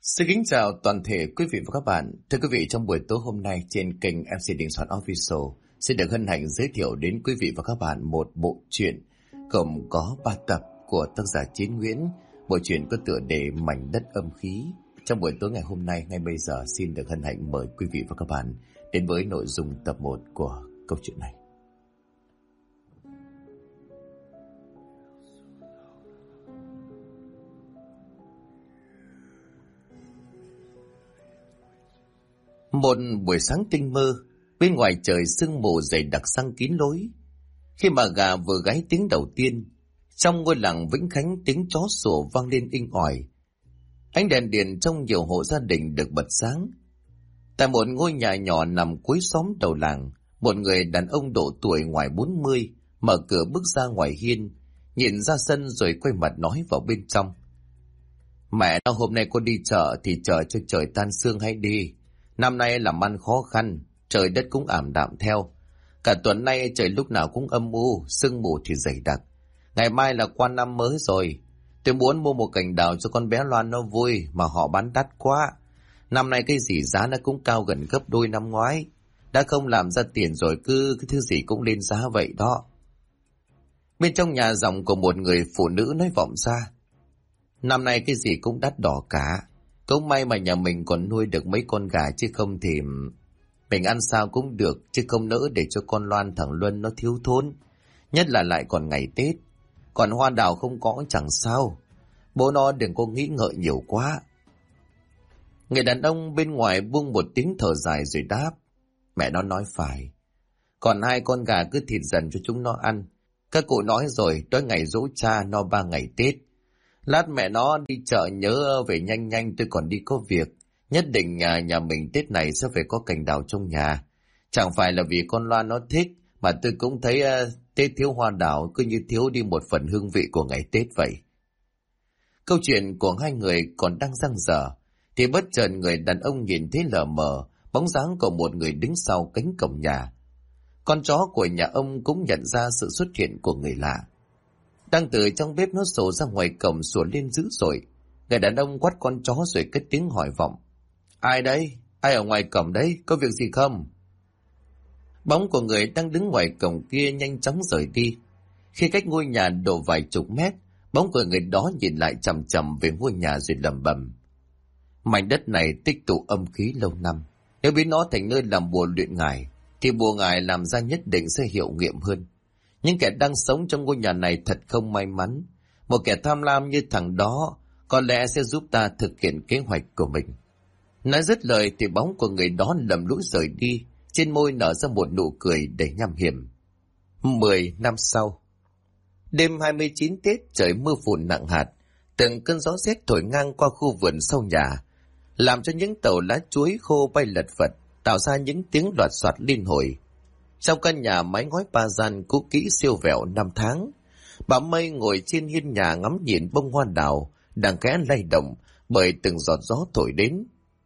Xin kính chào toàn thể quý vị và các bạn. Thưa quý vị, trong buổi tối hôm nay trên kênh MC Đình Soạn Official xin được hân hạnh giới thiệu đến quý vị và các bạn một bộ truyện gồm có 3 tập của tác giả Chiến Nguyễn. Bộ truyện có tựa đề Mảnh Đất Âm Khí. Trong buổi tối ngày hôm nay, ngay bây giờ xin được hân hạnh mời quý vị và các bạn đến với nội dung tập 1 của câu chuyện này. Một buổi sáng tinh mơ, bên ngoài trời sương mù dày đặc sang kín lối. Khi mà gà vừa gáy tiếng đầu tiên, trong ngôi làng Vĩnh Khánh tiếng chó sủa vang lên inh ỏi. Ánh đèn điện trong nhiều hộ gia đình được bật sáng. Tại một ngôi nhà nhỏ nằm cuối xóm đầu làng, một người đàn ông độ tuổi ngoài 40 mở cửa bước ra ngoài hiên, nhìn ra sân rồi quay mặt nói vào bên trong. Mẹ nó, hôm nay con đi chợ thì chờ cho trời tan sương hay đi. Năm nay làm ăn khó khăn, trời đất cũng ảm đạm theo. Cả tuần nay trời lúc nào cũng âm u, sương mù thì dày đặc. Ngày mai là qua năm mới rồi. Tôi muốn mua một cành đào cho con bé Loan nó vui, mà họ bán đắt quá. Năm nay cái gì giá nó cũng cao gần gấp đôi năm ngoái. Đã không làm ra tiền rồi cứ cái thứ gì cũng lên giá vậy đó. Bên trong nhà giọng của một người phụ nữ nói vọng ra. Năm nay cái gì cũng đắt đỏ cả. Cũng may mà nhà mình còn nuôi được mấy con gà, chứ không thì mình ăn sao cũng được, chứ không nỡ để cho con Loan thằng Luân nó thiếu thốn. Nhất là lại còn ngày Tết. Còn hoa đào không có chẳng sao. Bố nó đừng có nghĩ ngợi nhiều quá. Người đàn ông bên ngoài buông một tiếng thở dài rồi đáp. Mẹ nó nói phải. Còn 2 con gà cứ thịt dần cho chúng nó ăn. Các cụ nói rồi, đói ngày dỗ cha no 3 ngày Tết. Lát mẹ nó đi chợ nhớ về nhanh nhanh, tôi còn đi có việc. Nhất định nhà mình Tết này sẽ phải có cành đào trong nhà. Chẳng phải là vì con Loan nó thích, mà tôi cũng thấy Tết thiếu hoa đào cứ như thiếu đi một phần hương vị của ngày Tết vậy. Câu chuyện của 2 người còn đang dang dở, thì bất chợt người đàn ông nhìn thấy lờ mờ bóng dáng của một người đứng sau cánh cổng nhà. Con chó của nhà ông cũng nhận ra sự xuất hiện của người lạ. Đang từ trong bếp nó sổ ra ngoài cổng sủa lên dữ dội. Người đàn ông quát con chó rồi cất tiếng hỏi vọng. Ai đấy? Ai ở ngoài cổng đấy? Có việc gì không? Bóng của người đang đứng ngoài cổng kia nhanh chóng rời đi. Khi cách ngôi nhà độ vài chục mét, bóng của người đó nhìn lại chằm chằm về ngôi nhà rồi lẩm bẩm. Mảnh đất này tích tụ âm khí lâu năm. Nếu biến nó thành nơi làm bùa luyện ngải, thì bùa ngải làm ra nhất định sẽ hiệu nghiệm hơn. Những kẻ đang sống trong ngôi nhà này thật không may mắn. Một kẻ tham lam như thằng đó có lẽ sẽ giúp ta thực hiện kế hoạch của mình. Nói dứt lời thì bóng của người đó lầm lũi rời đi, trên môi nở ra một nụ cười đầy nham hiểm. 10 năm sau, đêm 29 Tết, trời mưa phùn nặng hạt, từng cơn gió rét thổi ngang qua khu vườn sau nhà, làm cho những tàu lá chuối khô bay lật phật, tạo ra những tiếng loạt soạt liên hồi. Trong căn nhà mái ngói ba gian cũ kỹ siêu vẹo 5 tháng, bà Mây ngồi trên hiên nhà ngắm nhìn bông hoa đào đang khẽ lay động bởi từng giọt gió thổi đến.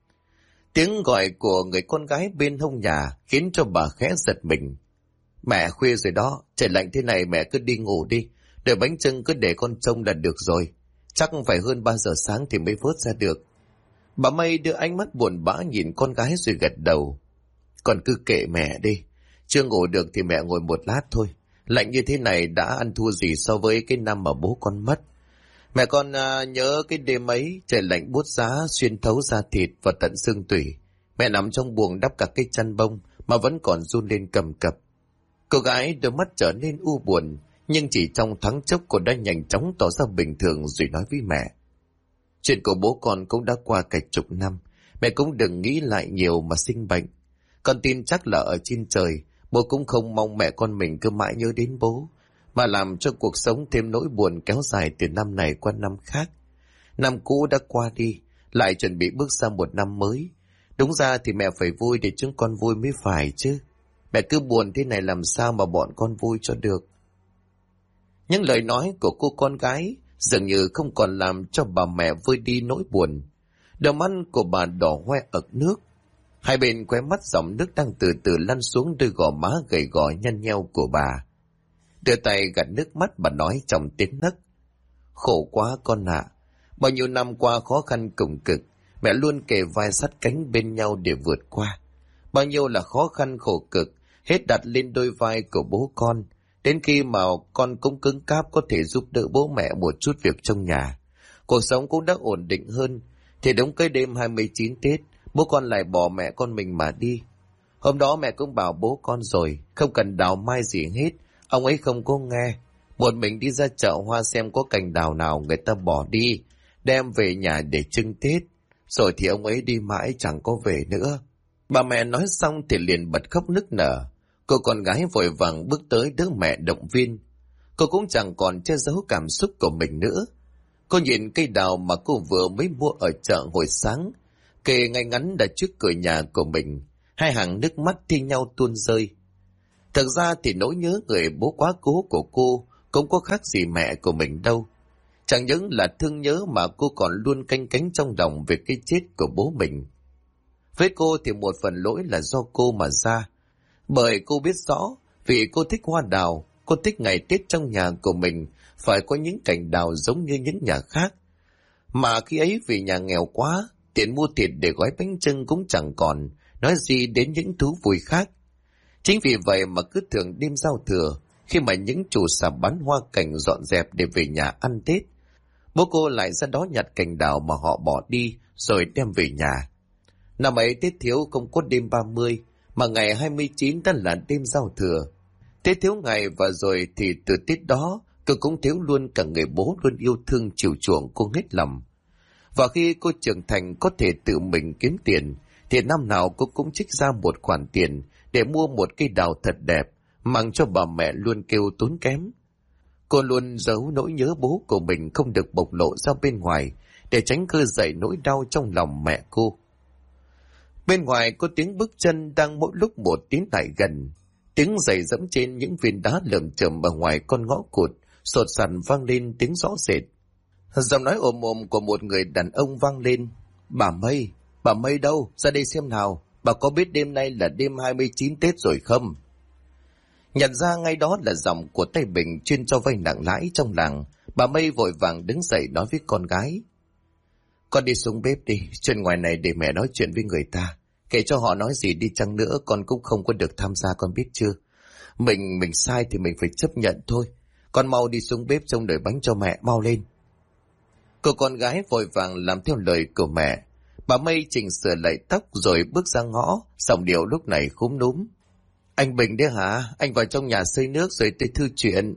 Tiếng gọi của người con gái bên hông nhà khiến cho bà khẽ giật mình. Mẹ, khuya rồi đó, trời lạnh thế này mẹ cứ đi ngủ đi, đợi bánh chưng cứ để con trông là được rồi. Chắc phải hơn 3 giờ sáng thì mới vớt ra được. Bà Mây đưa ánh mắt buồn bã nhìn con gái rồi gật đầu. Con cứ kệ mẹ đi. Chưa ngủ được thì mẹ ngồi một lát thôi. Lạnh như thế này đã ăn thua gì so với cái năm mà bố con mất. Mẹ con nhớ cái đêm ấy, trời lạnh buốt giá xuyên thấu da thịt và tận xương tủy. Mẹ nằm trong buồng đắp cả cái chăn bông mà vẫn còn run lên cầm cập. Cô gái đôi mắt trở nên u buồn, nhưng chỉ trong thoáng chốc cô đã nhanh chóng tỏ ra bình thường rồi nói với mẹ. Chuyện của bố con cũng đã qua cả chục năm, mẹ cũng đừng nghĩ lại nhiều mà sinh bệnh. Con tin chắc là ở trên trời, bố cũng không mong mẹ con mình cứ mãi nhớ đến bố, mà làm cho cuộc sống thêm nỗi buồn kéo dài từ năm này qua năm khác. Năm cũ đã qua đi, lại chuẩn bị bước sang một năm mới. Đúng ra thì mẹ phải vui để chúng con vui mới phải chứ. Mẹ cứ buồn thế này làm sao mà bọn con vui cho được. Những lời nói của cô con gái dường như không còn làm cho bà mẹ vơi đi nỗi buồn. Đôi mắt của bà đỏ hoe ực nước. Hai bên khóe mắt dòng nước đang từ từ lăn xuống đôi gò má gầy gò nhăn nheo của bà. Đưa tay gạt nước mắt bà nói trong tiếng nấc. Khổ quá con ạ. Bao nhiêu năm qua khó khăn cùng cực, mẹ luôn kề vai sát cánh bên nhau để vượt qua. Bao nhiêu là khó khăn khổ cực, hết đặt lên đôi vai của bố con, đến khi mà con cũng cứng cáp có thể giúp đỡ bố mẹ một chút việc trong nhà. Cuộc sống cũng đã ổn định hơn, thì đúng cái đêm 29 Tết, bố con lại bỏ mẹ con mình mà đi. Hôm đó mẹ cũng bảo bố con rồi, không cần đào mai gì hết, ông ấy không có nghe. Một mình đi ra chợ hoa xem có cành đào nào người ta bỏ đi, đem về nhà để trưng Tết, rồi thì ông ấy đi mãi chẳng có về nữa. Bà mẹ nói xong thì liền bật khóc nức nở. Cô con gái vội vàng bước tới đỡ mẹ động viên. Cô cũng chẳng còn che giấu cảm xúc của mình nữa. Cô nhìn cây đào mà cô vừa mới mua ở chợ hồi sáng, kề ngay ngắn đặt trước cửa nhà của mình, hai hàng nước mắt thi nhau tuôn rơi. Thực ra thì nỗi nhớ người bố quá cố của cô cũng có khác gì mẹ của mình đâu. Chẳng những là thương nhớ mà cô còn luôn canh cánh trong lòng về cái chết của bố mình. Với cô thì một phần lỗi là do cô mà ra. Bởi cô biết rõ, vì cô thích hoa đào, cô thích ngày Tết trong nhà của mình phải có những cành đào giống như những nhà khác. Mà khi ấy vì nhà nghèo quá, tiền mua thịt để gói bánh chưng cũng chẳng còn, nói gì đến những thú vui khác. Chính vì vậy mà cứ thường đêm giao thừa, khi mà những chủ sạp bán hoa cảnh dọn dẹp để về nhà ăn Tết, bố cô lại ra đó nhặt cành đào mà họ bỏ đi rồi đem về nhà. Năm ấy Tết thiếu không có đêm 30, mà ngày 29 đã là đêm giao thừa. Tết thiếu ngày và rồi thì từ Tết đó, cô cũng thiếu luôn cả người bố luôn yêu thương chiều chuộng cô hết lòng. Và khi cô trưởng thành có thể tự mình kiếm tiền, thì năm nào cô cũng trích ra một khoản tiền để mua một cây đào thật đẹp, mang cho bà mẹ luôn kêu tốn kém. Cô luôn giấu nỗi nhớ bố của mình không được bộc lộ ra bên ngoài, để tránh khơi dậy nỗi đau trong lòng mẹ cô. Bên ngoài có tiếng bước chân đang mỗi lúc một tiến lại gần, tiếng giày dẫm trên những viên đá lởm chởm ở ngoài con ngõ cụt, sột soạt vang lên tiếng rõ rệt. Giọng nói ồm ồm của một người đàn ông vang lên. Bà Mây đâu? Ra đây xem nào, bà có biết đêm nay là đêm 29 Tết rồi không? Nhận ra ngay đó là giọng của tay Bình chuyên cho vay nặng lãi trong làng, bà Mây vội vàng đứng dậy nói với con gái. Con đi xuống bếp đi, chuyện ngoài này để mẹ nói chuyện với người ta. Kể cho họ nói gì đi chăng nữa, con cũng không có được tham gia, con biết chưa? Mình sai thì mình phải chấp nhận thôi. Con mau đi xuống bếp trông đợi bánh cho mẹ, mau lên. Cô con gái vội vàng làm theo lời của mẹ. Bà Mây chỉnh sửa lại tóc rồi bước ra ngõ, giọng điệu lúc này khúm núm. Anh Bình đấy hả? Anh vào trong nhà xơi nước rồi tới thư chuyện.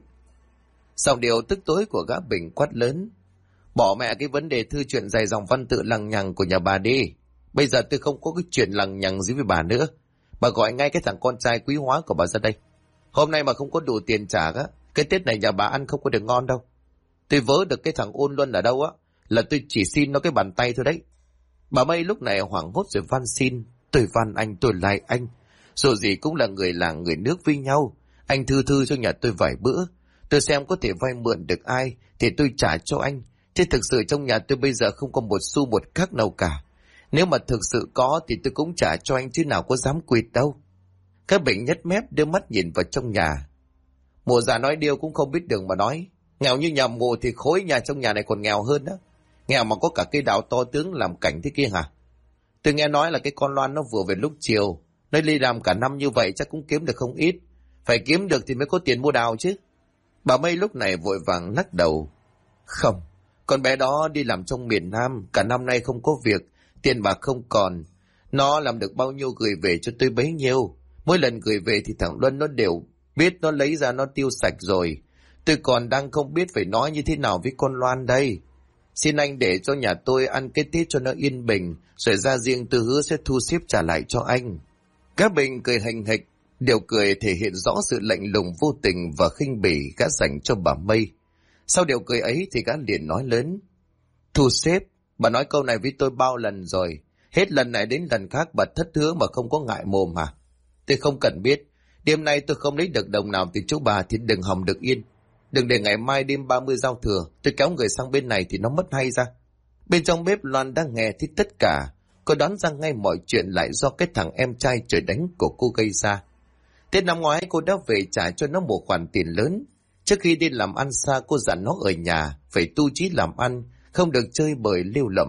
Giọng điệu tức tối của gã Bình quát lớn. Bỏ mẹ cái vấn đề thư chuyện dài dòng văn tự lằng nhằng của nhà bà đi. Bây giờ tôi không có cái chuyện lằng nhằng gì với bà nữa. Bà gọi ngay cái thằng con trai quý hóa của bà ra đây. Hôm nay mà không có đủ tiền trả á, cái Tết này nhà bà ăn không có được ngon đâu. Tôi vớ được cái thằng Ôn Luân ở đâu á, là tôi chỉ xin nó cái bàn tay thôi đấy. Bà Mây lúc này hoảng hốt rồi van xin. Tôi van anh, tôi lại anh. Dù gì cũng là người làng người nước với nhau. Anh thư cho nhà tôi vài bữa. Tôi xem có thể vay mượn được ai thì tôi trả cho anh. Chứ thực sự trong nhà tôi bây giờ không có một xu một khắc nào cả. Nếu mà thực sự có thì tôi cũng trả cho anh chứ nào có dám quỵt đâu. Các Bình nhếch mép đưa mắt nhìn vào trong nhà. Mụ già nói điêu cũng không biết đường mà nói. Nghèo như nhà mụ thì khối nhà trong nhà này còn nghèo hơn đó. Nghèo mà có cả cây đào to tướng làm cảnh thế kia hả? Tôi nghe nói là cái con Loan nó vừa về lúc chiều. Nó đi làm cả năm như vậy chắc cũng kiếm được không ít. Phải kiếm được thì mới có tiền mua đào chứ. Bà Mây lúc này vội vàng lắc đầu. Không, con bé đó đi làm trong miền Nam, cả năm nay không có việc, tiền bạc không còn. Nó làm được bao nhiêu gửi về cho tôi bấy nhiêu. Mỗi lần gửi về thì thằng Luân nó đều biết nó lấy ra nó tiêu sạch rồi. Tôi còn đang không biết phải nói như thế nào với con Loan đây. Xin anh để cho nhà tôi ăn cái Tết cho nó yên bình, rồi ra riêng tôi hứa sẽ thu xếp trả lại cho anh. Các Bình cười hành hịch, điều cười thể hiện rõ sự lạnh lùng vô tình và khinh bỉ gã dành cho bà Mây. Sau điều cười ấy thì gã liền nói lớn. Thu xếp, bà nói câu này với tôi bao lần rồi. Hết lần này đến lần khác bà thất hứa mà không có ngại mồm hả? Tôi không cần biết. Đêm nay tôi không lấy được đồng nào từ chỗ bà thì đừng hòng được yên. Đừng để ngày mai đêm 30 giao thừa tôi kéo người sang bên này thì nó mất hay ra. Bên trong bếp Loan đang nghe thấy tất cả. Cô đoán ra ngay mọi chuyện lại do cái thằng em trai trời đánh của cô gây ra. Tết năm ngoái cô đã về trả cho nó một khoản tiền lớn. Trước khi đi làm ăn xa cô dặn nó ở nhà phải tu chí làm ăn, không được chơi bời lêu lỏng.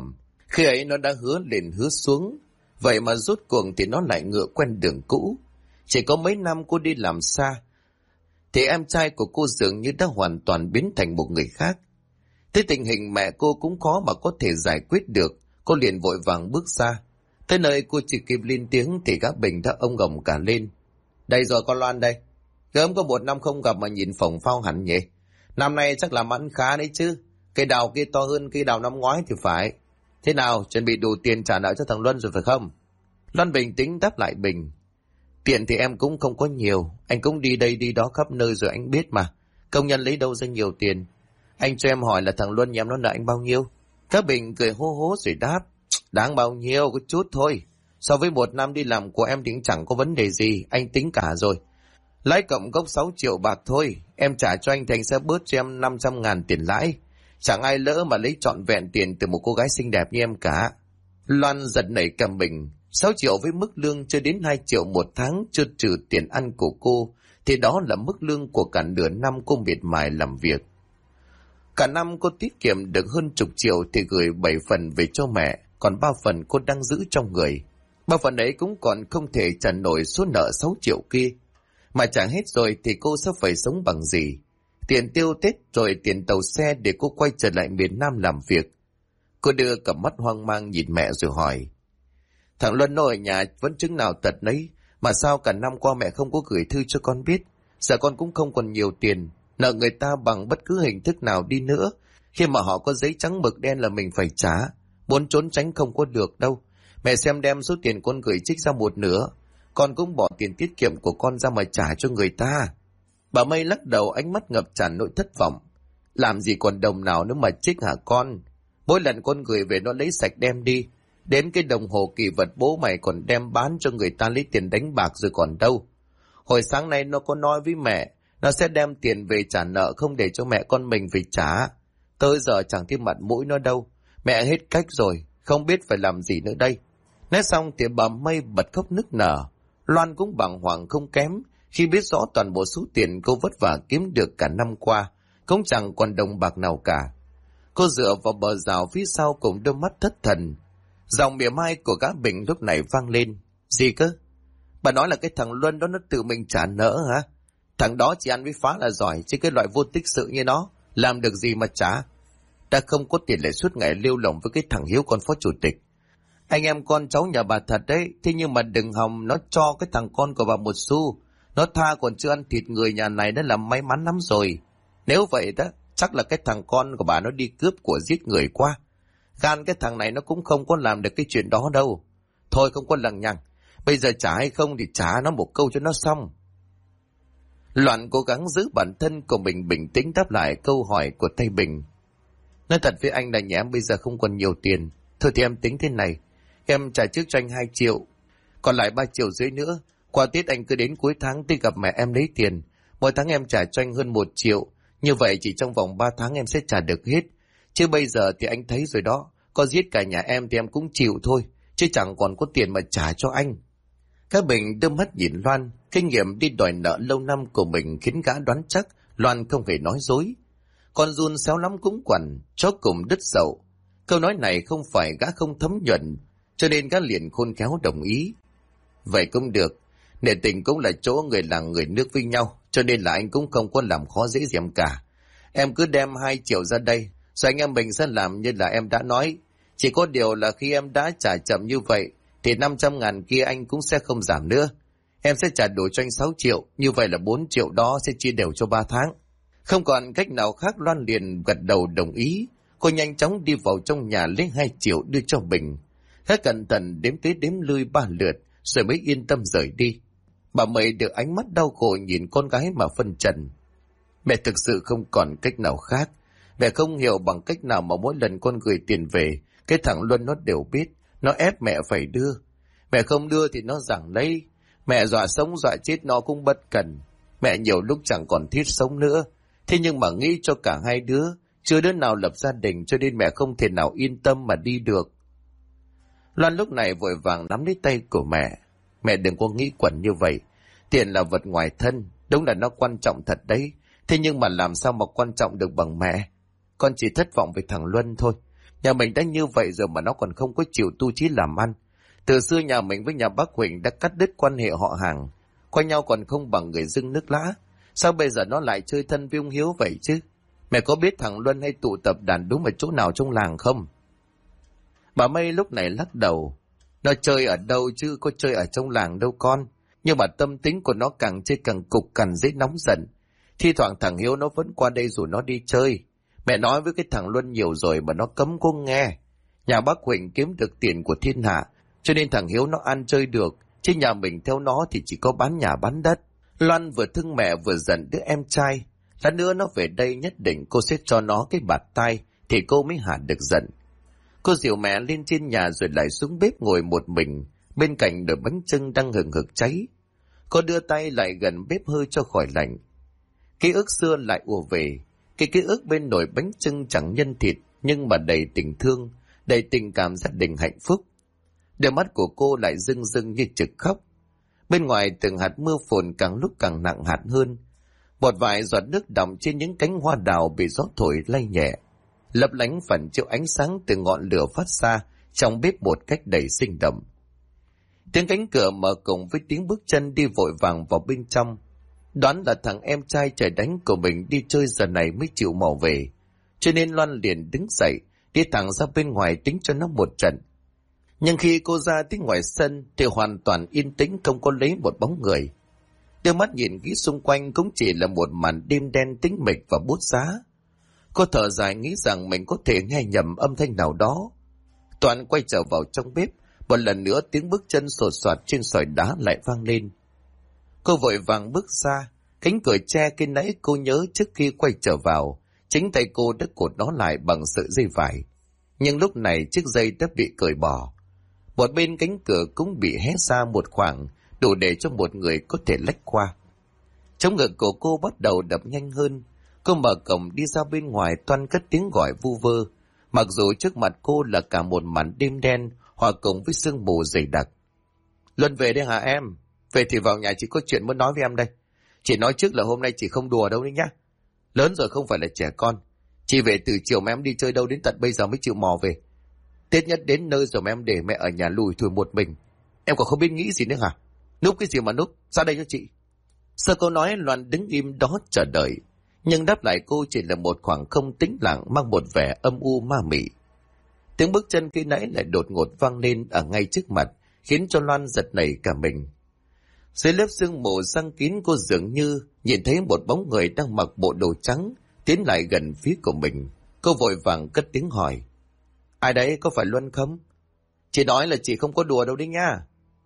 Khi ấy nó đã hứa lên hứa xuống, vậy mà rốt cuộc thì nó lại ngựa quen đường cũ. Chỉ có mấy năm cô đi làm xa, thì em trai của cô dường như đã hoàn toàn biến thành một người khác. Thế tình hình mẹ cô cũng khó mà có thể giải quyết được, cô liền vội vàng bước ra. Tới nơi cô chỉ kịp lên tiếng thì gã Bình đã ông gồng cả lên. Đây rồi con Loan đây. Gớm có 1 năm không gặp mà nhìn phồng phao hẳn nhỉ. Năm nay chắc làm ăn khá đấy chứ. Cây đào kia to hơn cây đào năm ngoái thì phải. Thế nào, chuẩn bị đủ tiền trả nợ cho thằng Luân rồi phải không? Loan bình tĩnh đáp lại Bình. Tiền thì em cũng không có nhiều. Anh cũng đi đây đi đó khắp nơi rồi anh biết mà. Công nhân lấy đâu ra nhiều tiền. Anh cho em hỏi là thằng Luân nhà em nó nợ anh bao nhiêu? Các Bình cười hô hố rồi đáp. Đáng bao nhiêu, có chút thôi. So với 1 năm đi làm của em thì chẳng có vấn đề gì. Anh tính cả rồi. Lãi cộng gốc 6 triệu bạc thôi. Em trả cho anh thì anh sẽ bớt cho em 500.000 tiền lãi. Chẳng ai lỡ mà lấy trọn vẹn tiền từ một cô gái xinh đẹp như em cả. Loan giật nảy cả mình. 6 triệu với mức lương chưa đến 2 triệu một tháng chưa trừ tiền ăn của cô, thì đó là mức lương của cả nửa năm cô miệt mài làm việc. Cả năm cô tiết kiệm được hơn chục triệu thì gửi 7 phần về cho mẹ, còn 3 phần cô đang giữ trong người. 3 phần ấy cũng còn không thể trả nổi số nợ 6 triệu kia. Mà trả hết rồi thì cô sẽ phải sống bằng gì? Tiền tiêu Tết rồi tiền tàu xe để cô quay trở lại miền Nam làm việc. Cô đưa cặp mắt hoang mang nhìn mẹ rồi hỏi. Thằng Luân nó ở nhà vẫn chứng nào tật nấy, mà sao cả năm qua mẹ không có gửi thư cho con biết? Giờ con cũng không còn nhiều tiền, nợ người ta bằng bất cứ hình thức nào đi nữa. Khi mà họ có giấy trắng mực đen là mình phải trả, muốn trốn tránh không có được đâu. Mẹ xem đem số tiền con gửi trích ra 1/2, con cũng bỏ tiền tiết kiệm của con ra mà trả cho người ta. Bà Mây lắc đầu, ánh mắt ngập tràn nỗi thất vọng. Làm gì còn đồng nào nữa mà trích hả con? Mỗi lần con gửi về nó lấy sạch đem đi. Đến cái đồng hồ kỳ vật bố mày còn đem bán cho người ta lấy tiền đánh bạc rồi còn đâu. Hồi sáng nay nó có nói với mẹ, nó sẽ đem tiền về trả nợ không để cho mẹ con mình phải trả. Tới giờ chẳng thấy mặt mũi nó đâu. Mẹ hết cách rồi, không biết phải làm gì nữa đây. Nói xong thì bà Mây bật khóc nức nở. Loan cũng bàng hoàng không kém khi biết rõ toàn bộ số tiền cô vất vả kiếm được cả năm qua, cũng chẳng còn đồng bạc nào cả. Cô dựa vào bờ rào phía sau cùng đôi mắt thất thần. Giọng mỉa mai của gã Bình lúc này vang lên. Gì cơ? Bà nói là cái thằng Luân đó nó tự mình trả nợ hả? Thằng đó chỉ ăn với phá là giỏi, chứ cái loại vô tích sự như nó làm được gì mà trả? Ta không có tiền lại suốt ngày lêu lỏng với cái thằng Hiếu con phó chủ tịch. Anh em con cháu nhà bà thật đấy, thế nhưng mà đừng hòng nó cho cái thằng con của bà một xu. Nó tha còn chưa ăn thịt người nhà này đã là may mắn lắm rồi. Nếu vậy đó, chắc là cái thằng con của bà nó đi cướp của giết người qua. Gan cái thằng này nó cũng không có làm được cái chuyện đó đâu. Thôi không có lằng nhằng, bây giờ trả hay không thì trả nó một câu cho nó xong. Loan cố gắng giữ bản thân của mình bình tĩnh đáp lại câu hỏi của Tây Bình. Nói thật với anh là nhà em bây giờ không còn nhiều tiền. Thôi thì em tính thế này, em trả trước cho anh 2 triệu, còn lại 3,5 triệu nữa. Qua Tết anh cứ đến cuối tháng tới gặp mẹ em lấy tiền. Mỗi tháng em trả cho anh hơn 1 triệu. Như vậy chỉ trong vòng 3 tháng em sẽ trả được hết. Chứ bây giờ thì anh thấy rồi đó, có giết cả nhà em thì em cũng chịu thôi, chứ chẳng còn có tiền mà trả cho anh. Các Bình đưa mắt nhìn Loan, kinh nghiệm đi đòi nợ lâu năm của mình khiến gã đoán chắc Loan không hề nói dối. Con giun xéo lắm cũng quằn, chó cùng đứt dậu. Câu nói này không phải gã không thấm nhuần, cho nên gã liền khôn khéo đồng ý. Vậy cũng được, nể tình cũng là chỗ người làng người nước với nhau, cho nên là anh cũng không có làm khó dễ gì em cả. Em cứ đem 2 triệu ra đây, rồi anh em mình sẽ làm như là em đã nói. Chỉ có điều là khi em đã trả chậm như vậy, thì 500.000 kia anh cũng sẽ không giảm nữa. Em sẽ trả đủ cho anh 6 triệu, như vậy là 4 triệu đó sẽ chia đều cho 3 tháng. Không còn cách nào khác, Loan liền gật đầu đồng ý. Cô nhanh chóng đi vào trong nhà lấy 2 triệu đưa cho Bình. Khá cẩn thận đếm tới đếm lui 3 lượt, rồi mới yên tâm rời đi. Bà Mây được ánh mắt đau khổ nhìn con gái mà phân trần. Mẹ thực sự không còn cách nào khác. Mẹ không hiểu bằng cách nào mà mỗi lần con gửi tiền về, cái thằng Luân nó đều biết, nó ép mẹ phải đưa. Mẹ không đưa thì nó giằng lấy. Mẹ dọa sống dọa chết nó cũng bất cần. Mẹ nhiều lúc chẳng còn thiết sống nữa. Thế nhưng mà nghĩ cho cả hai đứa, chưa đứa nào lập gia đình, cho nên mẹ không thể nào yên tâm mà đi được. Loan lúc này vội vàng nắm lấy tay của mẹ. Mẹ đừng có nghĩ quẩn như vậy. Tiền là vật ngoài thân, đúng là nó quan trọng thật đấy. Thế nhưng mà làm sao mà quan trọng được bằng mẹ? Con chỉ thất vọng về thằng Luân thôi. Nhà mình đã như vậy rồi mà nó còn không có chịu tu chí làm ăn. Từ xưa nhà mình với nhà bác Huỳnh đã cắt đứt quan hệ họ hàng, coi nhau còn không bằng người dưng nước lã. Sao bây giờ nó lại chơi thân với ông Hiếu vậy chứ? Mẹ có biết thằng Luân hay tụ tập đàn đúng ở chỗ nào trong làng không? Bà Mây lúc này lắc đầu. Nó chơi ở đâu chứ có chơi ở trong làng đâu con. Nhưng mà tâm tính của nó càng chơi càng cục cằn, dễ nóng giận. Thi thoảng thằng Hiếu nó vẫn qua đây rủ nó đi chơi. Mẹ nói với cái thằng Luân nhiều rồi mà nó cấm cô nghe. Nhà bác Huỳnh kiếm được tiền của thiên hạ, cho nên thằng Hiếu nó ăn chơi được, chứ nhà mình theo nó thì chỉ có bán nhà bán đất. Loan vừa thương mẹ vừa giận đứa em trai. Lát nữa nó về đây nhất định cô sẽ cho nó cái bạt tai thì cô mới hạ được giận. Cô dìu mẹ lên trên nhà rồi lại xuống bếp ngồi một mình, bên cạnh nồi bánh chưng đang hừng hực cháy. Cô đưa tay lại gần bếp hơi cho khỏi lạnh. Ký ức xưa lại ùa về, cái ký ức bên nồi bánh chưng chẳng nhân thịt nhưng mà đầy tình thương, đầy tình cảm gia đình hạnh phúc. Đôi mắt của cô lại rưng rưng như trực khóc. Bên ngoài từng hạt mưa phùn càng lúc càng nặng hạt hơn. Một vài giọt nước đọng trên những cánh hoa đào bị gió thổi lay nhẹ, lấp lánh phản chiếu ánh sáng từ ngọn lửa phát ra trong bếp một cách đầy sinh động. Tiếng cánh cửa mở cùng với tiếng bước chân đi vội vàng vào bên trong. Đoán là thằng em trai trời đánh của mình đi chơi giờ này mới chịu mò về, cho nên Loan liền đứng dậy đi thẳng ra bên ngoài tính cho nó một trận. Nhưng khi cô ra tới ngoài sân thì hoàn toàn yên tĩnh, không có lấy một bóng người. Đưa mắt nhìn kỹ xung quanh cũng chỉ là một màn đêm đen tĩnh mịch và buốt giá. Cô thở dài nghĩ rằng mình có thể nghe nhầm âm thanh nào đó. Toàn quay trở vào trong bếp, một lần nữa tiếng bước chân sột soạt trên sỏi đá lại vang lên. Cô vội vàng bước ra, cánh cửa tre khi nãy cô nhớ trước khi quay trở vào, chính tay cô đã cột nó lại bằng sợi dây vải. Nhưng lúc này chiếc dây đã bị cởi bỏ. Một bên cánh cửa cũng bị hé ra một khoảng, đủ để cho một người có thể lách qua. Trong ngực của cô bắt đầu đập nhanh hơn. Cô mở cổng đi ra bên ngoài, toan cất tiếng gọi vu vơ, mặc dù trước mặt cô là cả một màn đêm đen hòa cùng với sương mù dày đặc. Luân về đây hả em? Về thì vào nhà, chị có chuyện muốn nói với em đây. Chị nói trước là hôm nay chị không đùa đâu đấy nhá. Lớn rồi không phải là trẻ con. Chị về từ chiều mà em đi chơi đâu đến tận bây giờ mới chịu mò về. Tết nhất đến nơi rồi mà em để mẹ ở nhà lùi thủi một mình. Em còn không biết nghĩ gì nữa hả? Núp cái gì mà núp, ra đây cho chị. Sau câu nói Loan đứng im đó chờ đợi, nhưng đáp lại cô chỉ là một khoảng không tĩnh lặng mang một vẻ âm u ma mị. Tiếng bước chân khi nãy lại đột ngột vang lên ở ngay trước mặt, khiến cho Loan giật nảy cả mình. Dưới lớp sương mù giăng kín, cô dường như nhìn thấy một bóng người đang mặc bộ đồ trắng tiến lại gần phía của mình. Cô vội vàng cất tiếng hỏi: ai đấy, có phải Luân không? Chị nói là chị không có đùa đâu đấy nha.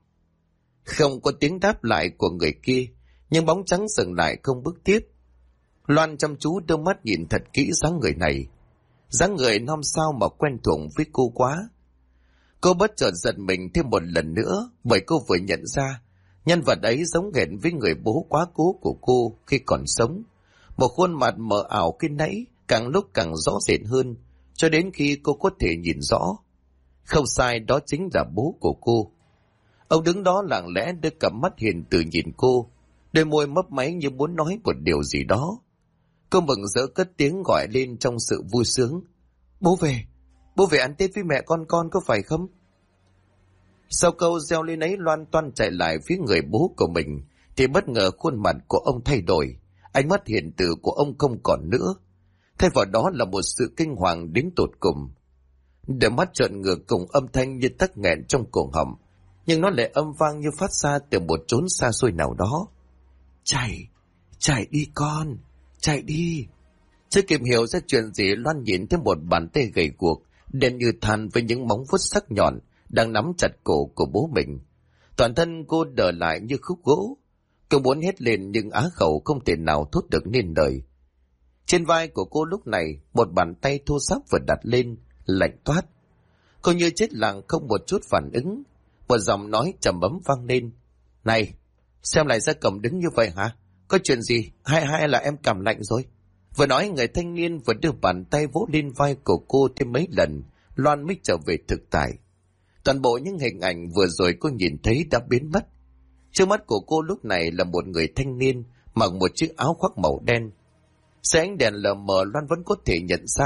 Không có tiếng đáp lại của người kia, nhưng bóng trắng dừng lại không bước tiếp. Loan chăm chú đưa mắt nhìn thật kỹ dáng người này. Dáng người năm sao mà quen thuộc với cô quá. Cô bất chợt giật mình thêm một lần nữa, bởi cô vừa nhận ra nhân vật ấy giống hệt với người bố quá cố của cô khi còn sống. Một khuôn mặt mờ ảo khi nãy càng lúc càng rõ rệt hơn, cho đến khi cô có thể nhìn rõ. Không sai, đó chính là bố của cô. Ông đứng đó lặng lẽ đưa cặp mắt hiền từ nhìn cô, đôi môi mấp máy như muốn nói một điều gì đó. Cô mừng rỡ cất tiếng gọi lên trong sự vui sướng: bố về ăn Tết với mẹ con có phải không? Sau câu reo lên ấy, Loan toan chạy lại phía người bố của mình, thì bất ngờ khuôn mặt của ông thay đổi, ánh mắt hiền từ của ông không còn nữa. Thay vào đó là một sự kinh hoàng đến tột cùng. Đôi mắt trợn ngược cùng âm thanh như tắc nghẹn trong cổ họng, nhưng nó lại âm vang như phát ra từ một chốn xa xôi nào đó. Chạy đi con, chạy đi. Chưa kịp hiểu ra chuyện gì, Loan nhìn thấy một bàn tay gầy guộc, đen như than với những móng vuốt sắc nhọn đang nắm chặt cổ của bố mình. Toàn thân cô đờ lại như khúc gỗ. Cô muốn hét lên nhưng á khẩu không thể nào thốt được nên lời. Trên vai của cô lúc này một bàn tay thô ráp vừa đặt lên, lạnh toát. Cô như chết lặng không một chút phản ứng. Một giọng nói trầm ấm vang lên: này, xem lại ra cổng đứng như vậy hả? Có chuyện gì? Hay là em cảm lạnh rồi? Vừa nói, người thanh niên vừa đưa bàn tay vỗ lên vai của cô thêm mấy lần. Loan mới trở về thực tại. Toàn bộ những hình ảnh vừa rồi cô nhìn thấy đã biến mất. Trước mắt của cô lúc này là một người thanh niên mặc một chiếc áo khoác màu đen. Dưới ánh đèn lờ mờ, Loan vẫn có thể nhận ra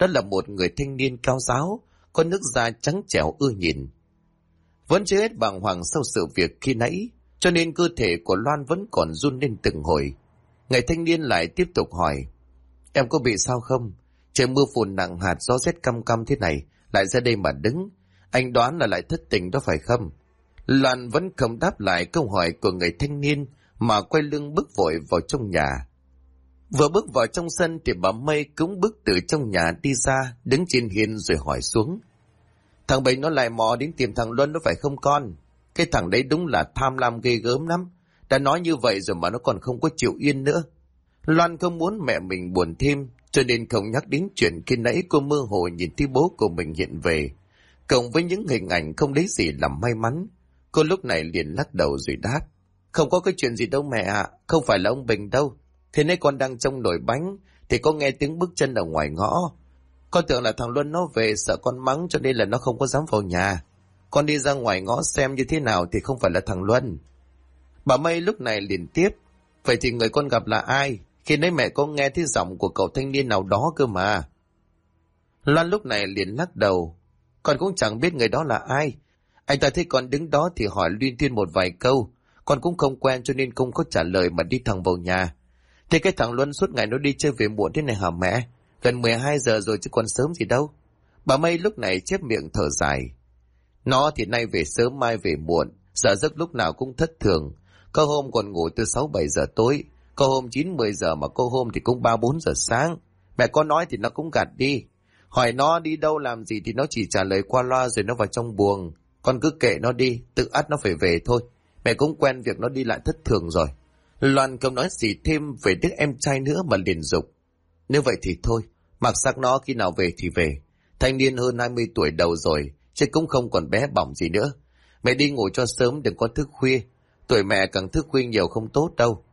đó là một người thanh niên cao ráo, có nước da trắng trẻo ưa nhìn. Vẫn chưa hết bàng hoàng sau sự việc khi nãy, cho nên cơ thể của Loan vẫn còn run lên từng hồi. Người thanh niên lại tiếp tục hỏi, em có bị sao không? Trời mưa phùn nặng hạt, gió rét căm căm thế này, lại ra đây mà đứng. Anh đoán là lại thất tình đó phải không? Loan vẫn không đáp lại câu hỏi của người thanh niên, mà quay lưng bước vội vào trong nhà. Vừa bước vào trong sân thì bà Mây cũng bước từ trong nhà đi ra, đứng trên hiên rồi hỏi xuống. Thằng Bình nó lại mò đến tìm thằng Luân đó phải không con? Cái thằng đấy đúng là tham lam ghê gớm lắm. Đã nói như vậy rồi mà nó còn không có chịu yên nữa. Loan không muốn mẹ mình buồn thêm, cho nên không nhắc đến chuyện khi nãy cô mơ hồ nhìn thấy bố của mình hiện về. Cộng với những hình ảnh không lấy gì làm may mắn, cô lúc này liền lắc đầu rồi đáp. Không có cái chuyện gì đâu mẹ ạ, không phải là ông Bình đâu. Thế nay con đang trong nồi bánh thì có nghe tiếng bước chân ở ngoài ngõ. Con tưởng là thằng Luân nó về sợ con mắng cho nên là nó không có dám vào nhà. Con đi ra ngoài ngõ xem như thế nào thì không phải là thằng Luân. Bà Mây lúc này liền tiếp. Vậy thì người con gặp là ai? Khi nãy mẹ có nghe thấy giọng của cậu thanh niên nào đó cơ mà. Loan lúc này liền lắc đầu. Con cũng chẳng biết người đó là ai. Anh ta thấy con đứng đó thì hỏi luyên thuyên một vài câu. Con cũng không quen cho nên không có trả lời mà đi thẳng vào nhà. Thế cái thằng Luân suốt ngày nó đi chơi về muộn thế này hả mẹ? Gần 12 giờ rồi chứ còn sớm gì đâu. Bà Mây lúc này chép miệng thở dài. Nó thì nay về sớm mai về muộn, giờ giấc lúc nào cũng thất thường. Có hôm còn ngủ từ 6-7 giờ tối, có hôm 9-10 giờ mà có hôm thì cũng 3-4 giờ sáng. Mẹ có nói thì nó cũng gạt đi. Hỏi nó đi đâu làm gì thì nó chỉ trả lời qua loa rồi nó vào trong buồng. Con cứ kệ nó đi, tự ắt nó phải về thôi. Mẹ cũng quen việc nó đi lại thất thường rồi. Loan không nói gì thêm về đứa em trai nữa mà liền dục. Nếu vậy thì thôi, mặc xác nó khi nào về thì về. Thanh niên hơn 20 tuổi đầu rồi, chứ cũng không còn bé bỏng gì nữa. Mẹ đi ngủ cho sớm đừng có thức khuya. Tuổi mẹ càng thức khuya nhiều không tốt đâu.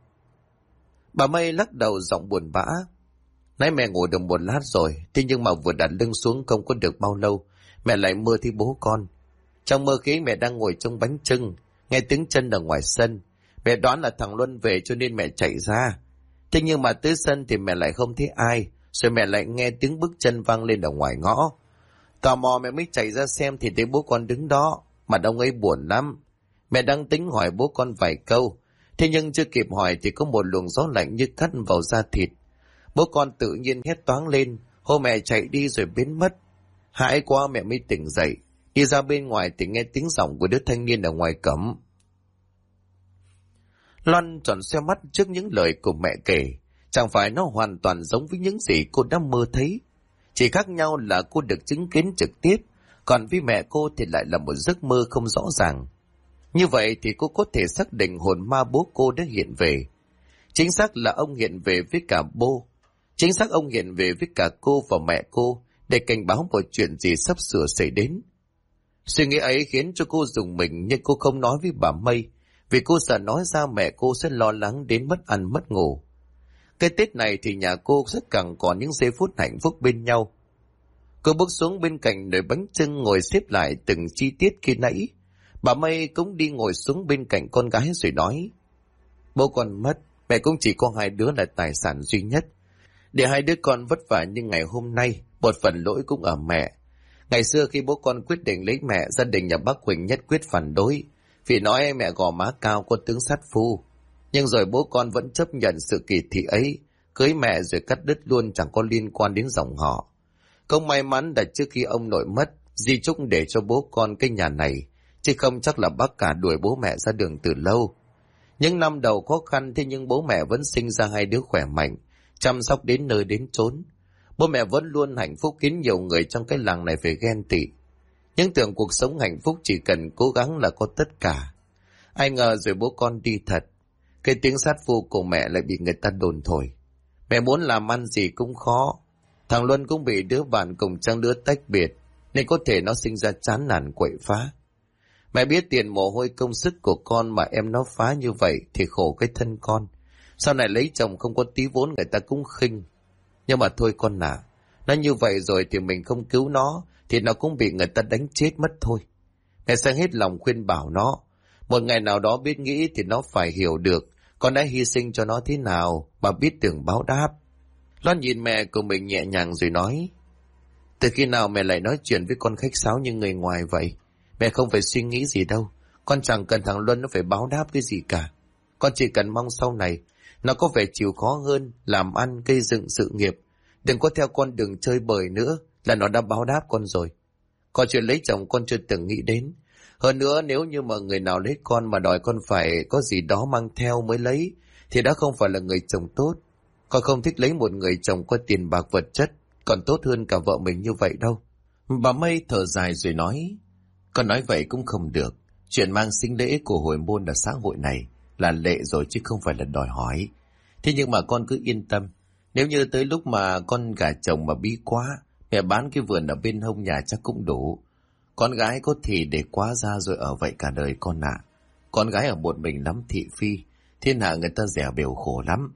Bà Mây lắc đầu giọng buồn bã. Nãy mẹ ngủ được một lát rồi, thế nhưng mà vừa đặt lưng xuống không có được bao lâu, mẹ lại mơ thấy bố con. Trong mơ khi mẹ đang ngồi trong bánh chưng, nghe tiếng chân ở ngoài sân. Mẹ đoán là thằng Luân về cho nên mẹ chạy ra. Thế nhưng mà tới sân thì mẹ lại không thấy ai, rồi mẹ lại nghe tiếng bước chân vang lên ở ngoài ngõ. Tò mò mẹ mới chạy ra xem thì thấy bố con đứng đó, mặt ông ấy buồn lắm. Mẹ đang tính hỏi bố con vài câu, thế nhưng chưa kịp hỏi thì có một luồng gió lạnh như cắt vào da thịt. Bố con tự nhiên hét toáng lên, hô mẹ chạy đi rồi biến mất. Hãi quá mẹ mới tỉnh dậy, đi ra bên ngoài thì nghe tiếng giọng của đứa thanh niên ở ngoài cổng. Loan tròn xe mắt trước những lời của mẹ kể, chẳng phải nó hoàn toàn giống với những gì cô đã mơ thấy. Chỉ khác nhau là cô được chứng kiến trực tiếp, còn với mẹ cô thì lại là một giấc mơ không rõ ràng. Như vậy thì cô có thể xác định hồn ma bố cô đã hiện về. Chính xác là ông hiện về với cả bố. Chính xác ông hiện về với cả cô và mẹ cô để cảnh báo một chuyện gì sắp sửa xảy đến. Suy nghĩ ấy khiến cho cô rùng mình nhưng cô không nói với bà Mây, vì cô sợ nói ra mẹ cô sẽ lo lắng đến mất ăn mất ngủ. Cái Tết này thì nhà cô sẽ càng còn những giây phút hạnh phúc bên nhau. Cô bước xuống bên cạnh nồi bánh chưng ngồi xếp lại từng chi tiết khi nãy. Bà Mây cũng đi ngồi xuống bên cạnh con gái rồi nói. Bố con mất, mẹ cũng chỉ có hai đứa là tài sản duy nhất. Để hai đứa con vất vả như ngày hôm nay, một phần lỗi cũng ở mẹ. Ngày xưa khi bố con quyết định lấy mẹ, gia đình nhà bác Huỳnh nhất quyết phản đối, vì nói mẹ gò má cao có tướng sát phu. Nhưng rồi bố con vẫn chấp nhận sự kỳ thị ấy, cưới mẹ rồi cắt đứt luôn chẳng có liên quan đến dòng họ. Không may mắn là trước khi ông nội mất, di chúc để cho bố con cái nhà này, chứ không chắc là bác cả đuổi bố mẹ ra đường từ lâu. Những năm đầu khó khăn thế nhưng bố mẹ vẫn sinh ra hai đứa khỏe mạnh, chăm sóc đến nơi đến chốn. Bố mẹ vẫn luôn hạnh phúc khiến nhiều người trong cái làng này phải ghen tị. Những tưởng cuộc sống hạnh phúc chỉ cần cố gắng là có tất cả. Ai ngờ rồi bố con đi thật. Cái tiếng sát phu của mẹ lại bị người ta đồn thổi. Mẹ muốn làm ăn gì cũng khó. Thằng Luân cũng bị đứa bạn cùng trang lứa tách biệt, nên có thể nó sinh ra chán nản quậy phá. Mẹ biết tiền mồ hôi công sức của con mà em nó phá như vậy thì khổ cái thân con. Sau này lấy chồng không có tí vốn người ta cũng khinh. Nhưng mà thôi con à, nó như vậy rồi thì mình không cứu nó thì nó cũng bị người ta đánh chết mất thôi. Mẹ sẽ hết lòng khuyên bảo nó. Một ngày nào đó biết nghĩ thì nó phải hiểu được con đã hy sinh cho nó thế nào mà biết tưởng báo đáp. Loan nhìn mẹ của mình nhẹ nhàng rồi nói. Từ khi nào mẹ lại nói chuyện với con khách sáo như người ngoài vậy? Mẹ không phải suy nghĩ gì đâu. Con chẳng cần thằng Luân nó phải báo đáp cái gì cả. Con chỉ cần mong sau này nó có vẻ chịu khó hơn, làm ăn, gây dựng sự nghiệp. Đừng có theo con đường chơi bời nữa là nó đã báo đáp con rồi. Còn chuyện lấy chồng con chưa từng nghĩ đến. Hơn nữa nếu như mà người nào lấy con mà đòi con phải có gì đó mang theo mới lấy thì đã không phải là người chồng tốt. Con không thích lấy một người chồng có tiền bạc vật chất, còn tốt hơn cả vợ mình như vậy đâu. Bà Mây thở dài rồi nói, con nói vậy cũng không được. Chuyện mang sính lễ của hồi môn ở xã hội này là lệ rồi chứ không phải là đòi hỏi. Thế nhưng mà con cứ yên tâm. Nếu như tới lúc mà con gả chồng mà bí quá, mẹ bán cái vườn ở bên hông nhà chắc cũng đủ. Con gái có thì để quá ra rồi ở vậy cả đời con ạ. Con gái ở một mình lắm thị phi, thiên hạ người ta dẻo bèo khổ lắm.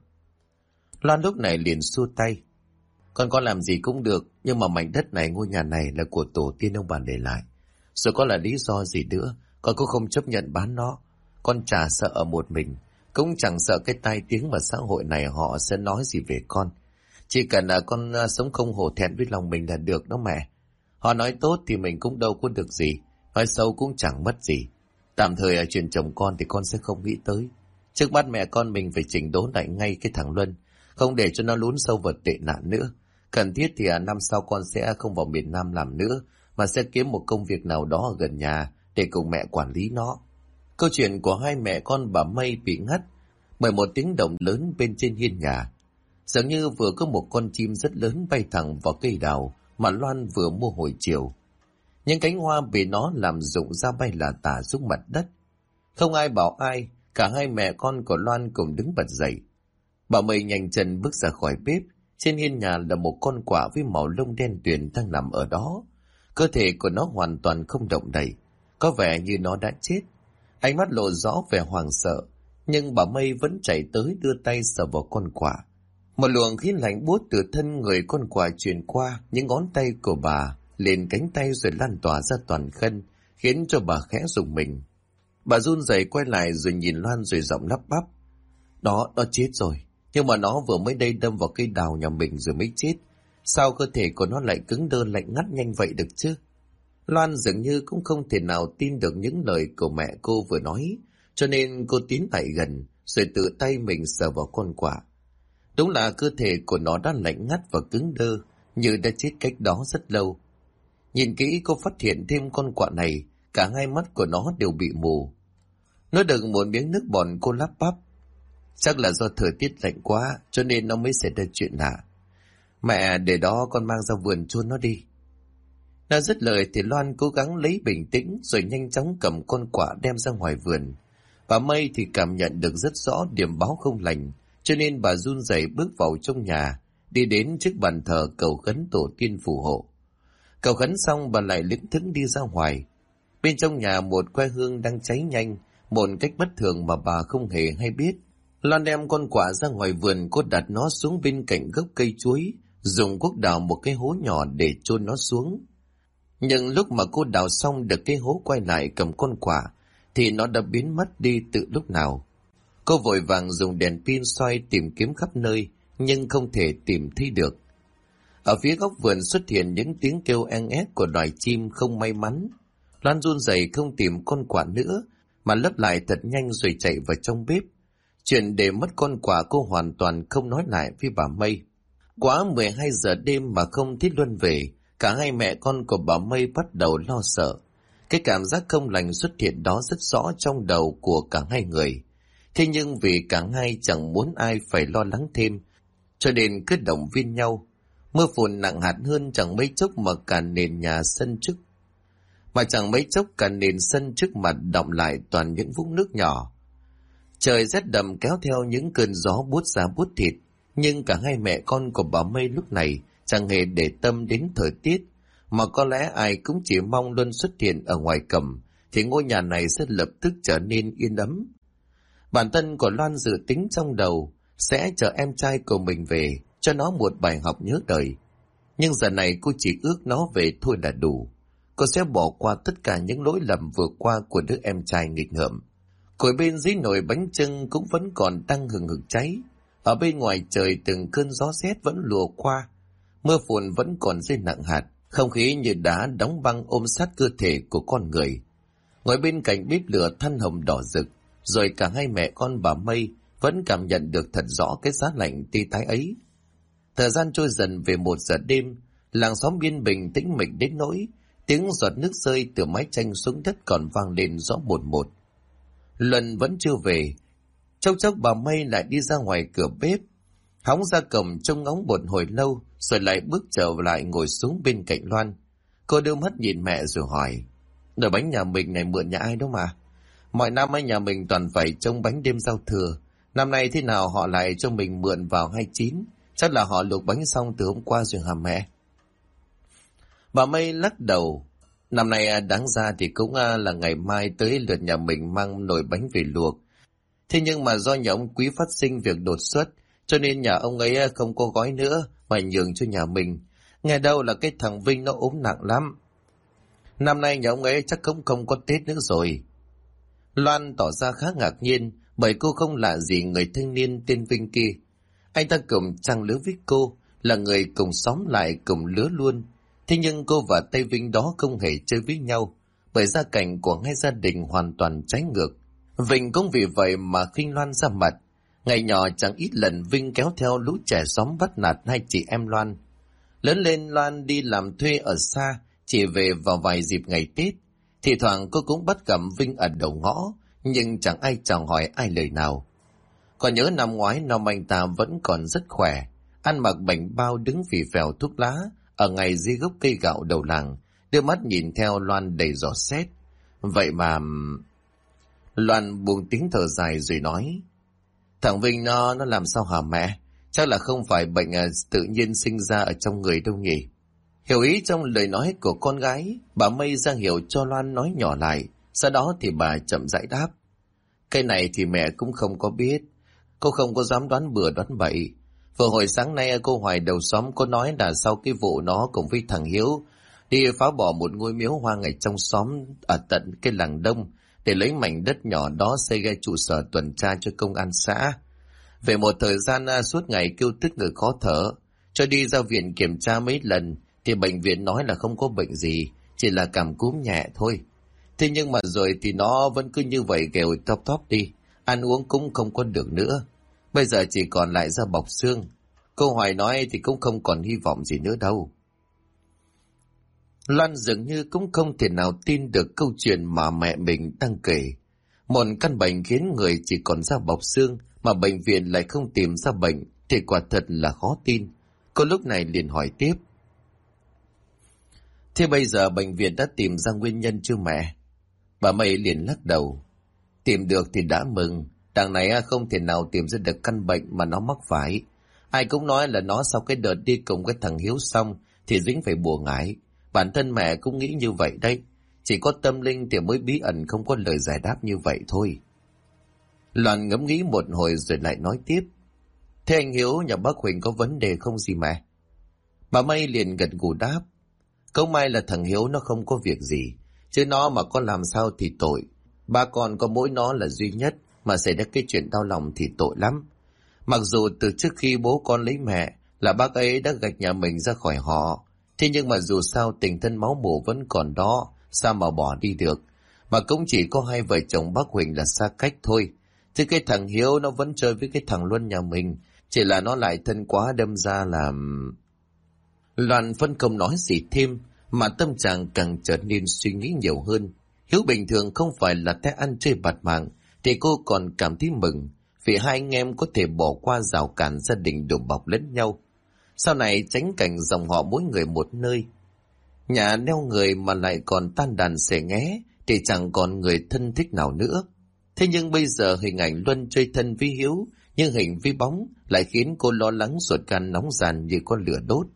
Loan lúc này liền xua tay. Con có làm gì cũng được, nhưng mà mảnh đất này, ngôi nhà này là của tổ tiên ông bà để lại. Rồi có là lý do gì nữa, con cũng không chấp nhận bán nó. Con chả sợ ở một mình, cũng chẳng sợ cái tai tiếng mà xã hội này họ sẽ nói gì về con. Chỉ cần là con sống không hổ thẹn với lòng mình là được đó mẹ. Họ nói tốt thì mình cũng đâu có được gì, nói xấu cũng chẳng mất gì. Tạm thời ở chuyện chồng con thì con sẽ không nghĩ tới. Trước mắt mẹ con mình phải chỉnh đốn lại ngay cái thằng Luân, không để cho nó lún sâu vào tệ nạn nữa. Cần thiết thì năm sau con sẽ không vào miền Nam làm nữa, mà sẽ kiếm một công việc nào đó ở gần nhà để cùng mẹ quản lý nó. Câu chuyện của hai mẹ con bà Mây bị ngắt bởi một tiếng động lớn bên trên hiên nhà. Dường như vừa có một con chim rất lớn bay thẳng vào cây đào mà Loan vừa mua hồi chiều. Những cánh hoa bị nó làm rụng ra bay là tả xuống mặt đất. Không ai bảo ai, cả hai mẹ con của Loan cùng đứng bật dậy. Bà Mây nhanh chân bước ra khỏi bếp. Trên hiên nhà là một con quạ với màu lông đen tuyền đang nằm ở đó. Cơ thể của nó hoàn toàn không động đậy, có vẻ như nó đã chết. Ánh mắt lộ rõ vẻ hoảng sợ, nhưng bà Mây vẫn chạy tới đưa tay sờ vào con quạ. Một luồng khí lạnh buốt từ thân người con quạ truyền qua những ngón tay của bà lên cánh tay rồi lan tỏa ra toàn thân, khiến cho bà khẽ rùng mình. Bà run rẩy quay lại rồi nhìn Loan rồi giọng lắp bắp. Nó chết rồi, nhưng mà nó vừa mới đây đâm vào cây đào nhà mình rồi mới chết. Sao cơ thể của nó lại cứng đơ lạnh ngắt nhanh vậy được chứ? Loan dường như cũng không thể nào tin được những lời của mẹ cô vừa nói, cho nên cô tiến lại gần rồi tự tay mình sờ vào con quạ. Đúng là cơ thể của nó đã lạnh ngắt và cứng đơ, như đã chết cách đó rất lâu. Nhìn kỹ cô phát hiện thêm con quạ này, cả hai mắt của nó đều bị mù. Nó đừng một miếng nước bọt, cô lắp bắp. Chắc là do thời tiết lạnh quá cho nên nó mới xảy ra chuyện lạ. Mẹ, để đó con mang ra vườn chôn nó đi. Đã dứt lời thì Loan cố gắng lấy bình tĩnh rồi nhanh chóng cầm con quạ đem ra ngoài vườn. Bà Mây thì cảm nhận được rất rõ điểm báo không lành, cho nên bà run rẩy bước vào trong nhà, đi đến trước bàn thờ cầu khấn tổ tiên phù hộ. Cầu khấn xong bà lại lững thững đi ra ngoài. Bên trong nhà một que hương đang cháy nhanh, một cách bất thường mà bà không hề hay biết. Loan đem con quạ ra ngoài vườn, cô đặt nó xuống bên cạnh gốc cây chuối, dùng cuốc đào một cái hố nhỏ để chôn nó xuống. Nhưng lúc mà cô đào xong được cái hố quay lại cầm con quạ, thì nó đã biến mất đi từ lúc nào. Cô vội vàng dùng đèn pin soi tìm kiếm khắp nơi, nhưng không thể tìm thấy được. Ở phía góc vườn xuất hiện những tiếng kêu en ép của loài chim không may mắn. Loan run rẩy không tìm con quạ nữa, mà lấp lại thật nhanh rồi chạy vào trong bếp. Chuyện để mất con quạ cô hoàn toàn không nói lại với bà Mây. Quá 12 giờ đêm mà không thấy Luân về, cả hai mẹ con của bà Mây bắt đầu lo sợ. Cái cảm giác không lành xuất hiện đó rất rõ trong đầu của cả hai người. Thế nhưng vì cả hai chẳng muốn ai phải lo lắng thêm, cho nên cứ động viên nhau. Mưa phùn nặng hạt hơn chẳng mấy chốc mà cả nền nhà sân trước. Mà chẳng mấy chốc cả nền sân trước mặt đọng lại toàn những vũng nước nhỏ. Trời rét đậm kéo theo những cơn gió buốt giá buốt thịt, nhưng cả hai mẹ con của bà Mây lúc này chẳng hề để tâm đến thời tiết, mà có lẽ ai cũng chỉ mong Luân xuất hiện ở ngoài cầm, thì ngôi nhà này sẽ lập tức trở nên yên ấm. Bản thân của Loan dự tính trong đầu sẽ chờ em trai của mình về, cho nó một bài học nhớ đời. Nhưng giờ này cô chỉ ước nó về thôi là đủ. Cô sẽ bỏ qua tất cả những lỗi lầm vừa qua của đứa em trai nghịch ngợm. Củi bên dưới nồi bánh chưng cũng vẫn còn đang hừng hực cháy. Ở bên ngoài trời từng cơn gió rét vẫn lùa qua. Mưa phùn vẫn còn rơi nặng hạt, Không khí như đá đóng băng ôm sát cơ thể của con người. Ngồi bên cạnh bếp lửa than hồng đỏ rực, rồi cả hai mẹ con bà Mây vẫn cảm nhận được thật rõ cái giá lạnh tê tái ấy. Thời gian trôi dần về 1 giờ đêm, làng xóm yên bình tĩnh mịch đến nỗi tiếng giọt nước rơi từ mái tranh xuống đất còn vang lên rõ một một. Luân vẫn chưa về. Chốc chốc bà Mây lại đi ra ngoài cửa bếp, hóng ra cổng trông ngóng một hồi lâu, rồi lại bước trở lại ngồi xuống bên cạnh Loan. Cô đưa mắt nhìn mẹ rồi hỏi: "Nồi bánh nhà mình này mượn nhà ai đó mà? Mọi năm ở nhà mình toàn phải trông bánh đêm giao thừa. Năm nay thế nào họ lại cho mình mượn vào 29? Chắc là họ luộc bánh xong từ hôm qua rồi hả mẹ?" Bà Mây lắc đầu: "Năm nay đáng ra thì cũng là ngày mai tới lượt nhà mình mang nồi bánh về luộc. Thế nhưng mà do nhà ông Quý phát sinh việc đột xuất, cho nên nhà ông ấy không có gói nữa mà nhường cho nhà mình. Nghe đâu là cái thằng Vinh nó ốm nặng lắm. Năm nay nhà ông ấy chắc cũng không có Tết nữa rồi." Loan tỏ ra khá ngạc nhiên, bởi cô không lạ gì người thanh niên tên Vinh kia. Anh ta cùng trang lứa với cô, là người cùng xóm lại cùng lứa luôn. Thế nhưng cô và Tây Vinh đó không hề chơi với nhau, bởi gia cảnh của hai gia đình hoàn toàn trái ngược. Vinh cũng vì vậy mà khinh Loan ra mặt. Ngày nhỏ chẳng ít lần Vinh kéo theo lũ trẻ xóm bắt nạt hai chị em Loan. Lớn lên Loan đi làm thuê ở xa, chỉ về vào vài dịp ngày Tết. Thì thoảng cô cũng bắt gặp Vinh ở đầu ngõ, nhưng chẳng ai chào hỏi ai lời nào. Còn nhớ năm ngoái năm anh ta vẫn còn rất khỏe, ăn mặc bảnh bao đứng phì phèo thuốc lá ở ngay dưới gốc cây gạo đầu làng, đưa mắt nhìn theo Loan đầy dò xét. Vậy mà... Loan buông tiếng thở dài rồi nói: "Thằng Vinh nó làm sao hả mẹ? Chắc là không phải bệnh tự nhiên sinh ra ở trong người đâu nhỉ?" Hiểu ý trong lời nói của con gái, bà Mây ra hiệu cho Loan nói nhỏ lại, sau đó thì bà chậm rãi đáp: "Cái này thì mẹ cũng không có biết, cô không có dám đoán bừa đoán bậy. Vừa hồi sáng nay cô Hoài đầu xóm có nói là sau cái vụ nó cùng với thằng Hiếu đi phá bỏ một ngôi miếu hoang ở trong xóm ở tận cái làng Đông, để lấy mảnh đất nhỏ đó xây ra trụ sở tuần tra cho công an xã. Về một thời gian suốt ngày kêu tức người khó thở, cho đi ra viện kiểm tra mấy lần thì bệnh viện nói là không có bệnh gì, chỉ là cảm cúm nhẹ thôi. Thế nhưng mà rồi thì nó vẫn cứ như vậy gèo tóp tóp đi, ăn uống cũng không có được nữa. Bây giờ chỉ còn lại da bọc xương. Cô Hoài nói thì cũng không còn hy vọng gì nữa đâu." Loan dường như cũng không thể nào tin được câu chuyện mà mẹ mình đang kể. Một căn bệnh khiến người chỉ còn da bọc xương mà bệnh viện lại không tìm ra bệnh thì quả thật là khó tin. Cô lúc này liền hỏi tiếp: "Thế bây giờ bệnh viện đã tìm ra nguyên nhân chưa mẹ?" Bà Mây liền lắc đầu: "Tìm được thì đã mừng, đằng này không thể nào tìm ra được căn bệnh mà nó mắc phải. Ai cũng nói là nó sau cái đợt đi cùng cái thằng Hiếu xong thì dính phải bùa ngải. Bản thân mẹ cũng nghĩ như vậy đấy, chỉ có tâm linh thì mới bí ẩn không có lời giải đáp như vậy thôi." Loan ngẫm nghĩ một hồi rồi lại nói tiếp: "Thế anh Hiếu nhà bác Huỳnh có vấn đề không gì mẹ?" Bà Mây liền gật gù đáp: "Câu may là thằng Hiếu nó không có việc gì, chứ nó mà có làm sao thì tội. Ba con có mỗi nó là duy nhất, mà xảy ra cái chuyện đau lòng thì tội lắm. Mặc dù từ trước khi bố con lấy mẹ là bác ấy đã gạch nhà mình ra khỏi họ, thế nhưng mà dù sao tình thân máu mủ vẫn còn đó, sao mà bỏ đi được. Mà cũng chỉ có hai vợ chồng bác Huỳnh là xa cách thôi. Chứ cái thằng Hiếu nó vẫn chơi với cái thằng Luân nhà mình, chỉ là nó lại thân quá đâm ra là..." Loan phân không nói gì thêm, mà tâm trạng càng trở nên suy nghĩ nhiều hơn. Hiếu bình thường không phải là té ăn chơi bạt mạng, thì cô còn cảm thấy mừng, vì hai anh em có thể bỏ qua rào cản gia đình đùm bọc lẫn nhau. Sau này tránh cảnh dòng họ mỗi người một nơi. Nhà neo người mà lại còn tan đàn xẻ nghé, thì chẳng còn người thân thích nào nữa. Thế nhưng bây giờ hình ảnh Luân chơi thân với Hiếu, nhưng hình với bóng lại khiến cô lo lắng ruột gan nóng ràn như con lửa đốt.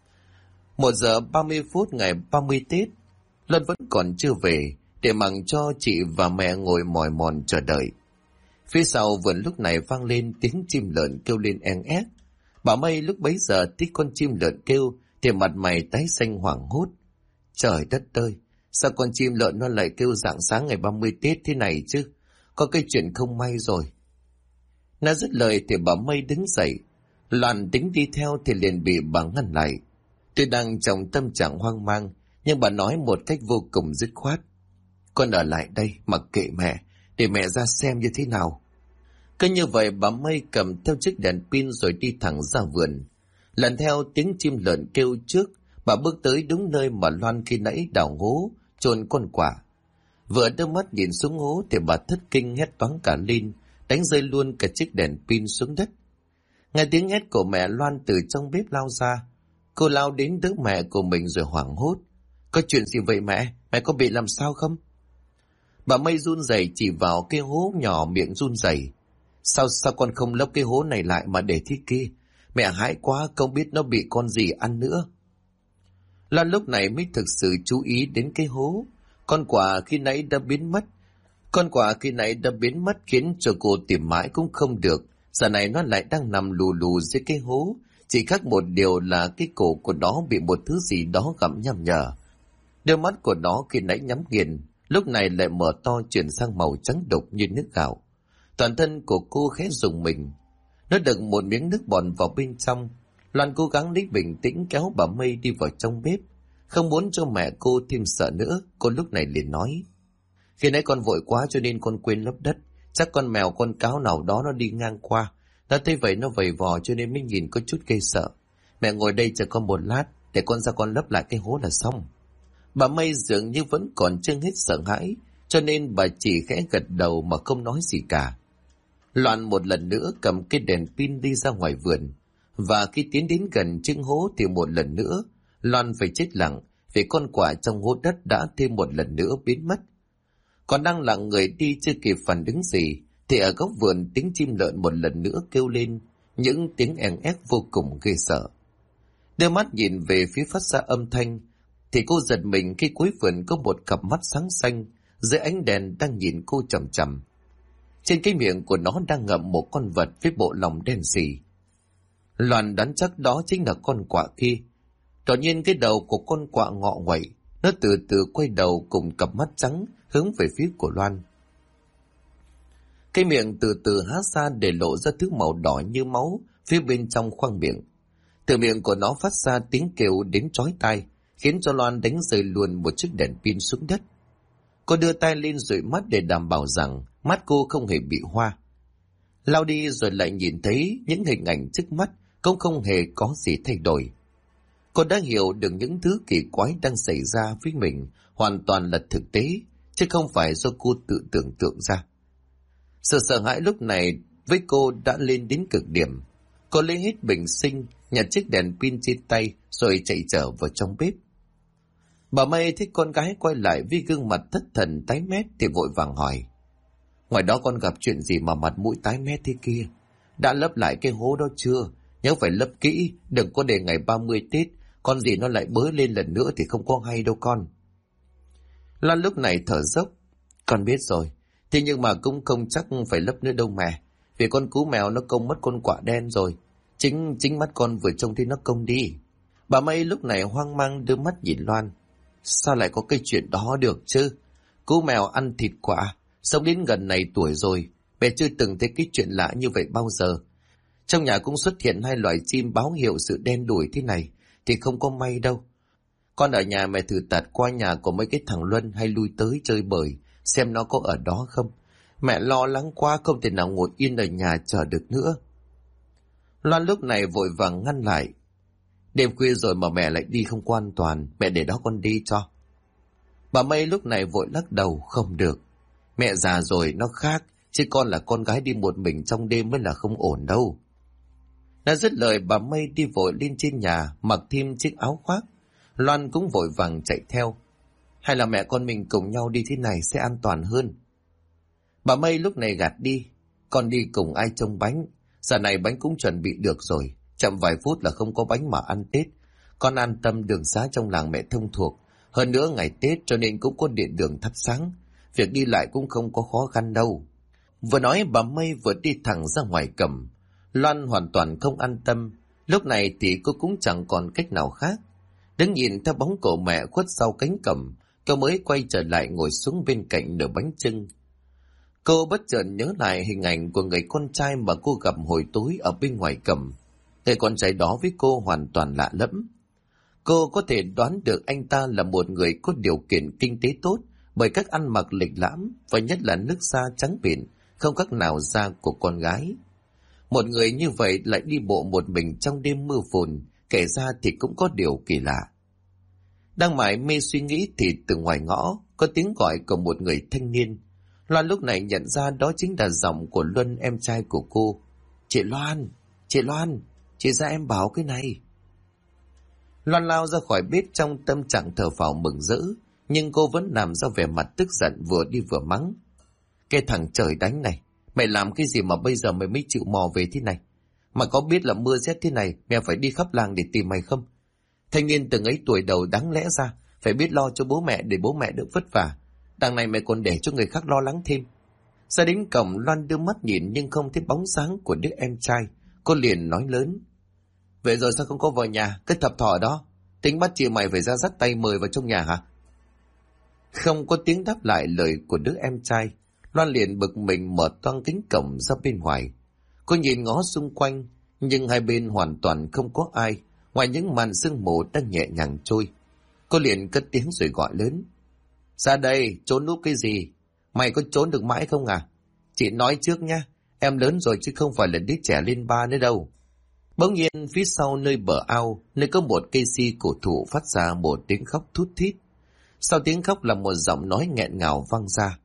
1:30 ngày 30 Tết, Luân vẫn còn chưa về, để mặc cho chị và mẹ ngồi mỏi mòn chờ đợi. Phía sau vườn lúc này vang lên tiếng chim lợn kêu lên en ép. Bà Mây lúc bấy giờ thích con chim lợn kêu thì mặt mày tái xanh hoảng hốt. Trời đất ơi, sao con chim lợn nó lại kêu rạng sáng ngày 30 Tết thế này chứ? Có cái chuyện không may rồi. Nó dứt lời thì bà Mây đứng dậy. Loan tính đi theo thì liền bị bà ngăn lại. Tôi đang trong tâm trạng hoang mang, nhưng bà nói một cách vô cùng dứt khoát. Con ở lại đây mặc kệ mẹ, để mẹ ra xem như thế nào. Cứ như vậy bà Mây cầm theo chiếc đèn pin rồi đi thẳng ra vườn. Lần theo tiếng chim lợn kêu trước, bà bước tới đúng nơi mà Loan khi nãy đào hố chôn con quạ. Vừa đưa mắt nhìn xuống hố thì bà thất kinh hét toáng cả lên, đánh rơi luôn cả chiếc đèn pin xuống đất. Nghe tiếng hét của mẹ, Loan từ trong bếp lao ra. Cô lao đến đỡ mẹ của mình rồi hoảng hốt. Có chuyện gì vậy mẹ? Mẹ có bị làm sao không? Bà Mây run rẩy chỉ vào cái hố nhỏ, miệng run rẩy. Sao con không lấp cái hố này lại mà để thế kia? Mẹ hãi quá, không biết nó bị con gì ăn nữa. Loan lúc này mới thực sự chú ý đến cái hố. Con quạ khi nãy đã biến mất khiến cho cô tìm mãi cũng không được. Giờ này nó lại đang nằm lù lù dưới cái hố. Chỉ khác một điều là cái cổ của nó bị một thứ gì đó gặm nham nhở. Đôi mắt của nó khi nãy nhắm nghiền, lúc này lại mở to chuyển sang màu trắng đục như nước gạo. Toàn thân của cô khẽ rùng mình. Nó đựng một miếng nước bọt vào bên trong. Loan cố gắng lấy bình tĩnh kéo bà Mây đi vào trong bếp. Không muốn cho mẹ cô thêm sợ nữa, cô lúc này liền nói. Khi nãy con vội quá cho nên con quên lấp đất. Chắc con mèo con cáo nào đó nó đi ngang qua. Nó thấy vậy nó vầy vò cho nên mới nhìn có chút gây sợ. Mẹ ngồi đây chờ con một lát, để con ra con lấp lại cái hố là xong. Bà Mây dường như vẫn còn chưa hết sợ hãi, cho nên bà chỉ khẽ gật đầu mà không nói gì cả. Loan một lần nữa cầm cái đèn pin đi ra ngoài vườn. Và khi tiến đến gần chiếc hố thì một lần nữa, Loan phải chết lặng vì con quạ trong hố đất đã thêm một lần nữa biến mất. Còn đang lặng người đi chưa kịp phản ứng gì, thì ở góc vườn tiếng chim lợn một lần nữa kêu lên, những tiếng èn ép vô cùng ghê sợ. Đưa mắt nhìn về phía phát ra âm thanh, thì cô giật mình khi cuối vườn có một cặp mắt sáng xanh, dưới ánh đèn đang nhìn cô chằm chằm. Trên cái miệng của nó đang ngậm một con vật với bộ lòng đen sì. Loan đoán chắc đó chính là con quạ kia. Đột nhiên cái đầu của con quạ ngọ nguậy, nó từ từ quay đầu cùng cặp mắt trắng hướng về phía của Loan. Cái miệng từ từ há ra để lộ ra thứ màu đỏ như máu phía bên trong khoang miệng. Từ miệng của nó phát ra tiếng kêu đến chói tai, khiến cho Loan đánh rơi luôn một chiếc đèn pin xuống đất. Cô đưa tay lên dụi mắt để đảm bảo rằng mắt cô không hề bị hoa. Lao đi rồi lại nhìn thấy những hình ảnh trước mắt cũng không hề có gì thay đổi. Cô đã hiểu được những thứ kỳ quái đang xảy ra với mình hoàn toàn là thực tế, chứ không phải do cô tự tưởng tượng ra. Sự sợ hãi lúc này với cô đã lên đến cực điểm. Cô lấy hết bình sinh, nhặt chiếc đèn pin trên tay rồi chạy trở vào trong bếp. Bà Mây thấy con gái quay lại với gương mặt thất thần tái mét thì vội vàng hỏi. Ngoài đó con gặp chuyện gì mà mặt mũi tái mét thế kia? Đã lấp lại cái hố đó chưa? Nhớ phải lấp kỹ, đừng có để ngày 30 Tết, con gì nó lại bới lên lần nữa thì không có hay đâu con. Lan lúc này thở dốc. Con biết rồi, thế nhưng mà cũng không chắc phải lấp nữa đâu mẹ. Vì con cú mèo nó công mất con quạ đen rồi. Chính mắt con vừa trông thấy nó công đi. Bà Mây lúc này hoang mang đưa mắt nhìn Loan. Sao lại có cái chuyện đó được chứ? Cú mèo ăn thịt quạ, sống đến gần này tuổi rồi, mẹ chưa từng thấy cái chuyện lạ như vậy bao giờ. Trong nhà cũng xuất hiện hai loài chim báo hiệu sự đen đủi thế này, thì không có may đâu. Con ở nhà mẹ thử tạt qua nhà của mấy cái thằng Luân hay lui tới chơi bời, xem nó có ở đó không. Mẹ lo lắng quá, không thể nào ngồi yên ở nhà chờ được nữa. Loan lúc này vội vàng ngăn lại. Đêm khuya rồi mà mẹ lại đi không có an toàn, mẹ để đó con đi cho. Bà Mây lúc này vội lắc đầu, không được. Mẹ già rồi nó khác, chứ con là con gái đi một mình trong đêm mới là không ổn đâu. Đã dứt lời bà Mây đi vội lên trên nhà, mặc thêm chiếc áo khoác. Loan cũng vội vàng chạy theo. Hay là mẹ con mình cùng nhau đi thế này sẽ an toàn hơn. Bà Mây lúc này gạt đi. Con đi cùng ai trông bánh? Giờ này bánh cũng chuẩn bị được rồi. Chậm vài phút là không có bánh mà ăn Tết. Con an tâm, đường xá trong làng mẹ thông thuộc. Hơn nữa ngày Tết cho nên cũng có điện đường thắp sáng. Việc đi lại cũng không có khó khăn đâu. Vừa nói bà Mây vừa đi thẳng ra ngoài cầm. Loan hoàn toàn không an tâm. Lúc này thì cô cũng chẳng còn cách nào khác. Đứng nhìn theo bóng của mẹ khuất sau cánh cẩm, cô mới quay trở lại ngồi xuống bên cạnh nửa bánh chưng. Cô bất chợt nhớ lại hình ảnh của người con trai mà cô gặp hồi tối ở bên ngoài cẩm. Người con trai đó với cô hoàn toàn lạ lẫm. Cô có thể đoán được anh ta là một người có điều kiện kinh tế tốt bởi cách ăn mặc lịch lãm và nhất là nước da trắng bỉn, không khác nào da của con gái. Một người như vậy lại đi bộ một mình trong đêm mưa phùn, kể ra thì cũng có điều kỳ lạ. Đang mải mê suy nghĩ thì từ ngoài ngõ có tiếng gọi của một người thanh niên. Loan lúc này nhận ra đó chính là giọng của Luân, em trai của cô. Chị Loan, chị ra em bảo cái này. Loan lao ra khỏi bếp trong tâm trạng thở phào mừng rỡ, nhưng cô vẫn làm ra vẻ mặt tức giận, vừa đi vừa mắng. Cái thằng trời đánh này, mày làm cái gì mà bây giờ mày mới chịu mò về thế này? Mà có biết là mưa rét thế này, mẹ phải đi khắp làng để tìm mày không? Thanh niên từng ấy tuổi đầu đáng lẽ ra phải biết lo cho bố mẹ để bố mẹ đỡ vất vả. Đằng này mày còn để cho người khác lo lắng thêm. Ra đến cổng, Loan đưa mắt nhìn nhưng không thấy bóng sáng của đứa em trai. Cô liền nói lớn. Vậy rồi sao không có vào nhà, cứ thập thò đó? Tính bắt chị mày phải ra dắt tay mời vào trong nhà hả? Không có tiếng đáp lại lời của đứa em trai. Loan liền bực mình mở toang cánh cổng ra bên ngoài. Cô nhìn ngó xung quanh, nhưng hai bên hoàn toàn không có ai, ngoài những màn sương mù đang nhẹ nhàng trôi. Cô liền cất tiếng rồi gọi lớn. Ra đây, trốn núp cái gì? Mày có trốn được mãi không à? Chị nói trước nha, em lớn rồi chứ không phải là đứa trẻ lên ba nữa đâu. Bỗng nhiên phía sau nơi bờ ao, nơi có một cây si cổ thụ phát ra một tiếng khóc thút thít. Sau tiếng khóc là một giọng nói nghẹn ngào vang ra.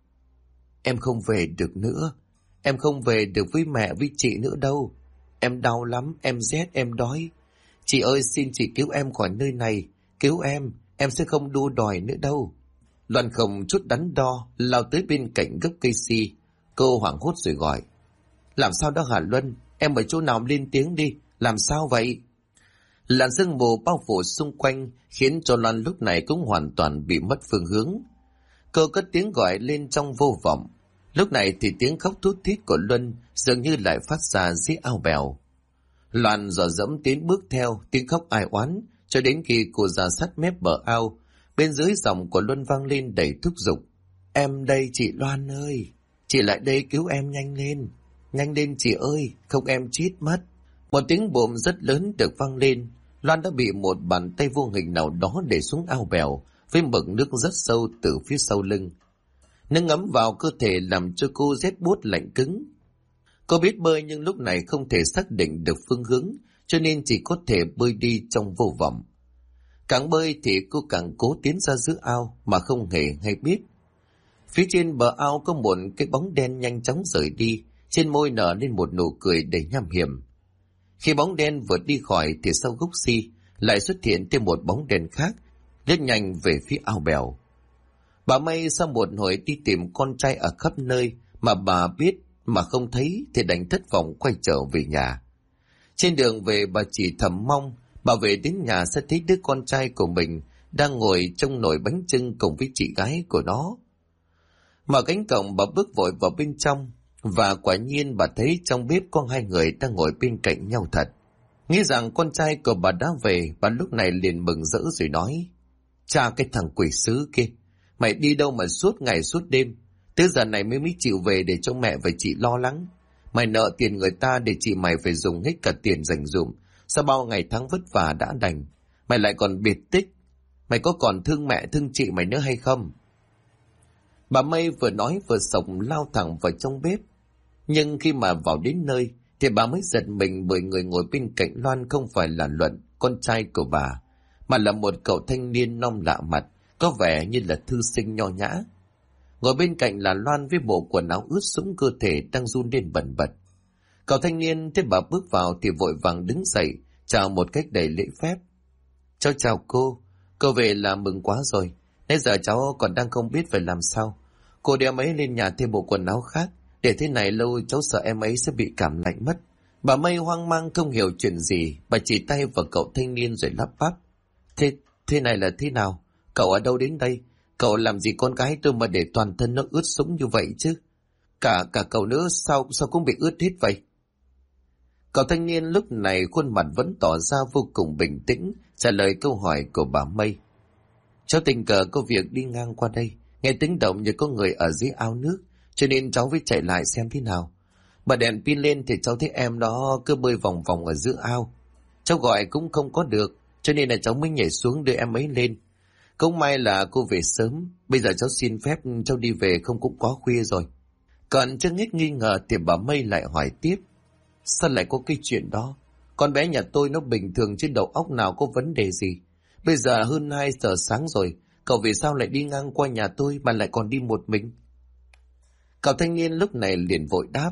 Em không về được nữa. Em không về được với mẹ với chị nữa đâu. Em đau lắm, em rét, em đói. Chị ơi, xin chị cứu em khỏi nơi này. Cứu em sẽ không đua đòi nữa đâu. Loan không chút đắn đo, lao tới bên cạnh gốc cây si. Cô hoảng hốt rồi gọi. Làm sao đó hả Luân? Em ở chỗ nào lên tiếng đi. Làm sao vậy? Làn sương mù bao phủ xung quanh khiến cho Loan lúc này cũng hoàn toàn bị mất phương hướng. Cô cất tiếng gọi lên trong vô vọng. Lúc này thì tiếng khóc thút thít của Luân dường như lại phát ra dưới ao bèo. Loan dò dẫm tiến bước theo tiếng khóc ai oán cho đến khi cô ra sát mép bờ ao. Bên dưới giọng của Luân vang lên đầy thúc giục. Em đây chị Loan ơi, chị lại đây cứu em nhanh lên chị ơi, không em chết mất. Một tiếng bồm rất lớn được vang lên. Loan đã bị một bàn tay vô hình nào đó để xuống ao bèo với mực nước rất sâu từ phía sau lưng. Nước ngấm vào cơ thể làm cho cô rét buốt lạnh cứng. Cô biết bơi nhưng lúc này không thể xác định được phương hướng, cho nên chỉ có thể bơi đi trong vô vọng. Càng bơi thì cô càng cố tiến ra giữa ao mà không hề hay biết. Phía trên bờ ao có một cái bóng đen nhanh chóng rời đi, trên môi nở lên một nụ cười đầy nham hiểm. Khi bóng đen vừa đi khỏi thì sau gốc si lại xuất hiện thêm một bóng đen khác, lướt nhanh về phía ao bèo. Bà May sau một hồi đi tìm con trai ở khắp nơi mà bà biết mà không thấy thì đành thất vọng quay trở về nhà. Trên đường về bà chỉ thầm mong bà về đến nhà sẽ thấy đứa con trai của mình đang ngồi trong nồi bánh chưng cùng với chị gái của nó. Mở cánh cổng bà bước vội vào bên trong và quả nhiên bà thấy trong bếp có hai người đang ngồi bên cạnh nhau thật. Nghĩ rằng con trai của bà đã về, bà lúc này liền mừng rỡ rồi nói. Cha cái thằng quỷ sứ kia, mày đi đâu mà suốt ngày suốt đêm, tới giờ này mới chịu về để cho mẹ và chị lo lắng. Mày nợ tiền người ta để chị mày phải dùng hết cả tiền dành dụm, sau bao ngày tháng vất vả đã đành. Mày lại còn biệt tích, mày có còn thương mẹ thương chị mày nữa hay không? Bà May vừa nói vừa sộc lao thẳng vào trong bếp. Nhưng khi mà vào đến nơi thì bà mới giật mình bởi người ngồi bên cạnh Loan không phải là Luận, con trai của bà, mà là một cậu thanh niên non lạ mặt, có vẻ như là thư sinh nho nhã. Ngồi bên cạnh là Loan với bộ quần áo ướt sũng, cơ thể đang run lên bần bật. Cậu thanh niên thấy bà bước vào thì vội vàng đứng dậy, chào một cách đầy lễ phép. Cháu chào cô về là mừng quá rồi. Nãy giờ cháu còn đang không biết phải làm sao. Cô đem ấy lên nhà thêm bộ quần áo khác, để thế này lâu cháu sợ em ấy sẽ bị cảm lạnh mất. Bà May hoang mang không hiểu chuyện gì, bà chỉ tay vào cậu thanh niên rồi lắp bắp. Thế này là thế nào? Cậu ở đâu đến đây? Cậu làm gì con gái tôi mà để toàn thân nó ướt sũng như vậy chứ? Cả cậu nữa sao cũng bị ướt hết vậy? Cậu thanh niên lúc này khuôn mặt vẫn tỏ ra vô cùng bình tĩnh, trả lời câu hỏi của bà May. Cháu tình cờ có việc đi ngang qua đây, nghe tiếng động như có người ở dưới ao nước, cho nên cháu mới chạy lại xem thế nào. Bật đèn pin lên thì cháu thấy em đó cứ bơi vòng vòng ở giữa ao. Cháu gọi cũng không có được, cho nên là cháu mới nhảy xuống đưa em ấy lên. Cũng may là cô về sớm, bây giờ cháu xin phép cháu đi về không cũng quá khuya rồi. Còn chưa hết nghi ngờ thì bà Mây lại hỏi tiếp. Sao lại có cái chuyện đó? Con bé nhà tôi nó bình thường chứ đầu óc nào có vấn đề gì. Bây giờ hơn 2 giờ sáng rồi, cậu vì sao lại đi ngang qua nhà tôi mà lại còn đi một mình? Cậu thanh niên lúc này liền vội đáp.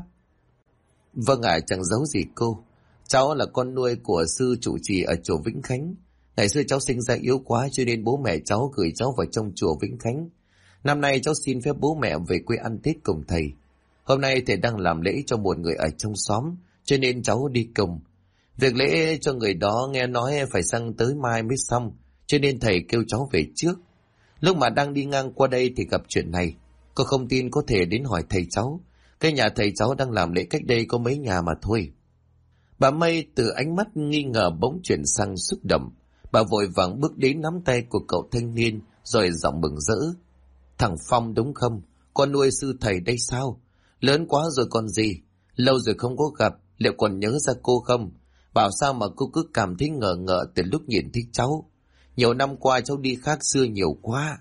Vâng ạ, chẳng giấu gì cô. Cháu là con nuôi của sư trụ trì ở chùa Vĩnh Khánh. Ngày xưa cháu sinh ra yếu quá cho nên bố mẹ cháu gửi cháu vào trong chùa Vĩnh Khánh. Năm nay cháu xin phép bố mẹ về quê ăn Tết cùng thầy. Hôm nay thầy đang làm lễ cho một người ở trong xóm, cho nên cháu đi cùng. Việc lễ cho người đó nghe nói phải sang tới mai mới xong, cho nên thầy kêu cháu về trước. Lúc mà đang đi ngang qua đây thì gặp chuyện này. Cô không tin có thể đến hỏi thầy cháu. Cái nhà thầy cháu đang làm lễ cách đây có mấy nhà mà thôi. Bà Mây từ ánh mắt nghi ngờ bỗng chuyển sang xúc động. Bà vội vàng bước đến nắm tay của cậu thanh niên rồi giọng mừng rỡ. Thằng Phong đúng không? Con nuôi sư thầy đây sao? Lớn quá rồi còn gì? Lâu rồi không có gặp, liệu còn nhớ ra cô không? Bảo sao mà cô cứ cảm thấy ngờ ngợ từ lúc nhìn thấy cháu. Nhiều năm qua cháu đi khác xưa nhiều quá.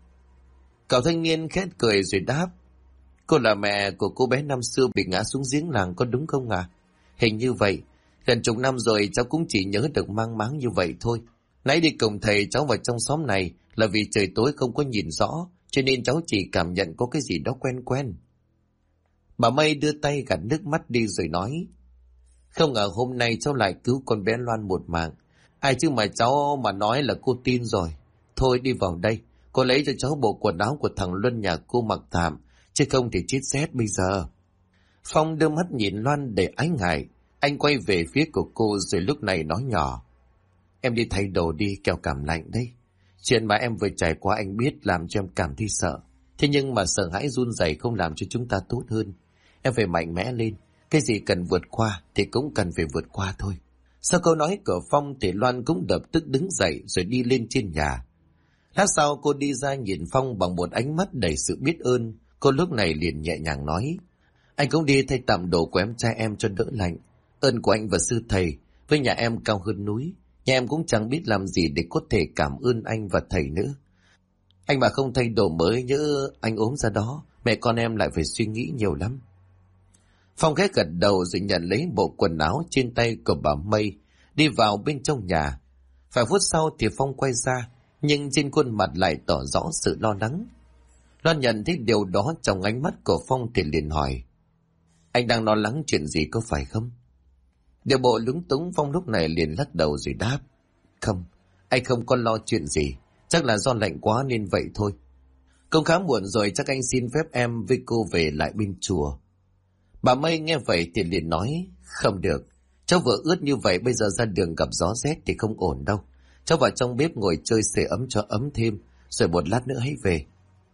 Cậu thanh niên khét cười rồi đáp. Cô là mẹ của cô bé năm xưa bị ngã xuống giếng làng có đúng không à? Hình như vậy. Gần chục năm rồi cháu cũng chỉ nhớ được mang máng như vậy thôi. Nãy đi cùng thầy cháu vào trong xóm này là vì trời tối không có nhìn rõ, cho nên cháu chỉ cảm nhận có cái gì đó quen quen. Bà Mây đưa tay gạt nước mắt đi rồi nói. Không ngờ hôm nay cháu lại cứu con bé Loan một mạng. Ai chứ mà cháu mà nói là cô tin rồi. Thôi đi vào đây, cô lấy cho cháu bộ quần áo của thằng Luân nhà cô mặc tạm, chứ không thì chết rét bây giờ. Phong đưa mắt nhìn Loan để ái ngại. Anh quay về phía của cô rồi lúc này nói nhỏ. Em đi thay đồ đi, kẻo cảm lạnh đấy. Chuyện mà em vừa trải qua anh biết làm cho em cảm thấy sợ. Thế nhưng mà sợ hãi run rẩy không làm cho chúng ta tốt hơn. Em phải mạnh mẽ lên. Cái gì cần vượt qua thì cũng cần phải vượt qua thôi. Sau câu nói của Phong thì Loan cũng lập tức đứng dậy rồi đi lên trên nhà. Lát sau cô đi ra nhìn Phong bằng một ánh mắt đầy sự biết ơn. Cô lúc này liền nhẹ nhàng nói. Anh cũng đi thay tạm đồ của em trai em cho đỡ lạnh. Ơn của anh và sư thầy với nhà em cao hơn núi. Nhà em cũng chẳng biết làm gì để có thể cảm ơn anh và thầy nữa. Anh mà không thay đồ mới nhỡ anh ốm ra đó, mẹ con em lại phải suy nghĩ nhiều lắm. Phong khẽ gật đầu rồi nhận lấy bộ quần áo trên tay của bà Mây, đi vào bên trong nhà. Vài phút sau thì Phong quay ra, nhưng trên khuôn mặt lại tỏ rõ sự lo lắng. Loan nhận thấy điều đó trong ánh mắt của Phong thì liền hỏi. Anh đang lo lắng chuyện gì có phải không? Điều bộ lúng túng Phong lúc này liền lắc đầu rồi đáp. Không, anh không có lo chuyện gì. Chắc là do lạnh quá nên vậy thôi. Cũng khá muộn rồi, chắc anh xin phép em với cô về lại bên chùa. Bà Mây nghe vậy thì liền nói. Không được, cháu vừa ướt như vậy bây giờ ra đường gặp gió rét thì không ổn đâu. Cháu vào trong bếp ngồi chơi sưởi ấm cho ấm thêm, rồi một lát nữa hãy về.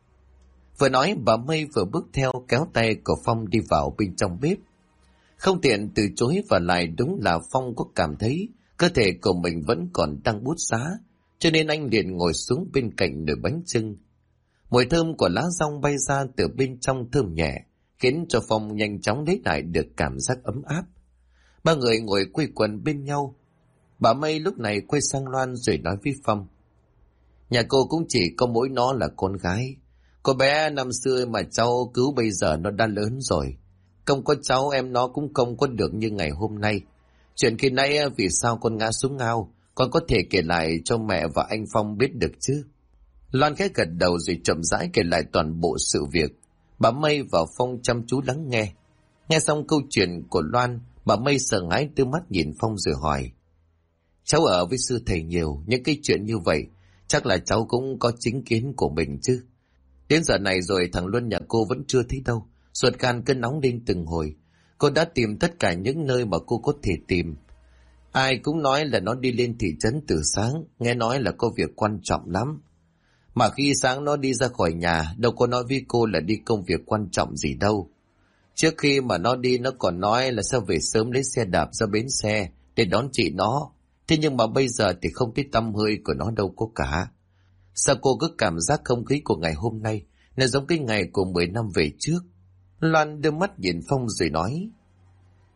Vừa nói bà Mây vừa bước theo kéo tay của Phong đi vào bên trong bếp. Không tiện từ chối và lại đúng là Phong có cảm thấy cơ thể của mình vẫn còn đang bút giá, cho nên anh liền ngồi xuống bên cạnh nồi bánh chưng. Mùi thơm của lá dong bay ra từ bên trong thơm nhẹ, khiến cho Phong nhanh chóng lấy lại được cảm giác ấm áp. Ba người ngồi quây quần bên nhau. Bà Mây lúc này quay sang Loan rồi nói với Phong. Nhà cô cũng chỉ có mỗi nó là con gái. Cô bé năm xưa mà cháu cứu bây giờ nó đã lớn rồi. Không có cháu em nó cũng không có được như ngày hôm nay. Chuyện khi nãy vì sao con ngã xuống ao, con có thể kể lại cho mẹ và anh Phong biết được chứ? Loan khẽ gật đầu rồi chậm rãi kể lại toàn bộ sự việc. Bà Mây và Phong chăm chú lắng nghe. Nghe xong câu chuyện của Loan, bà Mây sợ hãi đưa mắt nhìn Phong rồi hỏi. Cháu ở với sư thầy nhiều, những cái chuyện như vậy, chắc là cháu cũng có chính kiến của mình chứ. Đến giờ này rồi thằng Luân nhà cô vẫn chưa thấy đâu. Ruột gan cứ nóng lên từng hồi. Cô đã tìm tất cả những nơi mà cô có thể tìm. Ai cũng nói là nó đi lên thị trấn từ sáng, nghe nói là có việc quan trọng lắm. Mà khi sáng nó đi ra khỏi nhà, đâu có nói với cô là đi công việc quan trọng gì đâu. Trước khi mà nó đi nó còn nói là sẽ về sớm lấy xe đạp ra bến xe để đón chị nó. Thế nhưng mà bây giờ thì không thấy tăm hơi của nó đâu có cả. Sao cô cứ cảm giác không khí của ngày hôm nay là giống cái ngày của 10 năm về trước? Loan đưa mắt nhìn Phong rồi nói.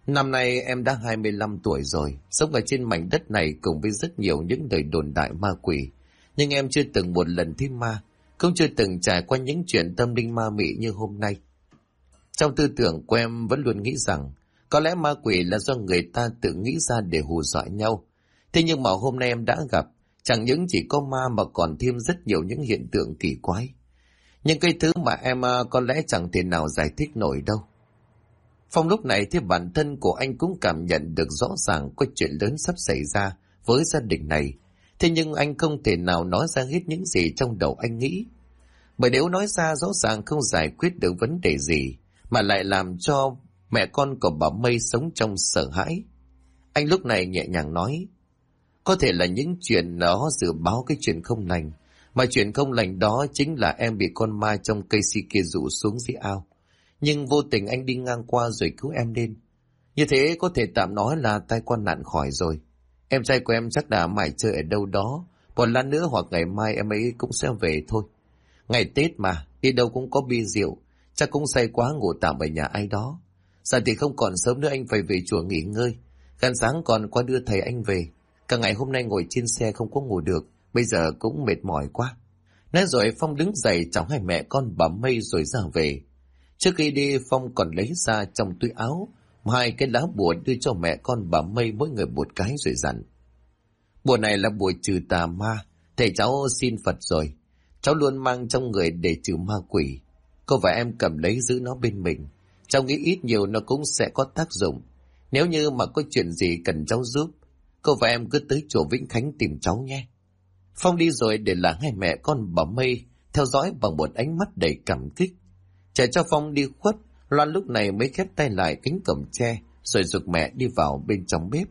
Năm nay em đã 25 tuổi rồi, sống ở trên mảnh đất này cùng với rất nhiều những lời đồn đại ma quỷ. Nhưng em chưa từng một lần thấy ma, cũng chưa từng trải qua những chuyện tâm linh ma mị như hôm nay. Trong tư tưởng của em vẫn luôn nghĩ rằng có lẽ ma quỷ là do người ta tự nghĩ ra để hù dọa nhau. Thế nhưng mà hôm nay em đã gặp, chẳng những chỉ có ma mà còn thêm rất nhiều những hiện tượng kỳ quái. Nhưng cái thứ mà em có lẽ chẳng thể nào giải thích nổi đâu. Phong lúc này thì bản thân của anh cũng cảm nhận được rõ ràng có chuyện lớn sắp xảy ra với gia đình này. Thế nhưng anh không thể nào nói ra hết những gì trong đầu anh nghĩ. Bởi nếu nói ra rõ ràng không giải quyết được vấn đề gì, mà lại làm cho mẹ con của bà Mây sống trong sợ hãi. Anh lúc này nhẹ nhàng nói, có thể là những chuyện nó dự báo cái chuyện không lành, mà chuyện không lành đó chính là em bị con ma trong cây si kia dụ xuống dưới ao. Nhưng vô tình anh đi ngang qua rồi cứu em lên. Như thế có thể tạm nói là tai qua nạn khỏi rồi. Em trai của em chắc đã mải chơi ở đâu đó, một lát nữa hoặc ngày mai em ấy cũng sẽ về thôi. Ngày Tết mà, đi đâu cũng có bia rượu, chắc cũng say quá ngủ tạm ở nhà ai đó. Giờ thì không còn sớm nữa, anh phải về chùa nghỉ ngơi. Gần sáng còn qua đưa thầy anh về. Cả ngày hôm nay ngồi trên xe không có ngủ được, bây giờ cũng mệt mỏi quá. Nói rồi Phong đứng dậy chào hai mẹ con bà Mây rồi ra về. Trước khi đi Phong còn lấy ra trong túi áo hai cái lá bùa đưa cho mẹ con bà Mây mỗi người một cái rồi dặn. Bùa này là bùa trừ tà ma, thầy cháu xin Phật rồi. Cháu luôn mang trong người để trừ ma quỷ. Cô và em cầm lấy giữ nó bên mình. Cháu nghĩ ít nhiều nó cũng sẽ có tác dụng. Nếu như mà có chuyện gì cần cháu giúp, cô và em cứ tới chùa Vĩnh Khánh tìm cháu nhé. Phong đi rồi để lại hai mẹ con bà Mây theo dõi bằng một ánh mắt đầy cảm kích. Chờ cho Phong đi khuất, Loan lúc này mới khép tay lại cánh cổng tre rồi giục mẹ đi vào bên trong bếp.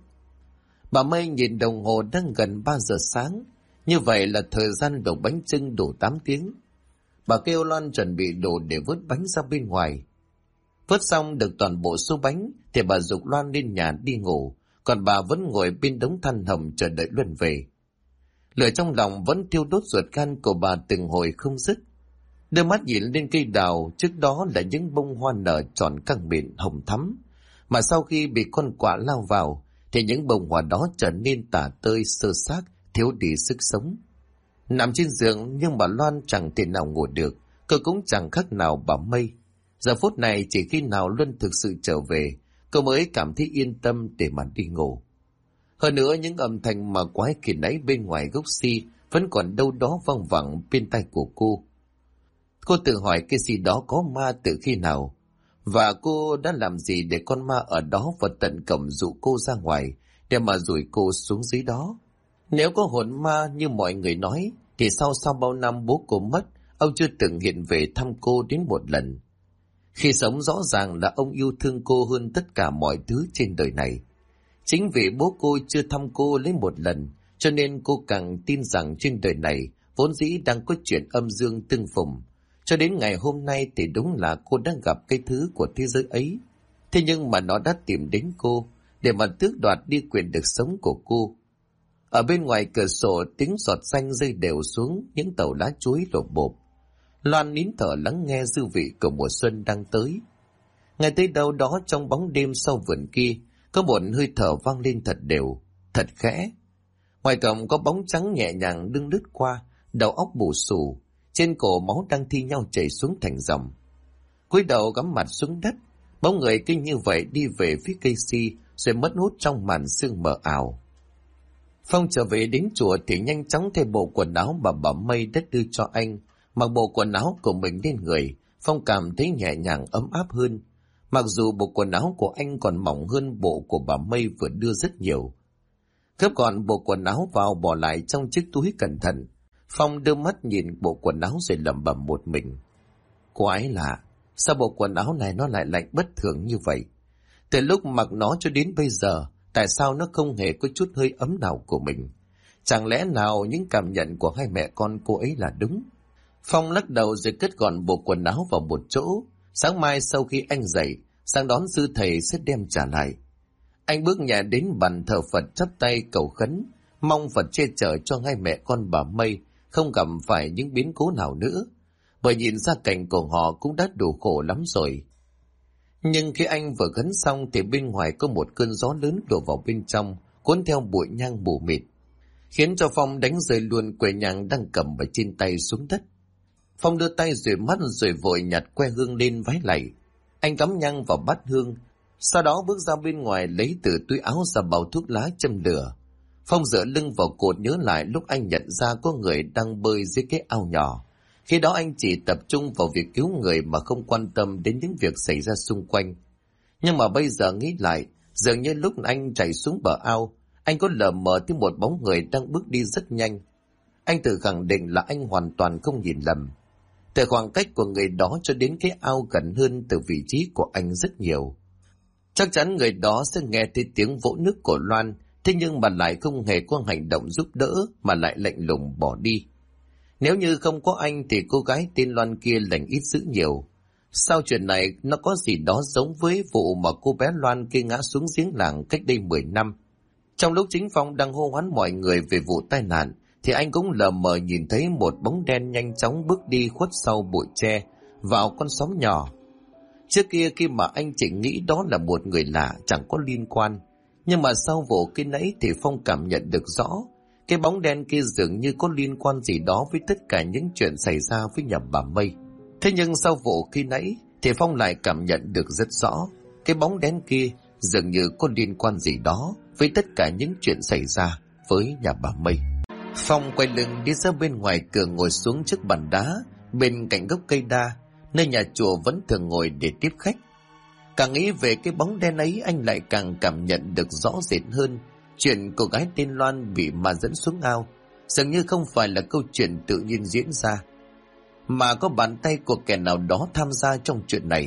Bà Mây nhìn đồng hồ đang gần 3 giờ sáng. Như vậy là thời gian đổ bánh chưng đủ 8 tiếng. Bà kêu Loan chuẩn bị đồ để vớt bánh ra bên ngoài. Vớt xong được toàn bộ số bánh thì bà giục Loan lên nhà đi ngủ, còn bà vẫn ngồi bên đống than hồng chờ đợi Luân về. Lửa trong lòng vẫn thiêu đốt ruột gan của bà từng hồi không dứt. Đưa mắt nhìn lên cây đào, trước đó là những bông hoa nở tròn căng mịn hồng thắm, mà sau khi bị con quạ lao vào thì những bông hoa đó trở nên tả tơi sơ xác, thiếu đi sức sống. Nằm trên giường nhưng mà Loan chẳng thể nào ngủ được, cô cũng chẳng khác nào bà Mây. Giờ phút này chỉ khi nào Luân thực sự trở về, cô mới cảm thấy yên tâm để mà đi ngủ. Hơn nữa những âm thanh mà quái kỳ nãy bên ngoài gốc si vẫn còn đâu đó văng vẳng bên tai của cô. Cô tự hỏi cái gì đó có ma từ khi nào, và cô đã làm gì để con ma ở đó vào tận cổng dụ cô ra ngoài để mà đuổi cô xuống dưới đó. Nếu có hồn ma như mọi người nói thì sau bao năm bố cô mất, ông chưa từng hiện về thăm cô đến một lần. Khi sống rõ ràng là ông yêu thương cô hơn tất cả mọi thứ trên đời này. Chính vì bố cô chưa thăm cô lấy một lần, cho nên cô càng tin rằng trên đời này vốn dĩ đang có chuyện âm dương tương phùng. Cho đến ngày hôm nay thì đúng là cô đang gặp cái thứ của thế giới ấy. Thế nhưng mà nó đã tìm đến cô để mà tước đoạt đi quyền được sống của cô. Ở bên ngoài cửa sổ tiếng giọt xanh rơi đều xuống những tàu lá chuối lộp bộp. Loan nín thở lắng nghe dư vị của mùa xuân đang tới. Ngay tới đâu đó trong bóng đêm sau vườn kia, có một hơi thở vang lên thật đều, thật khẽ. Ngoài cổng có bóng trắng nhẹ nhàng đứng lướt qua, đầu óc bù xù, trên cổ máu đang thi nhau chảy xuống thành dòng. Cúi đầu gắm mặt xuống đất, bóng người kinh như vậy đi về phía cây si rồi mất hút trong màn sương mờ ảo. Phong trở về đến chùa thì nhanh chóng thay bộ quần áo mà bà Mây đã đưa cho anh. Mặc bộ quần áo của mình lên người, Phong cảm thấy nhẹ nhàng ấm áp hơn. Mặc dù bộ quần áo của anh còn mỏng hơn bộ của bà Mây vừa đưa rất nhiều. Gấp gọn bộ quần áo vào bỏ lại trong chiếc túi cẩn thận. Phong đưa mắt nhìn bộ quần áo rồi lẩm bẩm một mình. Quái lạ, sao bộ quần áo này nó lại lạnh bất thường như vậy? Từ lúc mặc nó cho đến bây giờ, tại sao nó không hề có chút hơi ấm nào của mình? Chẳng lẽ nào những cảm nhận của hai mẹ con cô ấy là đúng? Phong lắc đầu rồi cất gọn bộ quần áo vào một chỗ. Sáng mai sau khi anh dậy, sang đón sư thầy sẽ đem trả lại. Anh bước nhẹ đến bàn thờ Phật chắp tay cầu khấn, mong Phật che chở cho hai mẹ con bà Mây không gặp phải những biến cố nào nữa, bởi nhìn ra cảnh của họ cũng đã đủ khổ lắm rồi. Nhưng khi anh vừa gắn xong thì bên ngoài có một cơn gió lớn đổ vào bên trong, cuốn theo bụi nhang mù mịt, khiến cho Phong đánh rơi luôn que nhang đang cầm ở trên tay xuống đất. Phong đưa tay rủi mắt rồi vội nhặt que hương lên vái lạy. Anh cắm nhang vào bát hương, sau đó bước ra bên ngoài lấy từ túi áo ra bao thuốc lá châm lửa. Phong dựa lưng vào cột nhớ lại lúc anh nhận ra có người đang bơi dưới cái ao nhỏ. Khi đó anh chỉ tập trung vào việc cứu người mà không quan tâm đến những việc xảy ra xung quanh. Nhưng mà bây giờ nghĩ lại, dường như lúc anh chạy xuống bờ ao, anh có lờ mờ thấy một bóng người đang bước đi rất nhanh. Anh tự khẳng định là anh hoàn toàn không nhìn lầm. Từ khoảng cách của người đó cho đến cái ao gần hơn từ vị trí của anh rất nhiều. Chắc chắn người đó sẽ nghe thấy tiếng vỗ nước của Loan, thế nhưng mà lại không hề có hành động giúp đỡ mà lại lạnh lùng bỏ đi. Nếu như không có anh thì cô gái tên Loan kia lành ít dữ nhiều. Sao chuyện này nó có gì đó giống với vụ mà cô bé Loan kia ngã xuống giếng làng cách đây 10 năm. Trong lúc chính Phong đang hô hoán mọi người về vụ tai nạn, thì anh cũng lờ mờ nhìn thấy một bóng đen nhanh chóng bước đi khuất sau bụi tre vào con xóm nhỏ. Trước kia khi mà anh chỉ nghĩ đó là một người lạ chẳng có liên quan, nhưng mà sau vụ kia nãy thì Phong cảm nhận được rõ cái bóng đen kia dường như có liên quan gì đó với tất cả những chuyện xảy ra với nhà bà Mây. Thế nhưng sau vụ khi nãy thì Phong lại cảm nhận được rất rõ cái bóng đen kia dường như có liên quan gì đó với tất cả những chuyện xảy ra với nhà bà Mây. Phong quay lưng đi ra bên ngoài cửa, ngồi xuống chiếc bàn đá bên cạnh gốc cây đa, nơi nhà chùa vẫn thường ngồi để tiếp khách. Càng nghĩ về cái bóng đen ấy, anh lại càng cảm nhận được rõ rệt hơn chuyện cô gái tên Loan bị ma dẫn xuống ao dường như không phải là câu chuyện tự nhiên diễn ra, mà có bàn tay của kẻ nào đó tham gia trong chuyện này.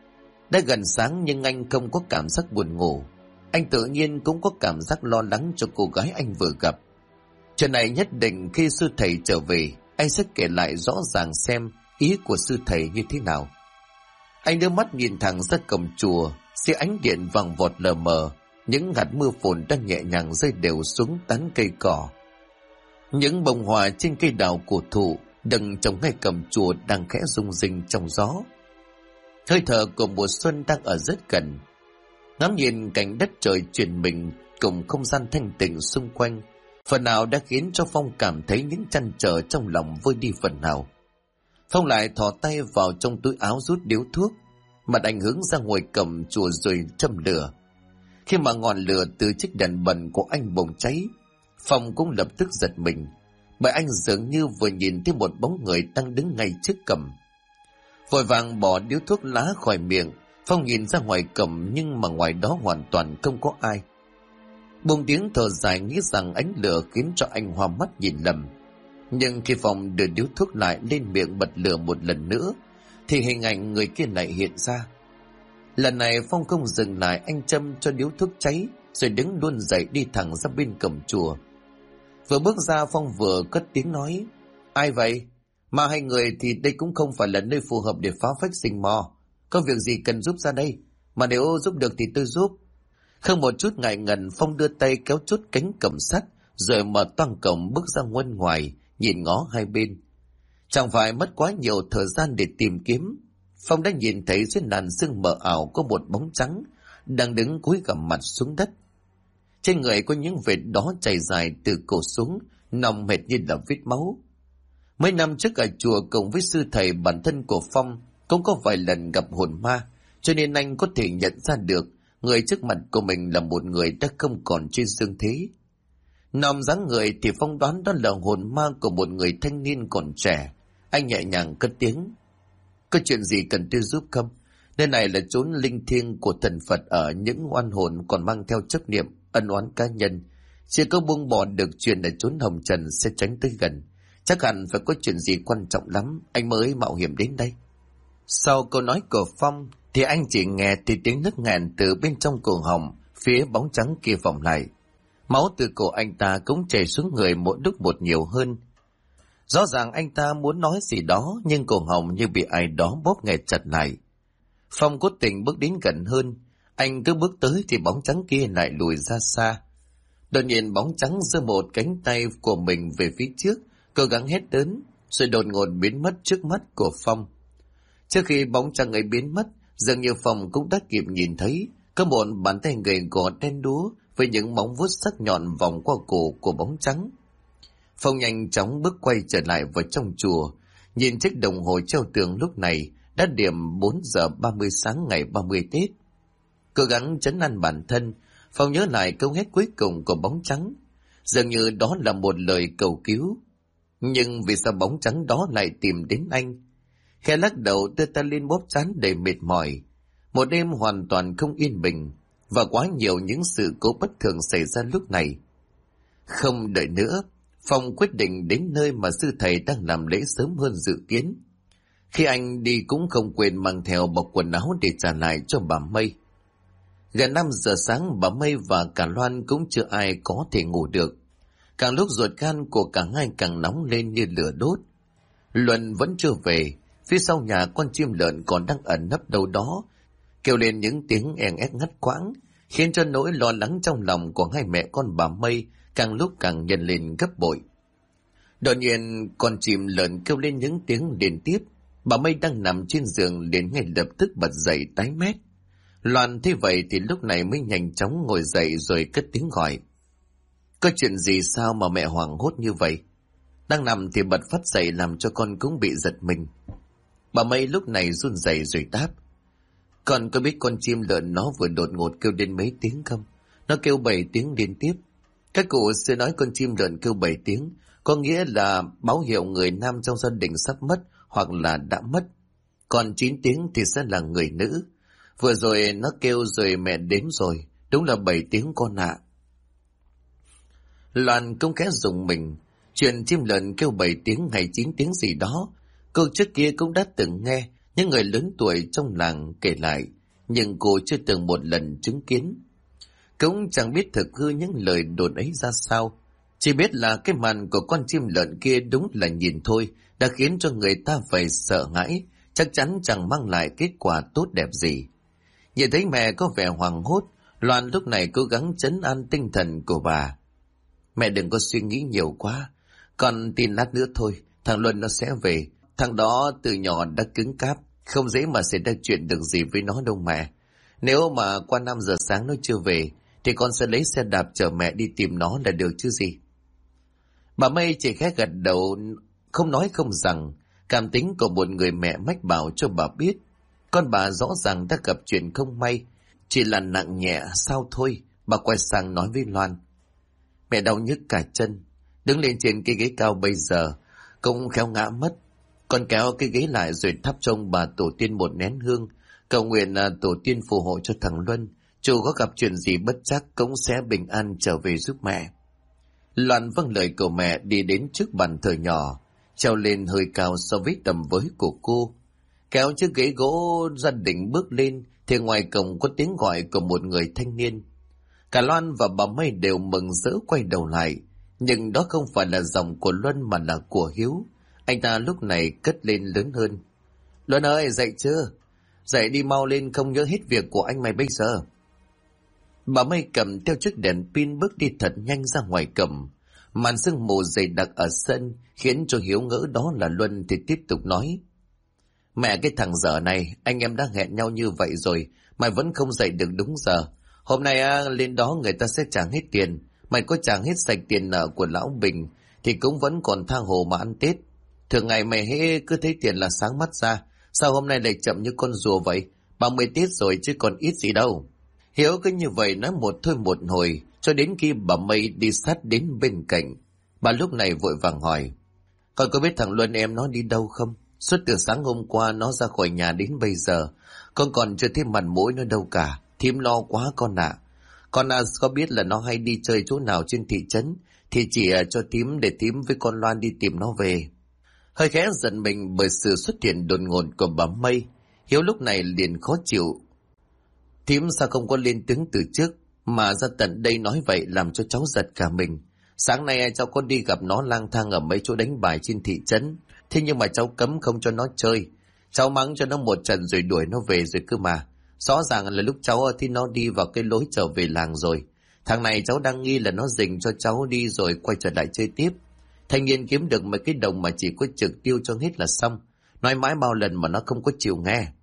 Đã gần sáng nhưng anh không có cảm giác buồn ngủ. Anh tự nhiên cũng có cảm giác lo lắng cho cô gái anh vừa gặp. Chuyện này nhất định khi sư thầy trở về, anh sẽ kể lại rõ ràng xem ý của sư thầy như thế nào. Anh đưa mắt nhìn thẳng ra cổng chùa, dưới ánh điện vàng vọt lờ mờ, những hạt mưa phùn đang nhẹ nhàng rơi đều xuống tán cây cỏ. Những bông hoa trên cây đào cổ thụ đừng trồng ngay cổng chùa đang khẽ rung rinh trong gió. Hơi thở của mùa xuân đang ở rất gần. Ngắm nhìn cảnh đất trời chuyển mình cùng không gian thanh tịnh xung quanh, phần nào đã khiến cho Phong cảm thấy những trăn trở trong lòng vơi đi phần nào. Phong lại thò tay vào trong túi áo rút điếu thuốc, mặt anh hướng ra ngoài cổng chùa rồi châm lửa. Khi mà ngọn lửa từ chiếc đèn bần của anh bùng cháy, Phong cũng lập tức giật mình, bởi anh dường như vừa nhìn thấy một bóng người đang đứng ngay trước cổng. Vội vàng bỏ điếu thuốc lá khỏi miệng, Phong nhìn ra ngoài cổng nhưng mà ngoài đó hoàn toàn không có ai. Buông tiếng thở dài nghĩ rằng ánh lửa khiến cho anh hoa mắt nhìn lầm. Nhưng khi Phong đưa điếu thuốc lại lên miệng bật lửa một lần nữa, thì hình ảnh người kia lại hiện ra. Lần này Phong không dừng lại, anh châm cho điếu thuốc cháy, rồi đứng luôn dậy đi thẳng ra bên cổng chùa. Vừa bước ra Phong vừa cất tiếng nói: "Ai vậy? Mà hai người thì đây cũng không phải là nơi phù hợp để phá phách rình mò. Có việc gì cần giúp ra đây, mà nếu giúp được thì tôi giúp." Không một chút ngại ngần, Phong đưa tay kéo chốt cánh cổng sắt, rồi mở toang cổng bước ra bên ngoài, nhìn ngó hai bên. Chẳng phải mất quá nhiều thời gian để tìm kiếm, Phong đã nhìn thấy dưới làn sương mờ ảo có một bóng trắng đang đứng cúi gằm mặt xuống đất. Trên người có những vệt đó chảy dài từ cổ xuống, nòng hệt như là vết máu. Mấy năm trước ở chùa cùng với sư thầy, bản thân của Phong cũng có vài lần gặp hồn ma, cho nên anh có thể nhận ra được người trước mặt của mình là một người đã không còn trên dương thế. Nòm dáng người thì Phong đoán đó là hồn ma của một người thanh niên còn trẻ. Anh nhẹ nhàng cất tiếng: "Có chuyện gì cần tôi giúp không? Nơi này là chốn linh thiêng của thần Phật, ở những oan hồn còn mang theo chấp niệm, ân oán cá nhân. Chỉ có buông bỏ được chuyện ở chốn hồng trần sẽ tránh tới gần. Chắc hẳn phải có chuyện gì quan trọng lắm, anh mới mạo hiểm đến đây." Sau câu nói của Phong thì anh chỉ nghe thì tiếng nức nghẹn từ bên trong cổ họng phía bóng trắng kia vọng lại. Máu từ cổ anh ta cũng chảy xuống người mỗi lúc một nhiều hơn. Rõ ràng anh ta muốn nói gì đó, nhưng cổ họng như bị ai đó bóp nghẹt chặt lại. Phong cố tình bước đến gần hơn, anh cứ bước tới thì bóng trắng kia lại lùi ra xa. Đột nhiên bóng trắng giơ một cánh tay của mình về phía trước, cố gắng hét lớn, rồi đột ngột biến mất trước mắt của Phong. Trước khi bóng trắng ấy biến mất, Dường như Phong cũng đã kịp nhìn thấy có một bàn tay gầy gò đen đúa với những móng vuốt sắc nhọn vòng qua cổ của bóng trắng. Phong nhanh chóng bước quay trở lại vào trong chùa, nhìn chiếc đồng hồ treo tường lúc này đã điểm 4 giờ 30 sáng ngày 30 Tết. Cố gắng trấn an bản thân, Phong nhớ lại câu hét cuối cùng của bóng trắng. Dường như đó là một lời cầu cứu. Nhưng vì sao bóng trắng đó lại tìm đến anh? Khẽ lắc đầu, đưa tay lên bóp trán đầy mệt mỏi. Một đêm hoàn toàn không yên bình, và quá nhiều những sự cố bất thường xảy ra lúc này. Không đợi nữa, Phong quyết định đến nơi mà sư thầy đang làm lễ sớm hơn dự kiến. Khi anh đi cũng không quên mang theo bọc quần áo để trả lại cho bà Mây. Gần 5 giờ sáng, bà Mây và cả Loan cũng chưa ai có thể ngủ được. Càng lúc ruột gan của cả hai càng nóng lên như lửa đốt. Luân vẫn chưa về, phía sau nhà con chim lợn còn đang ẩn nấp đâu đó, kêu lên những tiếng en ép ngắt quãng, khiến cho nỗi lo lắng trong lòng của hai mẹ con bà Mây càng lúc càng nhân lên gấp bội. Đột nhiên con chim lợn kêu lên những tiếng liên tiếp. Bà Mây đang nằm trên giường liền ngay lập tức bật dậy tái mét. Loan thấy vậy thì lúc này mới nhanh chóng ngồi dậy rồi cất tiếng gọi. Có chuyện gì sao mà mẹ hoảng hốt như vậy? Đang nằm thì bật phát dậy làm cho con cũng bị giật mình. Bà Mây lúc này run rẩy rồi đáp. Con có biết con chim lợn nó vừa đột ngột kêu đến mấy tiếng không? Nó kêu 7 tiếng liên tiếp. Các cụ sẽ nói con chim lợn kêu 7 tiếng có nghĩa là báo hiệu người nam trong gia đình sắp mất hoặc là đã mất. Còn 9 tiếng thì sẽ là người nữ. Vừa rồi nó kêu rồi mẹ đếm rồi, đúng là 7 tiếng con ạ. Loan cũng khẽ rùng mình. Chuyện chim lợn kêu 7 tiếng hay 9 tiếng gì đó, cô trước kia cũng đã từng nghe những người lớn tuổi trong làng kể lại, nhưng cô chưa từng một lần chứng kiến. Cũng chẳng biết thực hư những lời đồn ấy ra sao, chỉ biết là cái màn của con chim lợn kia đúng là nhìn thôi đã khiến cho người ta phải sợ hãi, chắc chắn chẳng mang lại kết quả tốt đẹp gì. Nhìn thấy mẹ có vẻ hoảng hốt, Loan lúc này cố gắng trấn an tinh thần của bà. Mẹ đừng có suy nghĩ nhiều quá, còn tin lát nữa thôi, thằng Luân nó sẽ về. Thằng đó từ nhỏ đã cứng cáp, không dễ mà xảy ra chuyện được gì với nó đâu mẹ. Nếu mà qua 5 giờ sáng nó chưa về, thì con sẽ lấy xe đạp chở mẹ đi tìm nó là được chứ gì. Bà Mây chỉ khẽ gật đầu, không nói không rằng. Cảm tính của một người mẹ mách bảo cho bà biết, con bà rõ ràng đã gặp chuyện không may, chỉ là nặng nhẹ sao thôi. Bà quay sang nói với Loan. Mẹ đau nhức cả chân, đứng lên trên cái ghế cao bây giờ cũng khéo ngã mất. Con kéo cái ghế lại rồi thắp trong bà tổ tiên một nén hương, cầu nguyện tổ tiên phù hộ cho thằng Luân, dù có gặp chuyện gì bất trắc cũng sẽ bình an trở về giúp mẹ. Loan vâng lời của mẹ đi đến trước bàn thờ nhỏ, treo lên hơi cao so với tầm với của cô. Kéo chiếc ghế gỗ gia đình bước lên thì ngoài cổng có tiếng gọi của một người thanh niên. Cả Loan và bà Mây đều mừng rỡ quay đầu lại, nhưng đó không phải là giọng của Luân mà là của Hiếu. Anh ta lúc này cất lên lớn hơn. Luân ơi, dậy chưa? Dậy đi mau lên, không nhớ hết việc của anh mày bây giờ. Bà Mây cầm theo chiếc đèn pin bước đi thật nhanh ra ngoài cổng. Màn sương mù dày đặc ở sân khiến cho Hiếu ngỡ đó là Luân thì tiếp tục nói. Mẹ cái thằng dở này, anh em đã hẹn nhau như vậy rồi, mày vẫn không dậy được đúng giờ. Hôm nay lên đó người ta sẽ trả hết tiền. Mày có trả hết sạch tiền nợ của lão Bình thì cũng vẫn còn tha hồ mà ăn Tết. Thường ngày mày hễ cứ thấy tiền là sáng mắt ra, sao hôm nay lại chậm như con rùa vậy? 30 Tết rồi chứ còn ít gì đâu. Hiếu cứ như vậy nói một thôi một hồi, cho đến khi bà Mây đi sát đến bên cạnh. Bà lúc này vội vàng hỏi. Con có biết thằng Luân em nó đi đâu không? Suốt từ sáng hôm qua nó ra khỏi nhà đến bây giờ, con còn chưa thấy mặt mũi nó đâu cả. Thím lo quá con ạ. Con có biết là nó hay đi chơi chỗ nào trên thị trấn thì chỉ cho thím để thím với con Loan đi tìm nó về. Hơi khẽ giận mình bởi sự xuất hiện đột ngột của bà Mây, Hiếu lúc này liền khó chịu. Thím sao không có lên tiếng từ trước mà ra tận đây nói vậy, làm cho cháu giật cả mình. Sáng nay cháu có đi gặp nó lang thang ở mấy chỗ đánh bài trên thị trấn, thế nhưng mà cháu cấm không cho nó chơi. Cháu mắng cho nó một trận rồi đuổi nó về rồi cơ mà. Rõ ràng là lúc cháu thì nó đi vào cái lối trở về làng rồi. Thằng này cháu đang nghi là nó dình cho cháu đi rồi quay trở lại chơi tiếp. Thanh niên kiếm được mấy cái đồng mà chỉ có trực tiêu cho hết là xong. Nói mãi bao lần mà nó không có chịu nghe.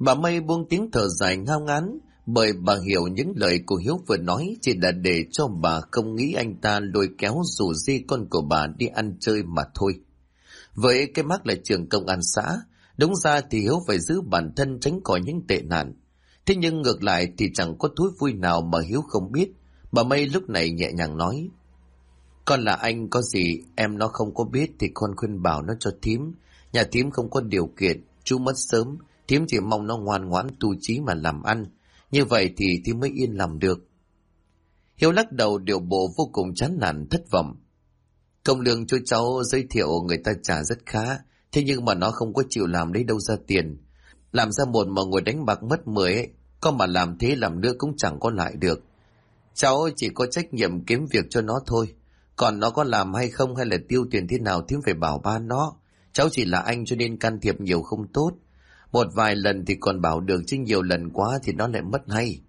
Bà Mây buông tiếng thở dài ngao ngán, bởi bà hiểu những lời của Hiếu vừa nói chỉ là để cho bà không nghĩ anh ta lôi kéo rủ dê con của bà đi ăn chơi mà thôi. Với cái mác là trường công an xã, đúng ra thì Hiếu phải giữ bản thân tránh khỏi những tệ nạn. Thế nhưng ngược lại thì chẳng có thú vui nào mà Hiếu không biết. Bà Mây lúc này nhẹ nhàng nói: Con là anh, có gì em nó không có biết thì con khuyên bảo nó cho thím. Nhà thím không có điều kiện, chú mất sớm, thím chỉ mong nó ngoan ngoãn tu chí mà làm ăn. Như vậy thì thím mới yên lòng được. Hiếu lắc đầu, điệu bộ vô cùng chán nản thất vọng. Công lương cho cháu giới thiệu người ta trả rất khá, thế nhưng mà nó không có chịu làm lấy đâu ra tiền. Làm ra một mà ngồi đánh bạc mất 10 ấy, có mà làm thế làm nữa cũng chẳng có lại được. Cháu chỉ có trách nhiệm kiếm việc cho nó thôi. Còn nó có làm hay không hay là tiêu tiền thế nào thím phải bảo ban nó. Cháu chỉ là anh cho nên can thiệp nhiều không tốt. Một vài lần thì còn bảo được, chứ nhiều lần quá thì nó lại mất hay.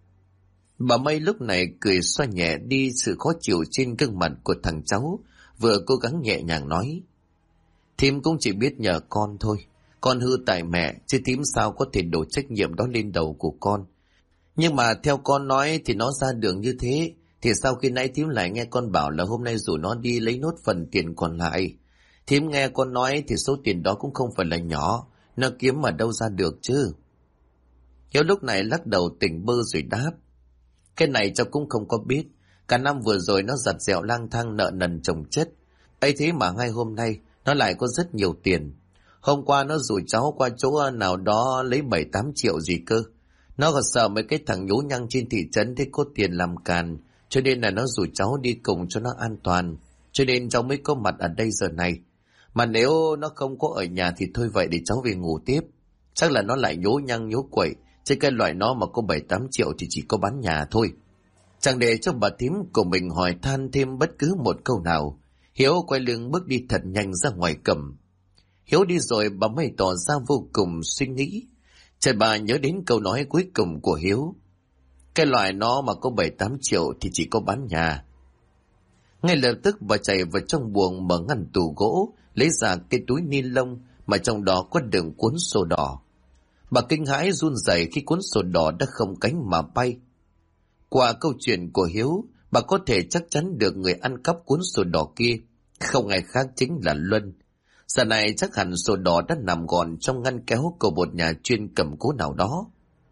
Bà Mây lúc này cười xoa nhẹ đi sự khó chịu trên gương mặt của thằng cháu, vừa cố gắng nhẹ nhàng nói: Thím cũng chỉ biết nhờ con thôi. Con hư tại mẹ, chứ thím sao có thể đổ trách nhiệm đó lên đầu của con. Nhưng mà theo con nói thì nó ra đường như thế, thì sau khi nãy thím lại nghe con bảo là hôm nay rủ nó đi lấy nốt phần tiền còn lại. Thím nghe con nói thì số tiền đó cũng không phải là nhỏ, nó kiếm mà đâu ra được chứ. Hiếu lúc này lắc đầu tỉnh bơ rồi đáp: Cái này cháu cũng không có biết. Cả năm vừa rồi nó giặt dẹo lang thang nợ nần chồng chất. Ấy thế mà ngay hôm nay nó lại có rất nhiều tiền. Hôm qua nó rủ cháu qua chỗ nào đó lấy 7-8 triệu gì cơ. Nó còn sợ mấy cái thằng nhố nhăng trên thị trấn thấy có tiền làm càn, cho nên là nó rủ cháu đi cùng cho nó an toàn. Cho nên cháu mới có mặt ở đây giờ này. Mà nếu nó không có ở nhà thì thôi vậy, để cháu về ngủ tiếp. Chắc là nó lại nhố nhăng nhố quậy, chứ cái loại nó mà có 7-8 triệu thì chỉ có bán nhà thôi. Chẳng để cho bà thím của mình hỏi than thêm bất cứ một câu nào, Hiếu quay lưng bước đi thật nhanh ra ngoài cầm. Hiếu đi rồi bà Mây tỏ ra vô cùng suy nghĩ. Trời, bà nhớ đến câu nói cuối cùng của Hiếu: Cái loại nó mà có 7-8 triệu thì chỉ có bán nhà. Ngay lập tức bà chạy vào trong buồng mở ngăn tủ gỗ, lấy ra cái túi ni lông mà trong đó có đựng cuốn sổ đỏ. Bà kinh hãi run rẩy khi cuốn sổ đỏ đã không cánh mà bay. Qua câu chuyện của Hiếu, bà có thể chắc chắn được người ăn cắp cuốn sổ đỏ kia không ai khác chính là Luân. Giờ này chắc hẳn sổ đỏ đã nằm gọn trong ngăn kéo của một nhà chuyên cầm cố nào đó.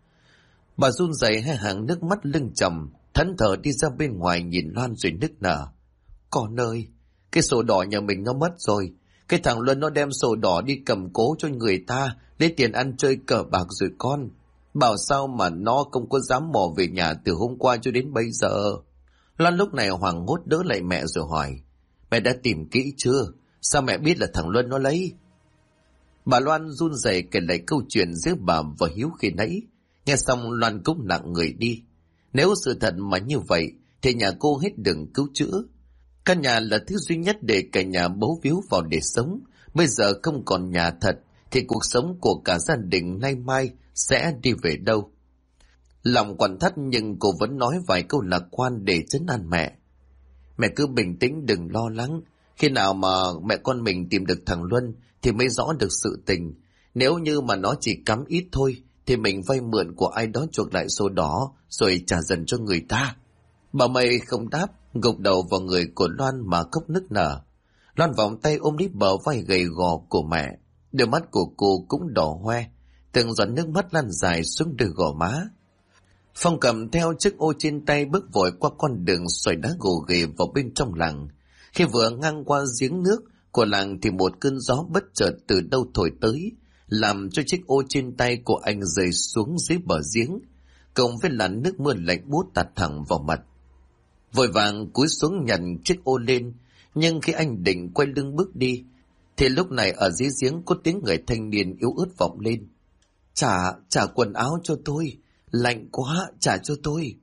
Bà run rẩy hai hàng nước mắt lưng tròng, thẫn thờ đi ra bên ngoài nhìn Loan rồi nức nở: Con ơi, cái sổ đỏ nhà mình nó mất rồi. Cái thằng Luân nó đem sổ đỏ đi cầm cố cho người ta, lấy tiền ăn chơi cờ bạc rồi con. Bảo sao mà nó không có dám mò về nhà từ hôm qua cho đến bây giờ. Loan lúc này hoảng hốt đỡ lại mẹ rồi hỏi: Mẹ đã tìm kỹ chưa? Sao mẹ biết là thằng Luân nó lấy? Bà Loan run rẩy kể lại câu chuyện giữa bà và Hiếu khi nãy. Nghe xong Loan cũng nặng người đi. Nếu sự thật mà như vậy thì nhà cô hết đường cứu chữa. Căn nhà là thứ duy nhất để cả nhà bấu víu vào để sống. Bây giờ không còn nhà thật thì cuộc sống của cả gia đình nay mai sẽ đi về đâu? Lòng quặn thắt nhưng cô vẫn nói vài câu lạc quan để trấn an mẹ. Mẹ cứ bình tĩnh, đừng lo lắng. Khi nào mà mẹ con mình tìm được thằng Luân thì mới rõ được sự tình. Nếu như mà nó chỉ cắm ít thôi thì mình vay mượn của ai đó chuộc lại sổ đỏ rồi trả dần cho người ta. Bà Mây không đáp, gục đầu vào người của Loan mà khóc nức nở. Loan vòng tay ôm lấy bờ vai gầy gò của mẹ. Đôi mắt của cô cũng đỏ hoe, từng giọt nước mắt lan dài xuống đôi gò má. Phong cầm theo chiếc ô trên tay bước vội qua con đường xoài đá gồ ghề vào bên trong làng. Khi vừa ngang qua giếng nước của làng thì một cơn gió bất chợt từ đâu thổi tới, làm cho chiếc ô trên tay của anh rơi xuống dưới bờ giếng, cộng với làn nước mưa lạnh buốt tạt thẳng vào mặt. Vội vàng cúi xuống nhặt chiếc ô lên, nhưng khi anh định quay lưng bước đi thì lúc này ở dưới giếng có tiếng người thanh niên yếu ớt vọng lên: Trả quần áo cho tôi, lạnh quá, trả cho tôi.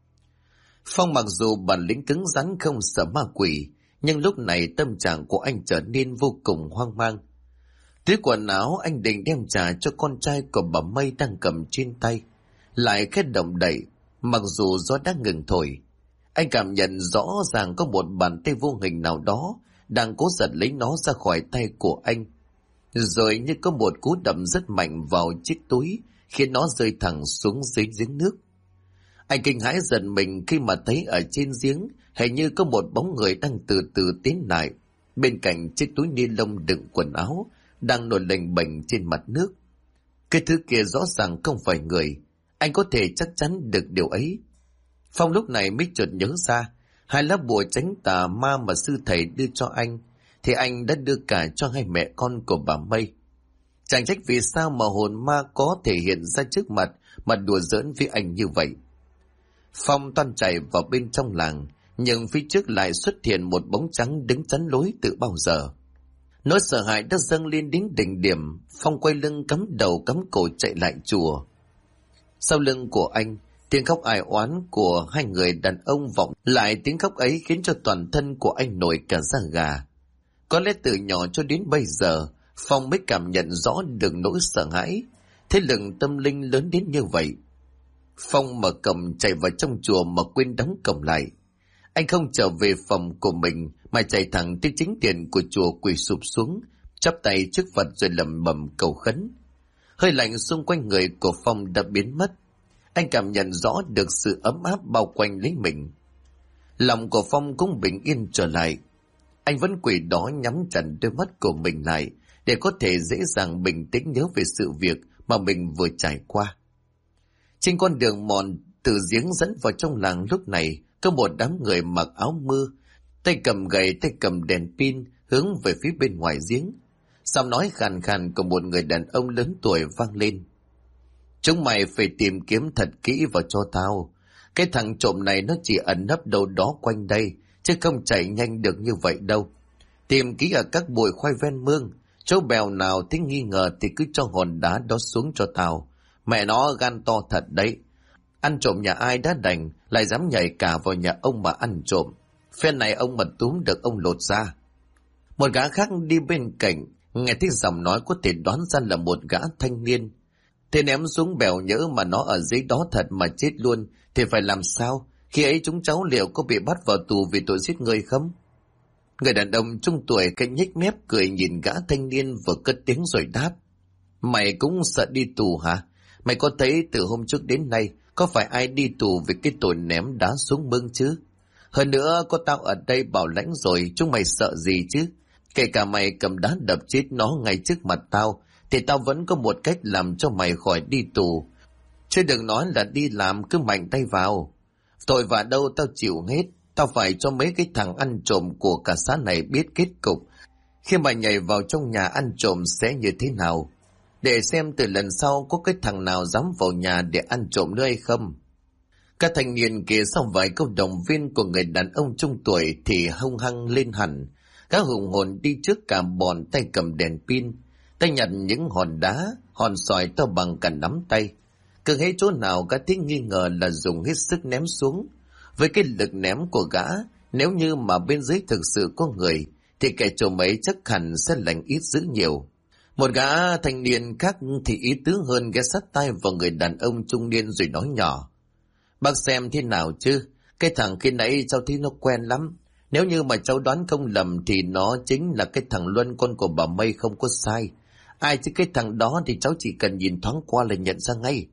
Phong mặc dù bản lĩnh cứng rắn không sợ ma quỷ, nhưng lúc này tâm trạng của anh trở nên vô cùng hoang mang. Túi quần áo anh định đem trả cho con trai của bà Mây đang cầm trên tay lại khét động đậy. Mặc dù gió đã ngừng thổi, anh cảm nhận rõ ràng có một bàn tay vô hình nào đó đang cố giật lấy nó ra khỏi tay của anh. Rồi như có một cú đập rất mạnh vào chiếc túi khiến nó rơi thẳng xuống dưới giếng nước. Anh kinh hãi giật mình khi mà thấy ở trên giếng hình như có một bóng người đang từ từ tiến lại, bên cạnh chiếc túi ni lông đựng quần áo đang nổi lềnh bềnh trên mặt nước. Cái thứ kia rõ ràng không phải người, anh có thể chắc chắn được điều ấy. Phong lúc này mới chợt nhớ ra, hai lá bùa tránh tà ma mà sư thầy đưa cho anh thì anh đã đưa cả cho hai mẹ con của bà Mây. Chẳng trách vì sao mà hồn ma có thể hiện ra trước mặt mà đùa giỡn với anh như vậy. Phong toan chạy vào bên trong làng, nhưng phía trước lại xuất hiện một bóng trắng đứng chắn lối từ bao giờ. Nỗi sợ hãi đã dâng lên đến đỉnh điểm, Phong quay lưng cắm đầu cắm cổ chạy lại chùa. Sau lưng của anh, tiếng khóc ai oán của hai người đàn ông vọng lại. Tiếng khóc ấy khiến cho toàn thân của anh nổi cả da gà. Có lẽ từ nhỏ cho đến bây giờ, Phong mới cảm nhận rõ được nỗi sợ hãi, thế lực tâm linh lớn đến như vậy. Phong mở cổng chạy vào trong chùa mà quên đóng cổng lại. Anh không trở về phòng của mình mà chạy thẳng tới chính điện của chùa, quỳ sụp xuống, chắp tay trước Phật rồi lẩm bẩm cầu khấn. Hơi lạnh xung quanh người của Phong đã biến mất. Anh cảm nhận rõ được sự ấm áp bao quanh lấy mình. Lòng của Phong cũng bình yên trở lại. Anh vẫn quỳ đó nhắm chặt đôi mắt của mình lại để có thể dễ dàng bình tĩnh nhớ về sự việc mà mình vừa trải qua. Trên con đường mòn từ giếng dẫn vào trong làng lúc này có một đám người mặc áo mưa, tay cầm gậy, tay cầm đèn pin hướng về phía bên ngoài giếng. Giọng nói khàn khàn của một người đàn ông lớn tuổi vang lên: "Chúng mày phải tìm kiếm thật kỹ vào cho tao. Cái thằng trộm này nó chỉ ẩn nấp đâu đó quanh đây, chứ không chạy nhanh được như vậy đâu. Tìm kỹ ở các bụi khoai ven mương, chỗ bèo nào thấy nghi ngờ thì cứ cho hòn đá đó xuống cho tao. Mẹ nó gan to thật đấy. Ăn trộm nhà ai đã đành, lại dám nhảy cả vào nhà ông mà ăn trộm. Phen này ông mà túm được ông lột ra." Một gã khác đi bên cạnh, nghe thấy giọng nói có thể đoán ra là một gã thanh niên. Thế ném xuống bèo nhỡ mà nó ở dưới đó thật mà chết luôn thì phải làm sao? Khi ấy chúng cháu liệu có bị bắt vào tù vì tội giết người không? Người đàn ông trung tuổi cái nhếch mép cười nhìn gã thanh niên vừa cất tiếng rồi đáp: "Mày cũng sợ đi tù hả? Mày có thấy từ hôm trước đến nay có phải ai đi tù vì cái tội ném đá xuống mương chứ? Hơn nữa có tao ở đây bảo lãnh rồi, chúng mày sợ gì chứ? Kể cả mày cầm đá đập chết nó ngay trước mặt tao thì tao vẫn có một cách làm cho mày khỏi đi tù. Chứ đừng nói là đi làm cứ mạnh tay vào. Tội vạ đâu tao chịu hết. Tao phải cho mấy cái thằng ăn trộm của cả xã này biết kết cục khi mà nhảy vào trong nhà ăn trộm sẽ như thế nào, để xem từ lần sau có cái thằng nào dám vào nhà để ăn trộm nữa hay không." Các thanh niên kia sau vài câu động viên của người đàn ông trung tuổi thì hung hăng lên hẳn. Các hùng hồn đi trước cả bọn, tay cầm đèn pin, tay nhặt những hòn đá, hòn xoài to bằng cả nắm tay. Cứ hết chỗ nào gã thấy nghi ngờ là dùng hết sức ném xuống. Với cái lực ném của gã, nếu như mà bên dưới thực sự có người thì kẻ trộm ấy chắc hẳn sẽ lành ít dữ nhiều. Một gã thanh niên khác thì ý tứ hơn, ghé sát tay vào người đàn ông trung niên rồi nói nhỏ: "Bác xem thế nào chứ? Cái thằng khi nãy cháu thấy nó quen lắm. Nếu như mà cháu đoán không lầm thì nó chính là cái thằng Luân, con của bà Mây không có sai. Ai chứ cái thằng đó thì cháu chỉ cần nhìn thoáng qua là nhận ra ngay."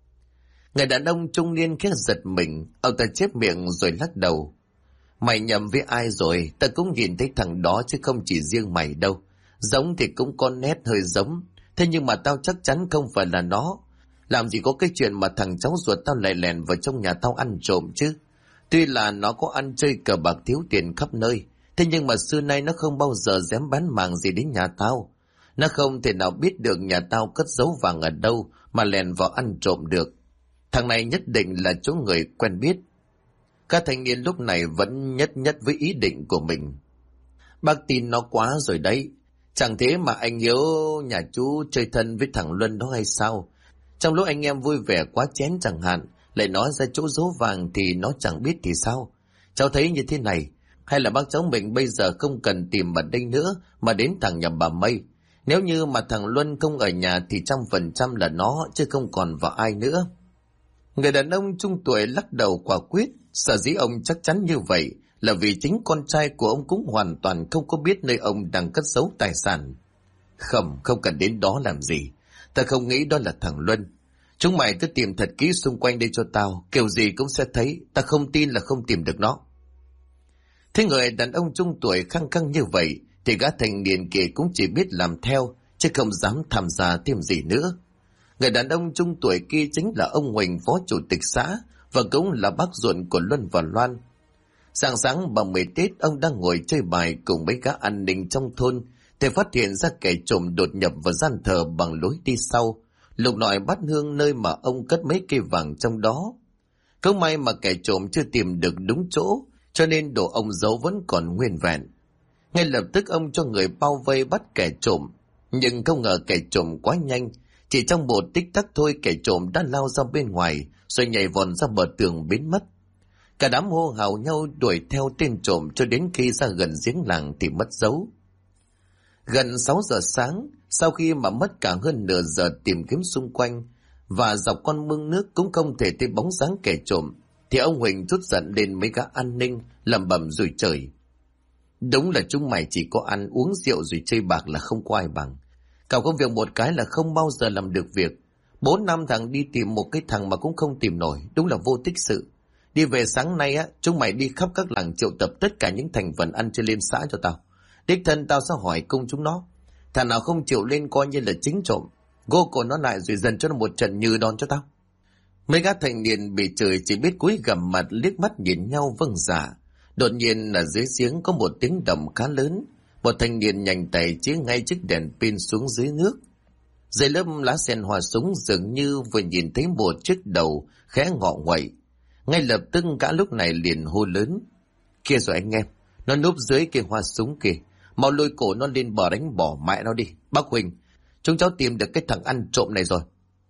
Người đàn ông trung niên khẽ giật mình, ông ta chép miệng rồi lắc đầu: "Mày nhầm với ai rồi? Ta cũng nhìn thấy thằng đó chứ không chỉ riêng mày đâu. Giống thì cũng có nét hơi giống, thế nhưng mà tao chắc chắn không phải là nó. Làm gì có cái chuyện mà thằng cháu ruột tao lại lèn vào trong nhà tao ăn trộm chứ. Tuy là nó có ăn chơi cờ bạc thiếu tiền khắp nơi, thế nhưng mà xưa nay nó không bao giờ dám bán màng gì đến nhà tao. Nó không thể nào biết được nhà tao cất giấu vàng ở đâu mà lèn vào ăn trộm được. Thằng này nhất định là chỗ người quen biết." Các thanh niên lúc này vẫn nhất nhất với ý định của mình: "Bác tin nó quá rồi đấy. Chẳng thế mà anh Hiếu nhà chú chơi thân với thằng Luân đó hay sao? Trong lúc anh em vui vẻ quá chén chẳng hạn, lại nói ra chỗ giấu vàng thì nó chẳng biết thì sao? Cháu thấy như thế này, hay là bác cháu mình bây giờ không cần tìm ở đây nữa mà đến thằng nhà bà Mây. Nếu như mà thằng Luân không ở nhà thì 100% là nó, chứ không còn vào ai nữa." Người đàn ông trung tuổi lắc đầu quả quyết. Sở dĩ ông chắc chắn như vậy là vì chính con trai của ông cũng hoàn toàn không có biết nơi ông đang cất giấu tài sản. Không cần đến đó làm gì. Ta không nghĩ đó là thằng Luân. Chúng mày cứ tìm thật kỹ xung quanh đây cho tao, kiểu gì cũng sẽ thấy, ta không tin là không tìm được nó. Thế người đàn ông trung tuổi khăng khăng như vậy, thì gã thanh niên kia cũng chỉ biết làm theo, chứ không dám tham gia thêm gì nữa. Người đàn ông trung tuổi kia chính là ông Huỳnh, phó chủ tịch xã, và cũng là bác ruột của Luân và Loan. Sáng sáng bằng 10 Tết, ông đang ngồi chơi bài cùng mấy gã an ninh trong thôn, thì phát hiện ra kẻ trộm đột nhập vào gian thờ bằng lối đi sau, lục lọi bát hương nơi mà ông cất mấy cây vàng trong đó. Không may mà kẻ trộm chưa tìm được đúng chỗ, cho nên đồ ông giấu vẫn còn nguyên vẹn. Ngay lập tức ông cho người bao vây bắt kẻ trộm, nhưng không ngờ kẻ trộm quá nhanh, chỉ trong một tích tắc thôi kẻ trộm đã lao ra bên ngoài, rồi nhảy vọt ra bờ tường biến mất. Cả đám hô hào nhau đuổi theo tên trộm cho đến khi ra gần giếng làng thì mất dấu. Gần 6 giờ sáng, sau khi mà mất cả hơn nửa giờ tìm kiếm xung quanh và dọc con mương nước cũng không thể thấy bóng dáng kẻ trộm, thì ông Huỳnh trút giận lên mấy gã an ninh, lẩm bẩm rồi trời. Đúng là chúng mày chỉ có ăn uống rượu rồi chơi bạc là không có ai bằng. Cậu công việc một cái là không bao giờ làm được việc. 4-5 thằng đi tìm một cái thằng mà cũng không tìm nổi, đúng là vô tích sự. Đi về sáng nay á, chúng mày đi khắp các làng triệu tập tất cả những thành phần ăn chơi lên xã cho tao. Đích thân tao sẽ hỏi công chúng nó. Thằng nào không chịu lên coi như là chính trộm, gô cổ nó lại rồi dần cho nó một trận như đòn cho tao. Mấy gã thanh niên bị chửi chỉ biết cúi gằm mặt liếc mắt nhìn nhau vâng dạ. Đột nhiên là dưới giếng có một tiếng động khá lớn. Một thanh niên nhanh tay chĩa ngay chiếc đèn pin xuống dưới nước. Dưới lớp lá sen hoa súng dường như vừa nhìn thấy một chiếc đầu khẽ ngọ nguậy. Ngay lập tức gã lúc này liền hô lớn. Kia rồi anh em, nó núp dưới cây hoa súng kìa. Mau lôi cổ nó lên bờ đánh bỏ mẹ nó đi. Bác Huỳnh, chúng cháu tìm được cái thằng ăn trộm này rồi.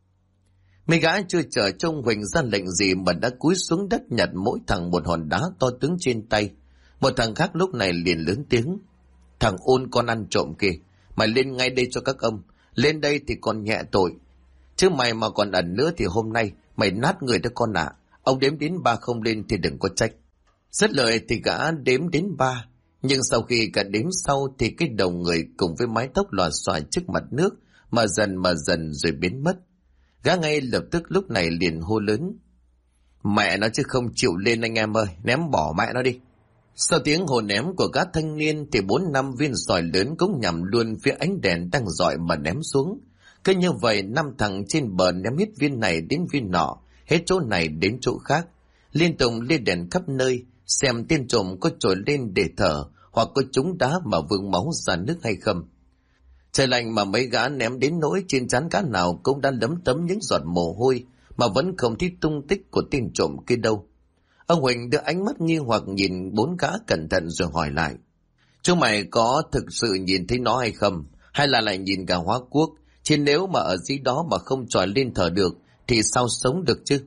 Mấy gã chưa chờ trông Huỳnh ra lệnh gì mà đã cúi xuống đất nhặt mỗi thằng một hòn đá to tướng trên tay. Một thằng khác lúc này liền lớn tiếng. Thằng ôn con ăn trộm kìa, mày lên ngay đây cho các ông. Lên đây thì còn nhẹ tội, chứ mày mà còn ẩn nữa thì hôm nay mày nát người đó con ạ. Ông đếm đến 3 không lên thì đừng có trách. Dứt lời thì gã đếm đến 3, nhưng sau khi cả đếm sau thì cái đầu người cùng với mái tóc lòa xòa trước mặt nước mà dần rồi biến mất. Gã ngay lập tức lúc này liền hô lớn. Mẹ nó chứ không chịu lên anh em ơi, ném bỏ mẹ nó đi. Sau tiếng hô ném của các thanh niên thì 4-5 viên sỏi lớn cũng nhằm luôn phía ánh đèn đang rọi mà ném xuống. Cứ như vậy 5 thằng trên bờ ném hết viên này đến viên nọ, hết chỗ này đến chỗ khác, liên tục lên đèn khắp nơi, xem tên trộm có trồi lên để thở hoặc có trúng đá mà vương máu ra nước hay không. Trời lạnh mà mấy gã ném đến nỗi trên trán gã nào cũng đã lấm tấm những giọt mồ hôi mà vẫn không thấy tung tích của tên trộm kia đâu. Ông Huỳnh đưa ánh mắt nghi hoặc nhìn 4 gã cẩn thận rồi hỏi lại. Chúng mày có thực sự nhìn thấy nó hay không? Hay là lại nhìn cả hóa quốc? Chứ nếu mà ở dưới đó mà không trồi lên thở được thì sao sống được chứ?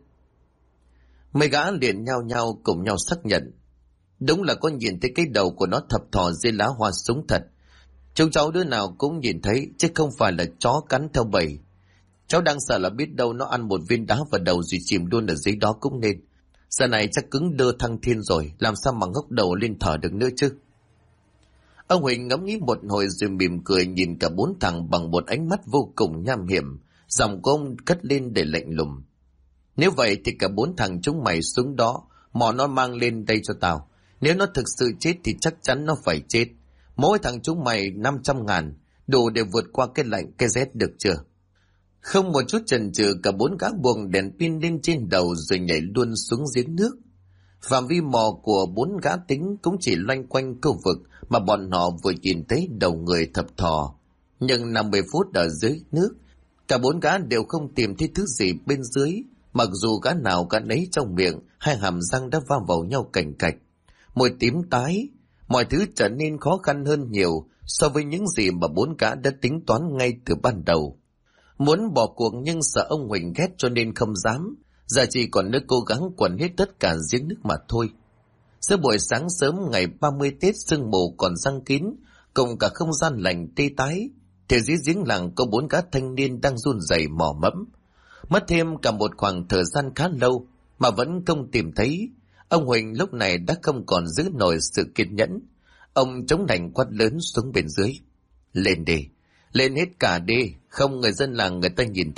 Mấy gã liền nhao nhao cùng nhau xác nhận. Đúng là có nhìn thấy cái đầu của nó thập thò dưới lá hoa súng thật. Chúng cháu đứa nào cũng nhìn thấy, chứ không phải là chó cắn theo bầy. Cháu đang sợ là biết đâu nó ăn một viên đá vào đầu rồi chìm luôn ở dưới đó cũng nên. Giờ này chắc cứng đơ thăng thiên rồi, làm sao mà ngóc đầu lên thở được nữa chứ? Ông Huỳnh ngẫm nghĩ một hồi rồi mỉm cười nhìn cả 4 thằng bằng một ánh mắt vô cùng nham hiểm. Giọng của ông cất lên để lạnh lùng. Nếu vậy thì cả 4 thằng chúng mày xuống đó, mò nó mang lên đây cho tao. Nếu nó thực sự chết thì chắc chắn nó phải chết. Mỗi thằng chúng mày 500.000, đủ để vượt qua cái lạnh cái rét được chưa? Không một chút chần chừ, cả 4 gã buông đèn pin lên trên đầu rồi nhảy luôn xuống giếng nước. Phạm vi mò của 4 gã tính cũng chỉ loanh quanh khu vực mà bọn họ vừa nhìn thấy đầu người thập thò. Nhưng 50 phút ở dưới nước, cả 4 gã đều không tìm thấy thứ gì bên dưới, mặc dù gã nào gã nấy trong miệng hai hàm răng đã va vào nhau cành cạch. Môi tím tái, mọi thứ trở nên khó khăn hơn nhiều so với những gì mà 4 gã đã tính toán ngay từ ban đầu. Muốn bỏ cuộc nhưng sợ ông Huỳnh ghét cho nên không dám, giờ chỉ còn nước cố gắng quần hết tất cả giếng nước mà thôi. Giữa buổi sáng sớm ngày 30 Tết sương mù còn giăng kín, cùng cả không gian lạnh tê tái, thì dưới giếng làng có 4 gã thanh niên đang run rẩy mò mẫm. Mất thêm cả một khoảng thời gian khá lâu mà vẫn không tìm thấy. Ông Huỳnh lúc này đã không còn giữ nổi sự kiên nhẫn. Ông chống đành quát lớn xuống bên dưới. Lên đi, lên hết cả đi, không người dân làng người ta nhìn thấy,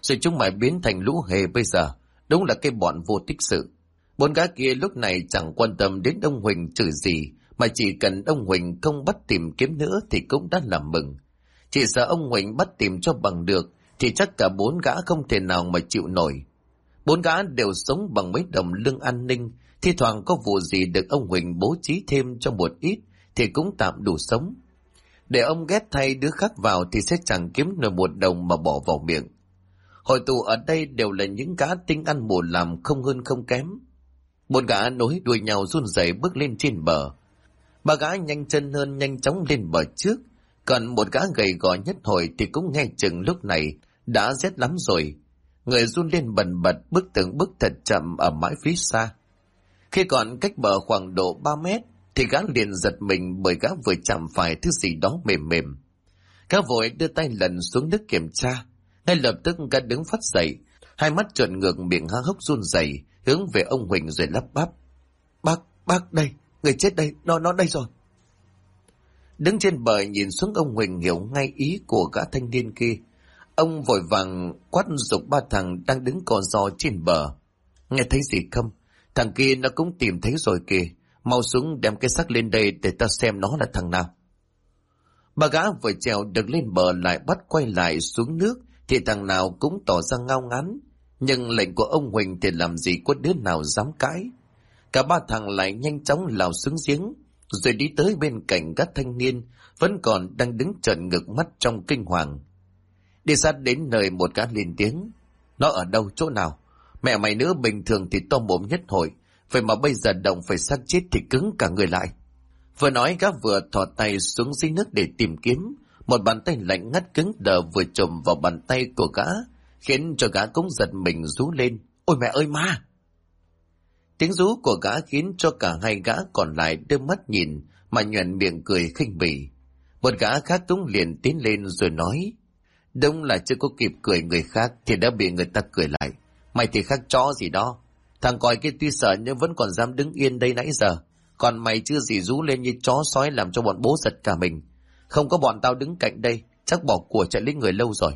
rồi chúng mày biến thành lũ hề bây giờ. Đúng là cái bọn vô tích sự. Bốn gã kia lúc này chẳng quan tâm đến ông Huỳnh chửi gì, mà chỉ cần ông Huỳnh không bắt tìm kiếm nữa thì cũng đã làm mừng. Chỉ sợ ông Huỳnh bắt tìm cho bằng được thì chắc cả bốn gã không thể nào mà chịu nổi. Bốn gã đều sống bằng mấy đồng lương an ninh, thi thoảng có vụ gì được ông Huỳnh bố trí thêm cho một ít thì cũng tạm đủ sống. Để ông ghét thay đứa khác vào thì sẽ chẳng kiếm nổi một đồng mà bỏ vào miệng. Hội tụ ở đây đều là những gã tinh ăn mù làm không hơn không kém. Một gã nối đuôi nhau run rẩy bước lên trên bờ. Ba gã nhanh chân hơn nhanh chóng lên bờ trước, còn một gã gầy gò nhất hồi thì cũng nghe chừng lúc này đã rét lắm rồi. Người run lên bần bật bước từng bước thật chậm ở mãi phía xa. Khi còn cách bờ khoảng độ 3 mét thì gã liền giật mình bởi gã vừa chạm phải thứ gì đó mềm mềm. Gã vội đưa tay lần xuống nước kiểm tra. Ngay lập tức gã đứng phát dậy, hai mắt trợn ngược, miệng há hốc run rẩy hướng về ông Huỳnh rồi lắp bắp: Bác đây, người chết đây, nó đây rồi. Đứng trên bờ nhìn xuống, ông Huỳnh hiểu ngay ý của gã thanh niên kia. Ông vội vàng quát giục ba thằng đang đứng co ro trên bờ: Nghe thấy gì không? Thằng kia nó cũng tìm thấy rồi kìa, mau xuống đem cái xác lên đây để ta xem nó là thằng nào. Ba gã vừa trèo được lên bờ lại bắt quay lại xuống nước thì thằng nào cũng tỏ ra ngao ngán, nhưng lệnh của ông Huỳnh thì làm gì có đứa nào dám cãi. Cả ba thằng lại nhanh chóng lao xuống giếng, rồi đi tới bên cạnh gã thanh niên vẫn còn đang đứng trợn ngược mắt trong kinh hoàng. Đi sát đến nơi, một gã lên tiếng: Nó ở đâu, chỗ nào? Mẹ mày nữa, bình thường thì to mồm nhất hội, vậy mà bây giờ động phải xác chết thì cứng cả người lại. Vừa nói gã vừa thò tay xuống dưới nước để tìm kiếm. Một bàn tay lạnh ngắt cứng đờ vừa chồm vào bàn tay của gã, khiến cho gã cũng giật mình rú lên: Ôi mẹ ơi, ma! Tiếng rú của gã khiến cho cả hai gã còn lại đưa mắt nhìn mà nhoẻn miệng cười khinh bỉ. Một gã khác cũng liền tiến lên rồi nói: Đúng là chưa có kịp cười người khác thì đã bị người ta cười lại. Mày thì khác chó gì đó. Thằng còi kia tuy sợ nhưng vẫn còn dám đứng yên đây nãy giờ. Còn mày chưa gì rú lên như chó sói làm cho bọn bố giật cả mình. Không có bọn tao đứng cạnh đây, chắc bỏ của chạy lấy người lâu rồi.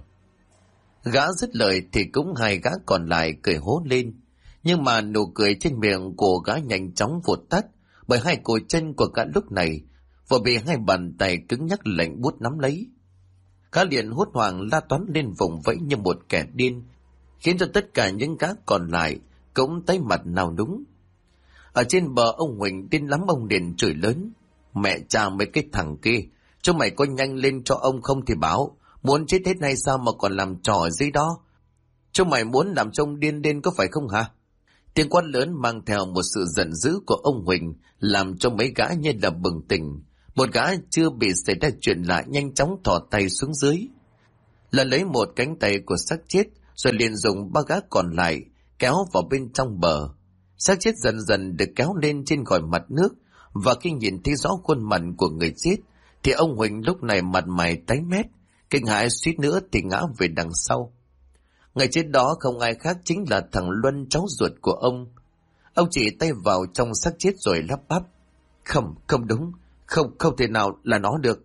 Gã dứt lời thì cũng hai gã còn lại cười hố lên. Nhưng mà nụ cười trên miệng của gã nhanh chóng vụt tắt, bởi hai cổ chân của gã lúc này vừa bị hai bàn tay cứng nhắc lạnh buốt nắm lấy. Gã liền hốt hoảng la toán lên vùng vẫy như một kẻ điên, khiến cho tất cả những gã còn lại cũng tái mặt nào núng. Ở trên bờ, ông Huỳnh điên lắm, ông liền chửi lớn: Mẹ cha mấy cái thằng kia, chúng mày có nhanh lên cho ông không thì báo, muốn chết hết hay sao mà còn làm trò ở dưới đó? Chúng mày muốn làm trông điên điên có phải không hả? Tiếng quát lớn mang theo một sự giận dữ của ông Huỳnh làm cho mấy gã như là bừng tỉnh. Một gã chưa bị xảy ra chuyện lạ nhanh chóng thò tay xuống dưới, là lấy một cánh tay của xác chết, rồi liền dùng ba gã còn lại kéo vào bên trong bờ. Xác chết dần dần được kéo lên trên khỏi mặt nước, và khi nhìn thấy rõ khuôn mặt của người chết thì ông Huỳnh lúc này mặt mày tái mét, kinh hãi suýt nữa thì ngã về đằng sau. Người chết đó không ai khác chính là thằng Luân, cháu ruột của ông. Ông chỉ tay vào trong xác chết rồi lắp bắp: Không đúng, không thể nào là nó được.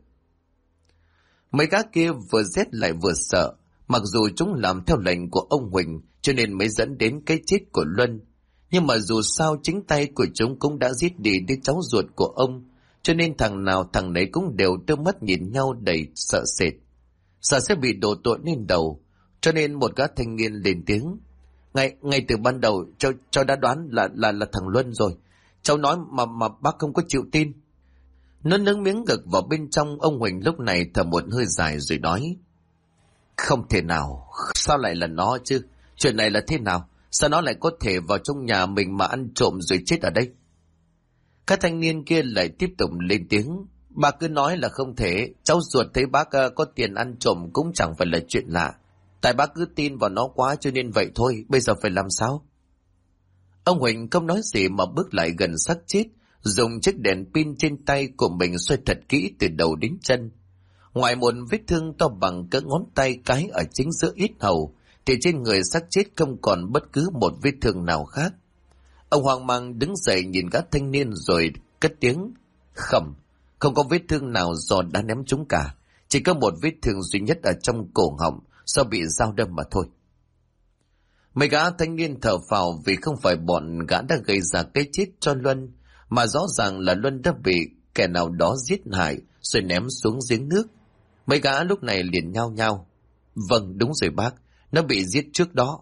Mấy gã kia vừa rét lại vừa sợ, mặc dù chúng làm theo lệnh của ông Huỳnh cho nên mới dẫn đến cái chết của Luân. Nhưng mà dù sao chính tay của chúng cũng đã giết đi đứa cháu ruột của ông, cho nên thằng nào thằng nấy cũng đều đưa mắt nhìn nhau đầy sợ sệt, sợ sẽ bị đổ tội lên đầu. Cho nên một gã thanh niên lên tiếng: Ngay từ ban đầu cháu đã đoán là thằng Luân rồi. Cháu nói mà bác không có chịu tin. Nó nâng miếng gực vào bên trong. Ông Huỳnh lúc này thở một hơi dài rồi nói: Không thể nào, sao lại là nó chứ? Chuyện này là thế nào? Sao nó lại có thể vào trong nhà mình mà ăn trộm rồi chết ở đây? Các thanh niên kia lại tiếp tục lên tiếng: Bà cứ nói là không thể. Cháu ruột thấy bác có tiền ăn trộm cũng chẳng phải là chuyện lạ. Tại bác cứ tin vào nó quá cho nên vậy thôi. Bây giờ phải làm sao? Ông Huỳnh không nói gì mà bước lại gần xác chết, dùng chiếc đèn pin trên tay của mình soi thật kỹ từ đầu đến chân. Ngoài một vết thương to bằng cỡ ngón tay cái ở chính giữa yết hầu thì trên người xác chết không còn bất cứ một vết thương nào khác. Ông hoang mang đứng dậy nhìn các thanh niên rồi cất tiếng: Không có vết thương nào do đã ném trúng cả. Chỉ có một vết thương duy nhất ở trong cổ họng do bị dao đâm mà thôi. Mấy gã thanh niên thở phào vì không phải bọn gã đã gây ra cái chết cho Luân, mà rõ ràng là Luân đã bị kẻ nào đó giết hại rồi ném xuống giếng nước. Mấy gã lúc này liền nhao nhao. Vâng, đúng rồi bác, nó bị giết trước đó.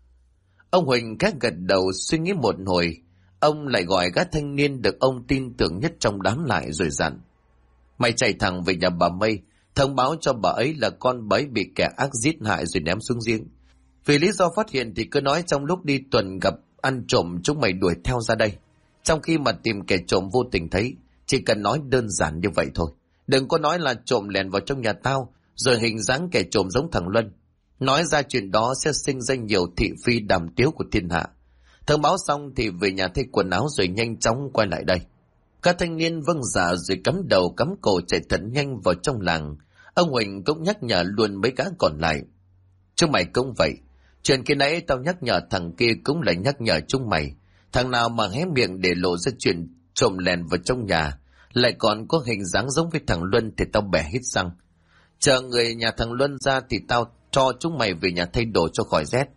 Ông Huỳnh các gật đầu suy nghĩ một hồi, ông lại gọi gã thanh niên được ông tin tưởng nhất trong đám lại rồi dặn. Mày chạy thẳng về nhà bà Mây, thông báo cho bà ấy là con bà ấy bị kẻ ác giết hại rồi ném xuống giếng. Vì lý do phát hiện thì cứ nói trong lúc đi tuần gặp ăn trộm chúng mày đuổi theo ra đây. Trong khi mà tìm kẻ trộm vô tình thấy, chỉ cần nói đơn giản như vậy thôi. Đừng có nói là trộm lèn vào trong nhà tao, rồi hình dáng kẻ trộm giống thằng Luân. Nói ra chuyện đó sẽ sinh ra nhiều thị phi đàm tiếu của thiên hạ. Thông báo xong thì về nhà thay quần áo rồi nhanh chóng quay lại đây. Các thanh niên vâng dạ rồi cắm đầu cắm cổ chạy thật nhanh vào trong làng. Ông Huỳnh cũng nhắc nhở luôn mấy gã còn lại. Chúng mày cũng vậy. Chuyện kia nãy tao nhắc nhở thằng kia cũng là nhắc nhở chúng mày. Thằng nào mà hé miệng để lộ ra chuyện trộm lèn vào trong nhà, lại còn có hình dáng giống với thằng Luân thì tao bẻ hết răng. Chờ người nhà thằng Luân ra thì tao cho chúng mày về nhà thay đồ cho khỏi rét.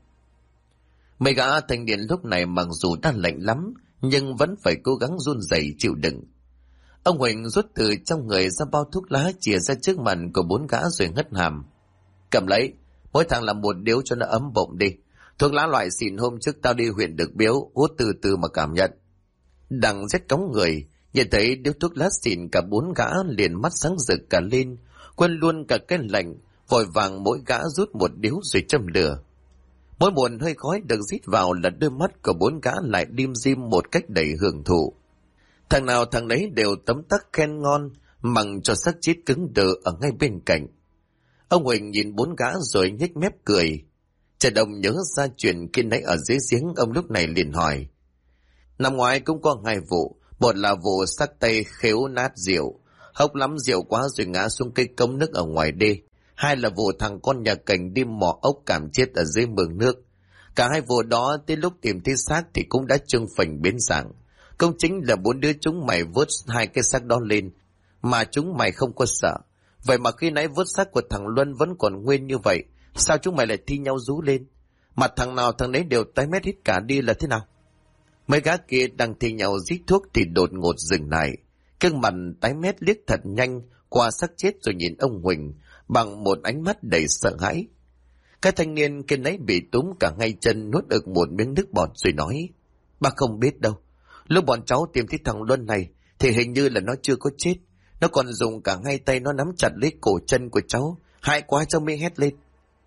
Mấy gã thanh niên lúc này mặc dù đã lạnh lắm, nhưng vẫn phải cố gắng run rẩy chịu đựng. Ông Huỳnh rút từ trong người ra bao thuốc lá chìa ra trước mặt của 4 gã rồi ngất hàm. Cầm lấy, mỗi thằng làm một điếu cho nó ấm bụng đi. Thuốc lá loại xịn hôm trước tao đi huyện được biếu, hút từ từ mà cảm nhận. Đằng rét cống người, nhìn thấy điếu thuốc lá xịn cả 4 gã liền mắt sáng rực cả lên, quên luôn cả cái lạnh, vội vàng mỗi gã rút một điếu rồi châm lửa. Mỗi muộn hơi khói được rít vào là đôi mắt của 4 gã lại lim dim một cách đầy hưởng thụ. Thằng nào thằng đấy đều tấm tắc khen ngon, mằng cho xác chết cứng đờ ở ngay bên cạnh. Ông Huỳnh nhìn 4 gã rồi nhếch mép cười. Trần Đông nhớ ra chuyện khi nãy ở dưới giếng, ông lúc này liền hỏi. Năm ngoái cũng có 2 vụ, một là vụ xác tay khếu nát rượu, hốc lắm rượu quá rồi ngã xuống cây cống nước ở ngoài đê. 2 là vụ thằng con nhà cảnh đi mò ốc cảm chết ở dưới mương nước. Cả 2 vụ đó tới lúc tìm thấy xác thì cũng đã trưng phình biến dạng. Công chính là 4 đứa chúng mày vớt 2 cái xác đó lên, mà chúng mày không có sợ. Vậy mà khi nãy vớt xác của thằng Luân vẫn còn nguyên như vậy, sao chúng mày lại thi nhau rú lên? Mặt thằng nào thằng đấy đều tái mét hết cả đi là thế nào? Mấy gã kia đang thi nhau rít thuốc thì đột ngột dừng lại. Gương mặt tái mét liếc thật nhanh qua xác chết rồi nhìn ông Huỳnh bằng một ánh mắt đầy sợ hãi. Cái thanh niên kia nấy bị túm cả ngay chân, nuốt ực một miếng nước bọt rồi nói. Bác không biết đâu. Lúc bọn cháu tìm thấy thằng Luân này thì hình như là nó chưa có chết. Nó còn dùng cả hai tay nó nắm chặt lấy cổ chân của cháu. Hại quá cháu mới hét lên.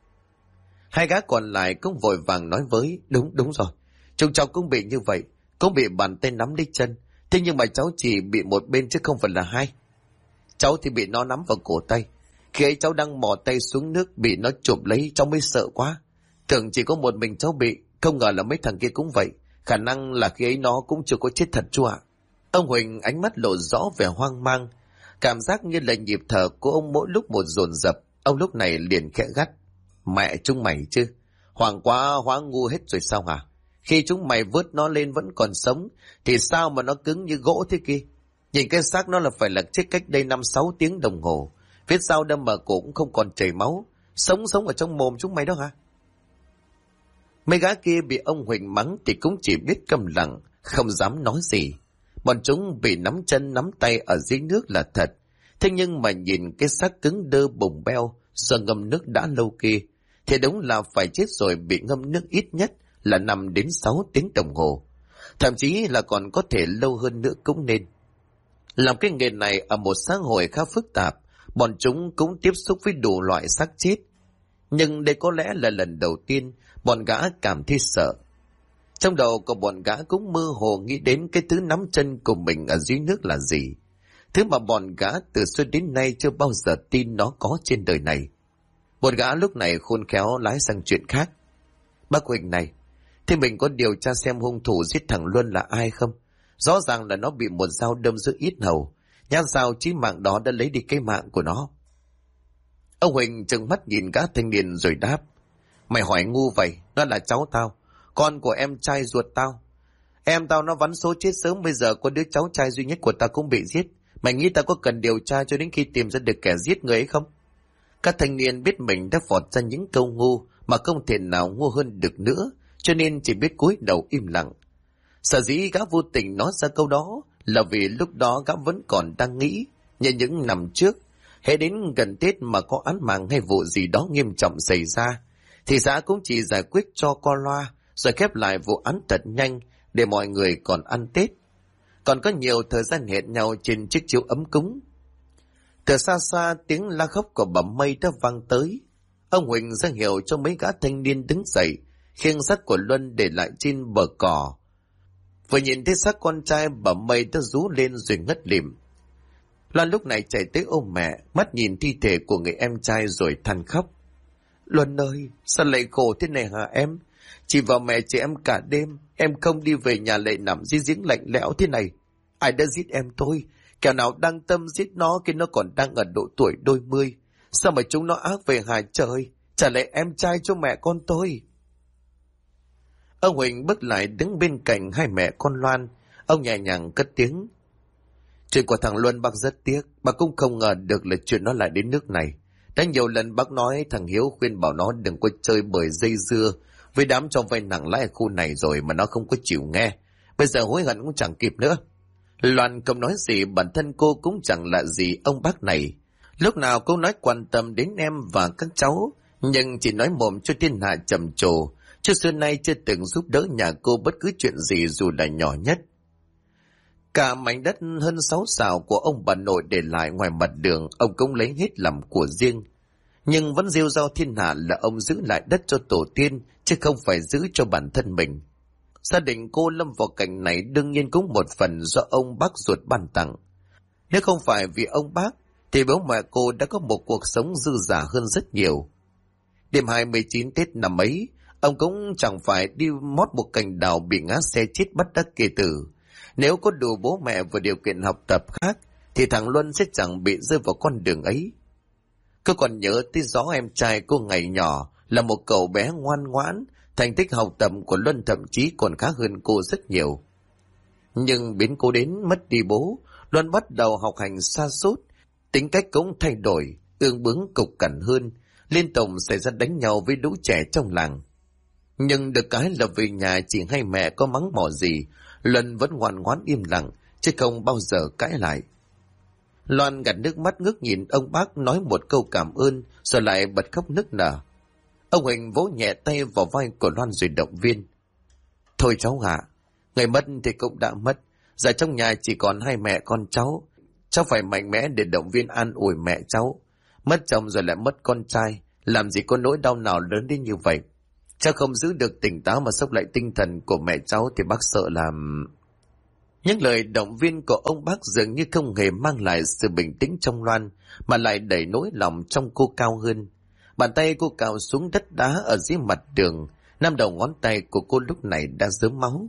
2 gã còn lại cũng vội vàng nói với. Đúng rồi. Chúng cháu cũng bị như vậy. Cũng bị bàn tay nắm lấy chân. Thế nhưng mà cháu chỉ bị một bên chứ không phải là 2. Cháu thì bị nó nắm vào cổ tay. Khi ấy cháu đang mò tay xuống nước bị nó chụp lấy, cháu mới sợ quá. Tưởng chỉ có một mình cháu bị, không ngờ là mấy thằng kia cũng vậy. Khả năng là khi ấy nó cũng chưa có chết thật chú ạ. Ông Huỳnh ánh mắt lộ rõ vẻ hoang mang. Cảm giác như là nhịp thở của ông mỗi lúc một dồn dập. Ông lúc này liền khẽ gắt. Mẹ chúng mày chứ. Hoảng quá hóa ngu hết rồi sao hả? Khi chúng mày vớt nó lên vẫn còn sống thì sao mà nó cứng như gỗ thế kia? Nhìn cái xác nó là phải là chết cách đây 5-6 tiếng đồng hồ. Phía sau đâm mà cổ cũng không còn chảy máu. Sống ở trong mồm chúng mày đó hả? Mấy gã kia bị ông Huỳnh mắng thì cũng chỉ biết câm lặng, không dám nói gì. Bọn chúng bị nắm chân nắm tay ở dưới nước là thật. Thế nhưng mà nhìn cái xác cứng đơ bùng beo do ngâm nước đã lâu kia thì đúng là phải chết rồi, bị ngâm nước ít nhất là 5-6 tiếng đồng hồ. Thậm chí là còn có thể lâu hơn nữa cũng nên. Làm cái nghề này ở một xã hội khá phức tạp, bọn chúng cũng tiếp xúc với đủ loại xác chết. Nhưng đây có lẽ là lần đầu tiên bọn gã cảm thấy sợ. Trong đầu của bọn gã cũng mơ hồ nghĩ đến cái thứ nắm chân của mình ở dưới nước là gì. Thứ mà bọn gã từ xưa đến nay chưa bao giờ tin nó có trên đời này. Một gã lúc này khôn khéo lái sang chuyện khác. Bác Huỳnh này, thế mình có điều tra xem hung thủ giết thằng Luân là ai không? Rõ ràng là nó bị một dao đâm giữa yết hầu. Nhát dao chí mạng đó đã lấy đi cái mạng của nó. Ông Huỳnh trừng mắt nhìn gã thanh niên rồi đáp. Mày hỏi ngu vậy, nó là cháu tao, con của em trai ruột tao. Em tao nó vắn số chết sớm, bây giờ có đứa cháu trai duy nhất của tao cũng bị giết. Mày nghĩ tao có cần điều tra cho đến khi tìm ra được kẻ giết người ấy không? Các thanh niên biết mình đã phọt ra những câu ngu mà không thể nào ngu hơn được nữa, cho nên chỉ biết cúi đầu im lặng. Sở dĩ gã vô tình nói ra câu đó là vì lúc đó gã vẫn còn đang nghĩ, như những năm trước, hễ đến gần Tết mà có án mạng hay vụ gì đó nghiêm trọng xảy ra, thì xã cũng chỉ giải quyết cho qua loa, rồi khép lại vụ án thật nhanh để mọi người còn ăn Tết. Còn có nhiều thời gian hẹn nhau trên chiếc chiếu ấm cúng. Từ xa xa tiếng la khóc của bà Mây đã vang tới. Ông Huỳnh ra hiệu cho mấy gã thanh niên đứng dậy, khiêng xác của Luân để lại trên bờ cỏ. Vừa nhìn thấy xác con trai, bà Mây đã rú lên rồi ngất lịm. Loan lúc này chạy tới ôm mẹ, mắt nhìn thi thể của người em trai rồi than khóc. Luân ơi, sao lại khổ thế này hả em? Chị và mẹ chị em cả đêm, em không đi về nhà lại nằm dưới giếng lạnh lẽo thế này. Ai đã giết em tôi? Kẻ nào đang tâm giết nó khi nó còn đang ở độ tuổi đôi mươi? Sao mà chúng nó ác về hả trời? Trả lại em trai cho mẹ con tôi. Ông Huỳnh bước lại đứng bên cạnh hai mẹ con Loan. Ông nhẹ nhàng cất tiếng. Chuyện của thằng Luân bác rất tiếc. Bác cũng không ngờ được là chuyện nó lại đến nước này. Đã nhiều lần bác nói thằng Hiếu khuyên bảo nó đừng có chơi bời dây dưa với đám cho vay nặng lãi ở khu này rồi mà nó không có chịu nghe. Bây giờ hối hận cũng chẳng kịp nữa. Loan không nói gì, bản thân cô cũng chẳng lạ gì ông bác này. Lúc nào cũng nói quan tâm đến em và các cháu, nhưng chỉ nói mồm cho thiên hạ trầm trồ, chứ xưa nay chưa từng giúp đỡ nhà cô bất cứ chuyện gì dù là nhỏ nhất. Cả mảnh đất hơn 6 sào của ông bà nội để lại ngoài mặt đường, ông cũng lấy hết làm của riêng. Nhưng vẫn rêu rao thiên hạ là ông giữ lại đất cho tổ tiên, chứ không phải giữ cho bản thân mình. Gia đình cô lâm vào cảnh này đương nhiên cũng một phần do ông bác ruột ban tặng. Nếu không phải vì ông bác, thì bố mẹ cô đã có một cuộc sống dư dả hơn rất nhiều. Đêm 29 Tết năm ấy, ông cũng chẳng phải đi mót một cành đào bị ngã xe chết bất đắc kỳ tử. Nếu có đủ bố mẹ và điều kiện học tập khác, thì thằng Luân sẽ chẳng bị rơi vào con đường ấy. Cô còn nhớ tới gió em trai cô ngày nhỏ là một cậu bé ngoan ngoãn, thành tích học tập của Luân thậm chí còn khá hơn cô rất nhiều. Nhưng biến cô đến mất đi bố, Luân bắt đầu học hành sa sút, tính cách cũng thay đổi, ương bướng cục cằn hơn, liên tục xảy ra đánh nhau với lũ trẻ trong làng. Nhưng được cái là về nhà chị hay mẹ có mắng mỏ gì, Luân vẫn ngoan ngoãn im lặng, chứ không bao giờ cãi lại. Loan gạt nước mắt ngước nhìn ông bác nói một câu cảm ơn, rồi lại bật khóc nức nở. Ông Huỳnh vỗ nhẹ tay vào vai của Loan rồi động viên. Thôi cháu ạ, người mất thì cũng đã mất, giờ trong nhà chỉ còn hai mẹ con cháu. Cháu phải mạnh mẽ để động viên an ủi mẹ cháu. Mất chồng rồi lại mất con trai, làm gì có nỗi đau nào lớn đến như vậy. Cháu không giữ được tỉnh táo mà sốc lại tinh thần của mẹ cháu thì bác sợ làm... Những lời động viên của ông bác dường như không hề mang lại sự bình tĩnh trong Loan, mà lại đẩy nỗi lòng trong cô cao hơn. Bàn tay cô cào xuống đất đá ở dưới mặt đường, 5 đầu ngón tay của cô lúc này đã rớm máu.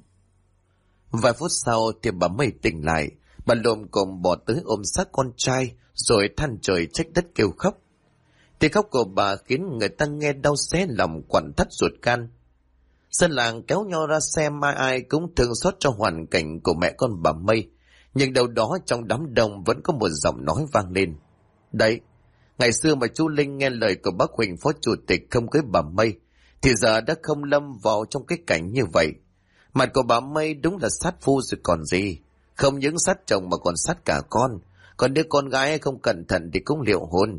Vài phút sau thì bà Mây tỉnh lại, bà lồm cồm bỏ tới ôm xác con trai, rồi than trời trách đất kêu khóc. Tiếng khóc của bà khiến người ta nghe đau xé lòng quặn thắt ruột gan. Dân làng kéo nhau ra xem, ai cũng thương xót cho hoàn cảnh của mẹ con bà Mây, nhưng đâu đó trong đám đông vẫn có một giọng nói vang lên. Đấy, ngày xưa mà chú Linh nghe lời của bác Huỳnh phó chủ tịch không cưới bà Mây, thì giờ đã không lâm vào trong cái cảnh như vậy. Mặt của bà Mây đúng là sát phu rồi còn gì, không những sát chồng mà còn sát cả con, còn đứa con gái không cẩn thận thì cũng liệu hồn.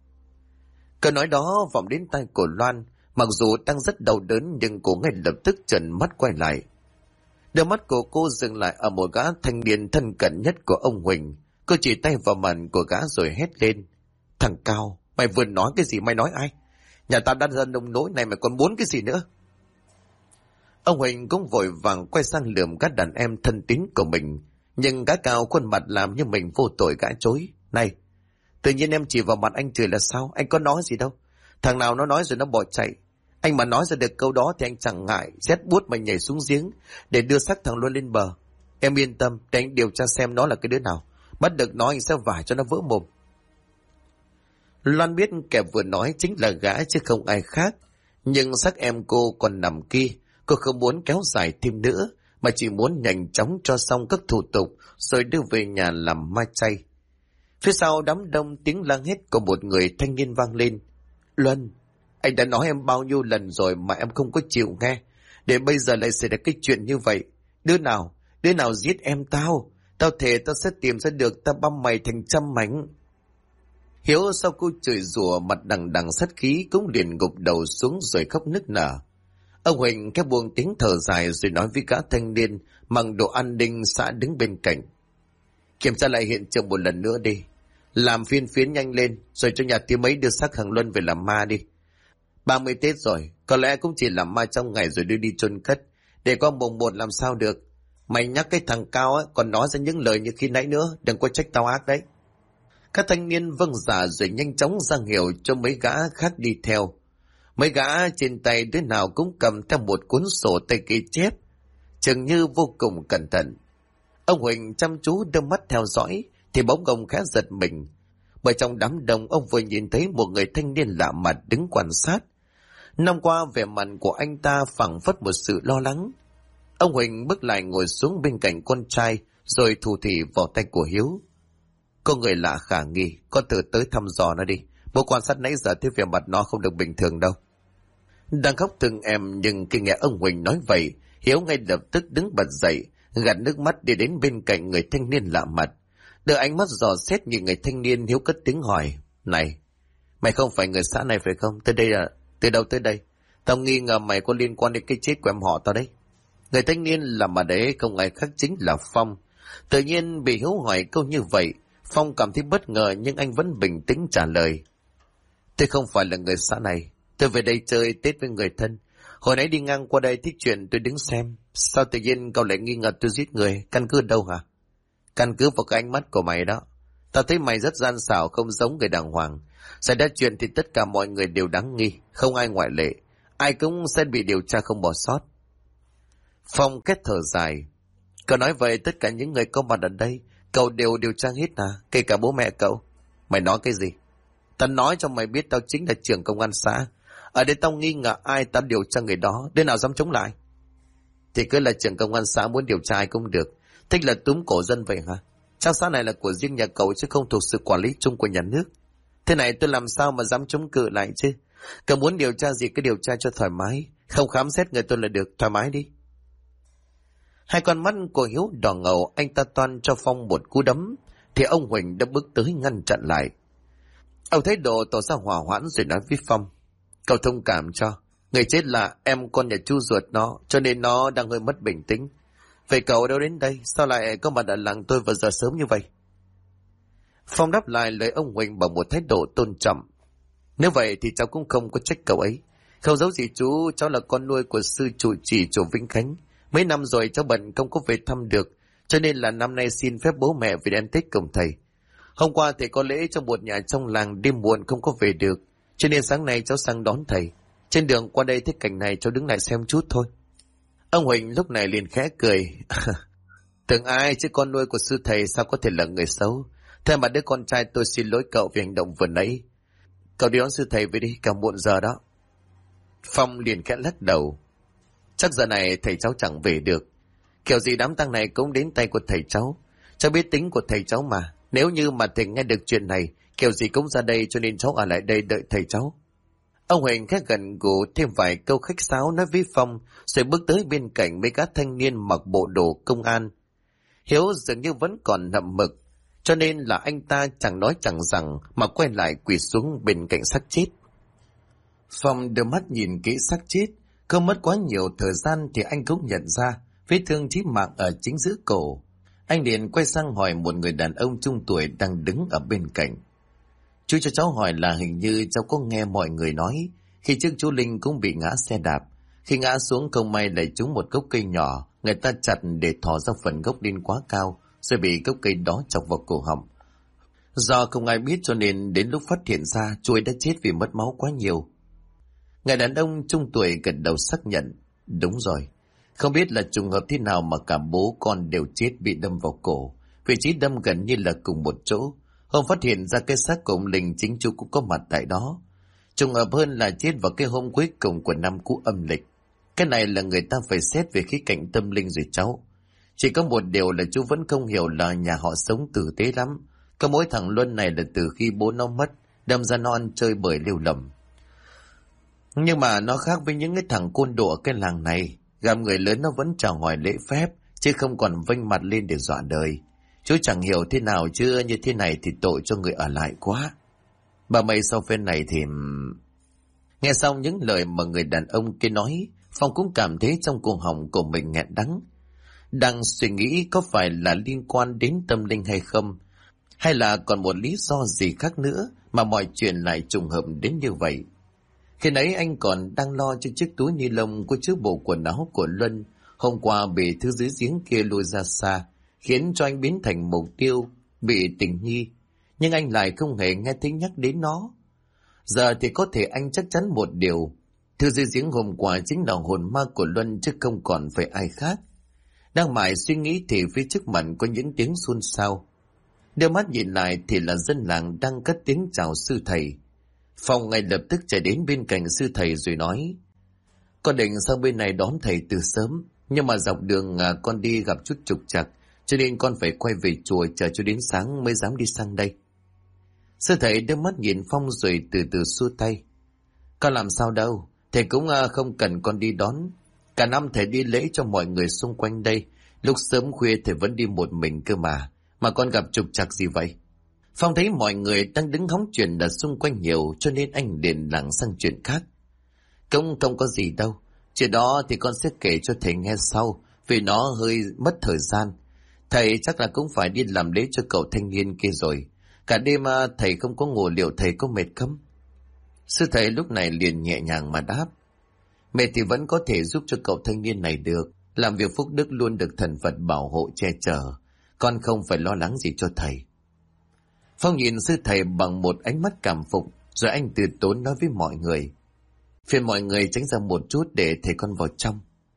Câu nói đó vọng đến tai của Loan, mặc dù đang rất đau đớn nhưng cô ngay lập tức trợn mắt quay lại. Đôi mắt của cô dừng lại ở một gã thanh niên thân cận nhất của ông Huỳnh. Cô chỉ tay vào mặt của gã rồi hét lên. Thằng Cao, mày vừa nói cái gì, mày nói ai? Nhà ta đã ra nông nỗi này mày còn muốn cái gì nữa? Ông Huỳnh cũng vội vàng quay sang lườm các đàn em thân tín của mình, nhưng gã Cao khuôn mặt làm như mình vô tội gã chối. Này, tự nhiên em chỉ vào mặt anh chửi là sao? Anh có nói gì đâu. Thằng nào nó nói rồi nó bỏ chạy. Anh mà nói ra được câu đó thì anh chẳng ngại rét buốt mà nhảy xuống giếng để đưa xác thằng Luân lên bờ. Em yên tâm để anh điều tra xem nó là cái đứa nào. Bắt được nó anh sẽ vả cho nó vỡ mồm. Loan biết kẻ vừa nói chính là gã chứ không ai khác. Nhưng xác em cô còn nằm kia. Cô không muốn kéo dài thêm nữa, mà chỉ muốn nhanh chóng cho xong các thủ tục rồi đưa về nhà làm ma chay. Phía sau đám đông tiếng la hét của một người thanh niên vang lên. Luân, anh đã nói em bao nhiêu lần rồi mà em không có chịu nghe. để bây giờ lại xảy ra cái chuyện như vậy. Đứa nào giết em tao? Tao thề tao sẽ tìm ra được, tao băm mày thành trăm mảnh. Hiếu sau câu chửi rủa mặt đằng đằng sát khí cũng liền gục đầu xuống rồi khóc nức nở. Ông Huỳnh khẽ buông tiếng thở dài rồi nói với gã thanh niên mang đồ an ninh xã đứng bên cạnh. Kiểm tra lại hiện trường một lần nữa đi. Làm phiên nhanh lên rồi cho nhà tím ấy đưa xác thằng Luân về làm ma đi. 30 Tết rồi, có lẽ cũng chỉ làm ma trong ngày rồi đưa đi chôn cất. Để qua mùng 1 làm sao được. Mày nhắc cái thằng Cao á, còn nói ra những lời như khi nãy nữa, đừng có trách tao ác đấy. Các thanh niên vâng dạ rồi nhanh chóng ra hiệu cho mấy gã khác đi theo. Mấy gã trên tay đứa nào cũng cầm theo một cuốn sổ tay ghi chép, chừng như vô cùng cẩn thận. Ông Huỳnh chăm chú đưa mắt theo dõi, thì bỗng ông khá giật mình. Bởi trong đám đông ông vừa nhìn thấy một người thanh niên lạ mặt đứng quan sát. Năm qua vẻ mặt của anh ta phảng phất một sự lo lắng. Ông Huỳnh bước lại ngồi xuống bên cạnh con trai, rồi thủ thỉ vào tay của Hiếu. Có người lạ khả nghi, con từ tới thăm dò nó đi. Bố quan sát nãy giờ thấy vẻ mặt nó không được bình thường đâu. Đang khóc từng em nhưng khi nghe ông Huỳnh nói vậy, Hiếu ngay lập tức đứng bật dậy, gạt nước mắt đi đến bên cạnh người thanh niên lạ mặt. Đưa ánh mắt dò xét nhìn người thanh niên, Hiếu cất tiếng hỏi. Này, mày không phải người xã này phải không? Từ đâu tới đây? Tao nghi ngờ mày có liên quan đến cái chết của em họ tao đấy. Người thanh niên lạ mặt đấy không ai khác chính là Phong. Tự nhiên bị Hiếu hỏi câu như vậy, Phong cảm thấy bất ngờ nhưng anh vẫn bình tĩnh trả lời. Tôi không phải là người xã này. Tôi về đây chơi Tết với người thân. Hồi nãy đi ngang qua đây thích chuyện tôi đứng xem. Sao tự nhiên cậu lại nghi ngờ tôi giết người? Căn cứ đâu hả? Căn cứ vào cái ánh mắt của mày đó. Tao thấy mày rất gian xảo, không giống người đàng hoàng. Xảy ra chuyện thì tất cả mọi người đều đáng nghi, không ai ngoại lệ. Ai cũng sẽ bị điều tra không bỏ sót. Phong kết thở dài. Cậu nói vậy tất cả những người có mặt ở đây cậu đều điều tra hết à? Kể cả bố mẹ cậu. Mày nói cái gì? Tao nói cho mày biết tao chính là trưởng công an xã. Ở đây tao nghi ngờ ai tao điều tra người đó. Đứa nào dám chống lại? Thì cứ là trưởng công an xã muốn điều tra ai cũng được. Thích là túm cổ dân vậy hả? Trang xã này là của riêng nhà cậu chứ không thuộc sự quản lý chung của nhà nước. Thế này tôi làm sao mà dám chống cự lại chứ? Cậu muốn điều tra gì cứ điều tra cho thoải mái. Không khám xét người tôi là được, thoải mái đi. Hai con mắt của Hiếu đỏ ngầu, anh ta toan cho Phong một cú đấm, thì ông Huỳnh đã bước tới ngăn chặn lại. Ông thấy độ tỏ ra hỏa hoãn rồi nói với Phong. Cậu thông cảm cho, người chết là em con nhà chú ruột nó, cho nên nó đang hơi mất bình tĩnh. Vậy cậu đâu đến đây, sao lại có mặt ở làng tôi vào giờ sớm như vậy? Phong đáp lại lời ông Huỳnh bằng một thái độ tôn trọng. Nếu vậy thì cháu cũng không có trách cậu ấy. Không giấu gì chú, cháu là con nuôi của sư trụ trì chùa Vĩnh Khánh. Mấy năm rồi cháu bận không có về thăm được, cho nên là năm nay xin phép bố mẹ về ăn Tết cùng thầy. Hôm qua thầy có lễ trong một nhà trong làng, đêm muộn không có về được, cho nên sáng nay cháu sang đón thầy. Trên đường qua đây thấy cảnh này cháu đứng lại xem chút thôi. Ông Huỳnh lúc này liền khẽ cười. Tưởng ai chứ con nuôi của sư thầy sao có thể là người xấu. Thế mà đứa con trai tôi xin lỗi cậu vì hành động vừa nãy. Cậu đi đón sư thầy về đi, cả muộn giờ đó. Phong liền khẽ lắc đầu. Chắc giờ này thầy cháu chẳng về được. Kiểu gì đám tang này cũng đến tay của thầy cháu. Cháu biết tính của thầy cháu mà. Nếu như mà thầy nghe được chuyện này, kiểu gì cũng ra đây, cho nên cháu ở lại đây đợi thầy cháu. Ông Huỳnh khẽ gần gù thêm vài câu khách sáo nói với Phong, rồi bước tới bên cạnh mấy các thanh niên mặc bộ đồ công an. Hiếu dường như vẫn còn nậm mực, cho nên là anh ta chẳng nói chẳng rằng mà quay lại quỳ xuống bên cạnh xác chết. Phong đưa mắt nhìn kỹ xác chết. Không mất quá nhiều thời gian thì anh cũng nhận ra vết thương chí mạng ở chính giữa cổ. Anh liền quay sang hỏi một người đàn ông trung tuổi đang đứng ở bên cạnh. Chú cho cháu hỏi là hình như cháu có nghe mọi người nói khi trước chú Linh cũng bị ngã xe đạp. Khi ngã xuống không may lại trúng một gốc cây nhỏ, người ta chặt để thò ra phần gốc lên quá cao, rồi bị gốc cây đó chọc vào cổ họng. Do không ai biết cho nên đến lúc phát hiện ra chú ấy đã chết vì mất máu quá nhiều. Người đàn ông trung tuổi gật đầu xác nhận. Đúng rồi. Không biết là trùng hợp thế nào mà cả bố con đều chết bị đâm vào cổ. Vị trí đâm gần như là cùng một chỗ. Hôm phát hiện ra cái xác của ông Linh chính chú cũng có mặt tại đó. Trùng hợp hơn là chết vào cái hôm cuối cùng của năm cũ âm lịch. Cái này là người ta phải xét về khía cạnh tâm linh rồi cháu. Chỉ có một điều là chú vẫn không hiểu là nhà họ sống tử tế lắm. Cái mỗi thằng Luân này là từ khi bố nó mất, đâm ra nó ăn chơi bời lêu lầm. Nhưng mà nó khác với những cái thằng côn đồ ở cái làng này. Gặp người lớn nó vẫn chào hỏi lễ phép, chứ không còn vênh mặt lên để dọa đời. Chú chẳng hiểu thế nào chứ như thế này thì tội cho người ở lại quá. Bà Mây sau phen này thì... Nghe xong những lời mà người đàn ông kia nói, Phong cũng cảm thấy trong cổ họng của mình nghẹn đắng. Đang suy nghĩ có phải là liên quan đến tâm linh hay không, hay là còn một lý do gì khác nữa mà mọi chuyện lại trùng hợp đến như vậy. Khi nãy anh còn đang lo cho chiếc túi ni lông có chứa bộ quần áo của Luân hôm qua bị thứ dưới giếng kia lôi ra xa, khiến cho anh biến thành mục tiêu bị tình nghi, nhưng anh lại không hề nghe thấy nhắc đến nó. Giờ thì có thể anh chắc chắn một điều, thứ dưới giếng hôm qua chính là hồn ma của Luân chứ không còn phải ai khác. Đang mải suy nghĩ thì phía trước mặt có những tiếng xôn xao. Đưa mắt nhìn lại thì là dân làng đang cất tiếng chào sư thầy. Phong ngay lập tức chạy đến bên cạnh sư thầy rồi nói: Con định sang bên này đón thầy từ sớm, nhưng mà dọc đường con đi gặp chút trục trặc, cho nên con phải quay về chùa chờ cho đến sáng mới dám đi sang đây. Sư thầy đưa mắt nhìn Phong rồi từ từ xua tay: Con làm sao đâu, thầy cũng không cần con đi đón. Cả năm thầy đi lễ cho mọi người xung quanh đây, lúc sớm khuya thầy vẫn đi một mình cơ mà con gặp trục trặc gì vậy? Phong thấy mọi người đang đứng hóng chuyện ở xung quanh nhiều, cho nên anh liền lảng sang chuyện khác. Không có gì đâu, chuyện đó thì con sẽ kể cho thầy nghe sau, vì nó hơi mất thời gian. Thầy chắc là cũng phải đi làm lễ cho cậu thanh niên kia rồi. Cả đêm thầy không có ngủ, liệu thầy có mệt không? Sư thầy lúc này liền nhẹ nhàng mà đáp: Mệt thì vẫn có thể giúp cho cậu thanh niên này được. Làm việc phúc đức luôn được thần Phật bảo hộ che chở, con không phải lo lắng gì cho thầy. Phong nhìn sư thầy bằng một ánh mắt cảm phục, rồi anh từ tốn nói với mọi người: Phiền mọi người tránh ra một chút để thầy con vào trong.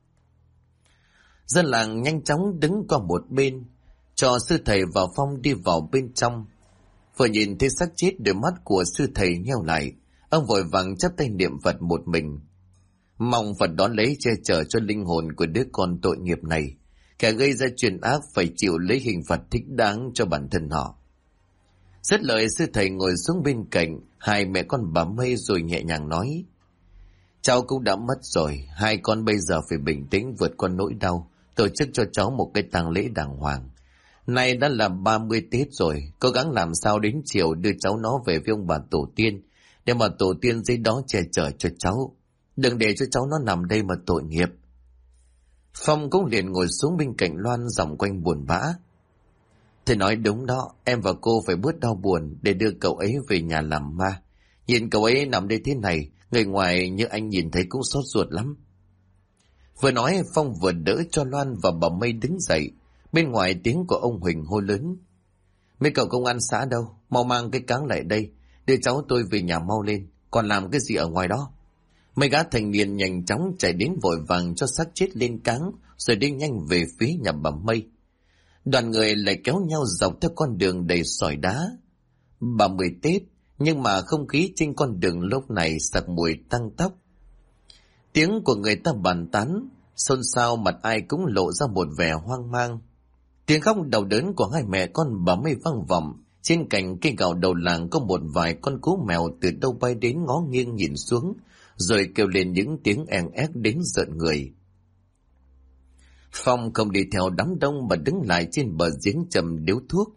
Dân làng nhanh chóng đứng qua một bên, cho sư thầy và Phong đi vào bên trong. Vừa nhìn thấy xác chết, đôi mắt của sư thầy nheo lại, ông vội vàng chắp tay niệm Phật một mình, mong Phật đón lấy che chở cho linh hồn của đứa con tội nghiệp này. Kẻ gây ra chuyện ác phải chịu lấy hình phạt thích đáng cho bản thân họ. Dứt lời, sư thầy ngồi xuống bên cạnh hai mẹ con bà Mây rồi nhẹ nhàng nói: Cháu cũng đã mất rồi, hai con bây giờ phải bình tĩnh vượt qua nỗi đau, tổ chức cho cháu một cái tang lễ đàng hoàng. Nay đã là 30 Tết rồi, cố gắng làm sao đến chiều đưa cháu nó về với ông bà tổ tiên, để mà tổ tiên dưới đó che chở cho cháu. Đừng để cho cháu nó nằm đây mà tội nghiệp. Phong cũng liền ngồi xuống bên cạnh Loan, giọng quanh buồn bã: Thầy nói đúng đó, em và cô phải bớt đau buồn để đưa cậu ấy về nhà làm ma. Nhìn cậu ấy nằm đây thế này, người ngoài như anh nhìn thấy cũng xót ruột lắm. Vừa nói, Phong vừa đỡ cho Loan và bà Mây đứng dậy. Bên ngoài tiếng của ông Huỳnh hô lớn: Mấy cậu công an xã đâu, mau mang cái cáng lại đây, đưa cháu tôi về nhà mau lên, còn làm cái gì ở ngoài đó? Mấy gã thành niên nhanh chóng chạy đến vội vàng cho xác chết lên cáng, rồi đi nhanh về phía nhà bà Mây. Đoàn người lại kéo nhau dọc theo con đường đầy sỏi đá. 30 Tết, nhưng mà không khí trên con đường lúc này sặc mùi tăng tóc. Tiếng của người ta bàn tán, xôn xao, mặt ai cũng lộ ra một vẻ hoang mang. Tiếng khóc đau đớn của hai mẹ con bà Mây vang vọng. Trên cành cây gạo đầu làng có một vài con cú mèo từ đâu bay đến ngó nghiêng nhìn xuống, rồi kêu lên những tiếng èn ép đến rợn người. Phong không đi theo đám đông mà đứng lại trên bờ giếng chầm điếu thuốc,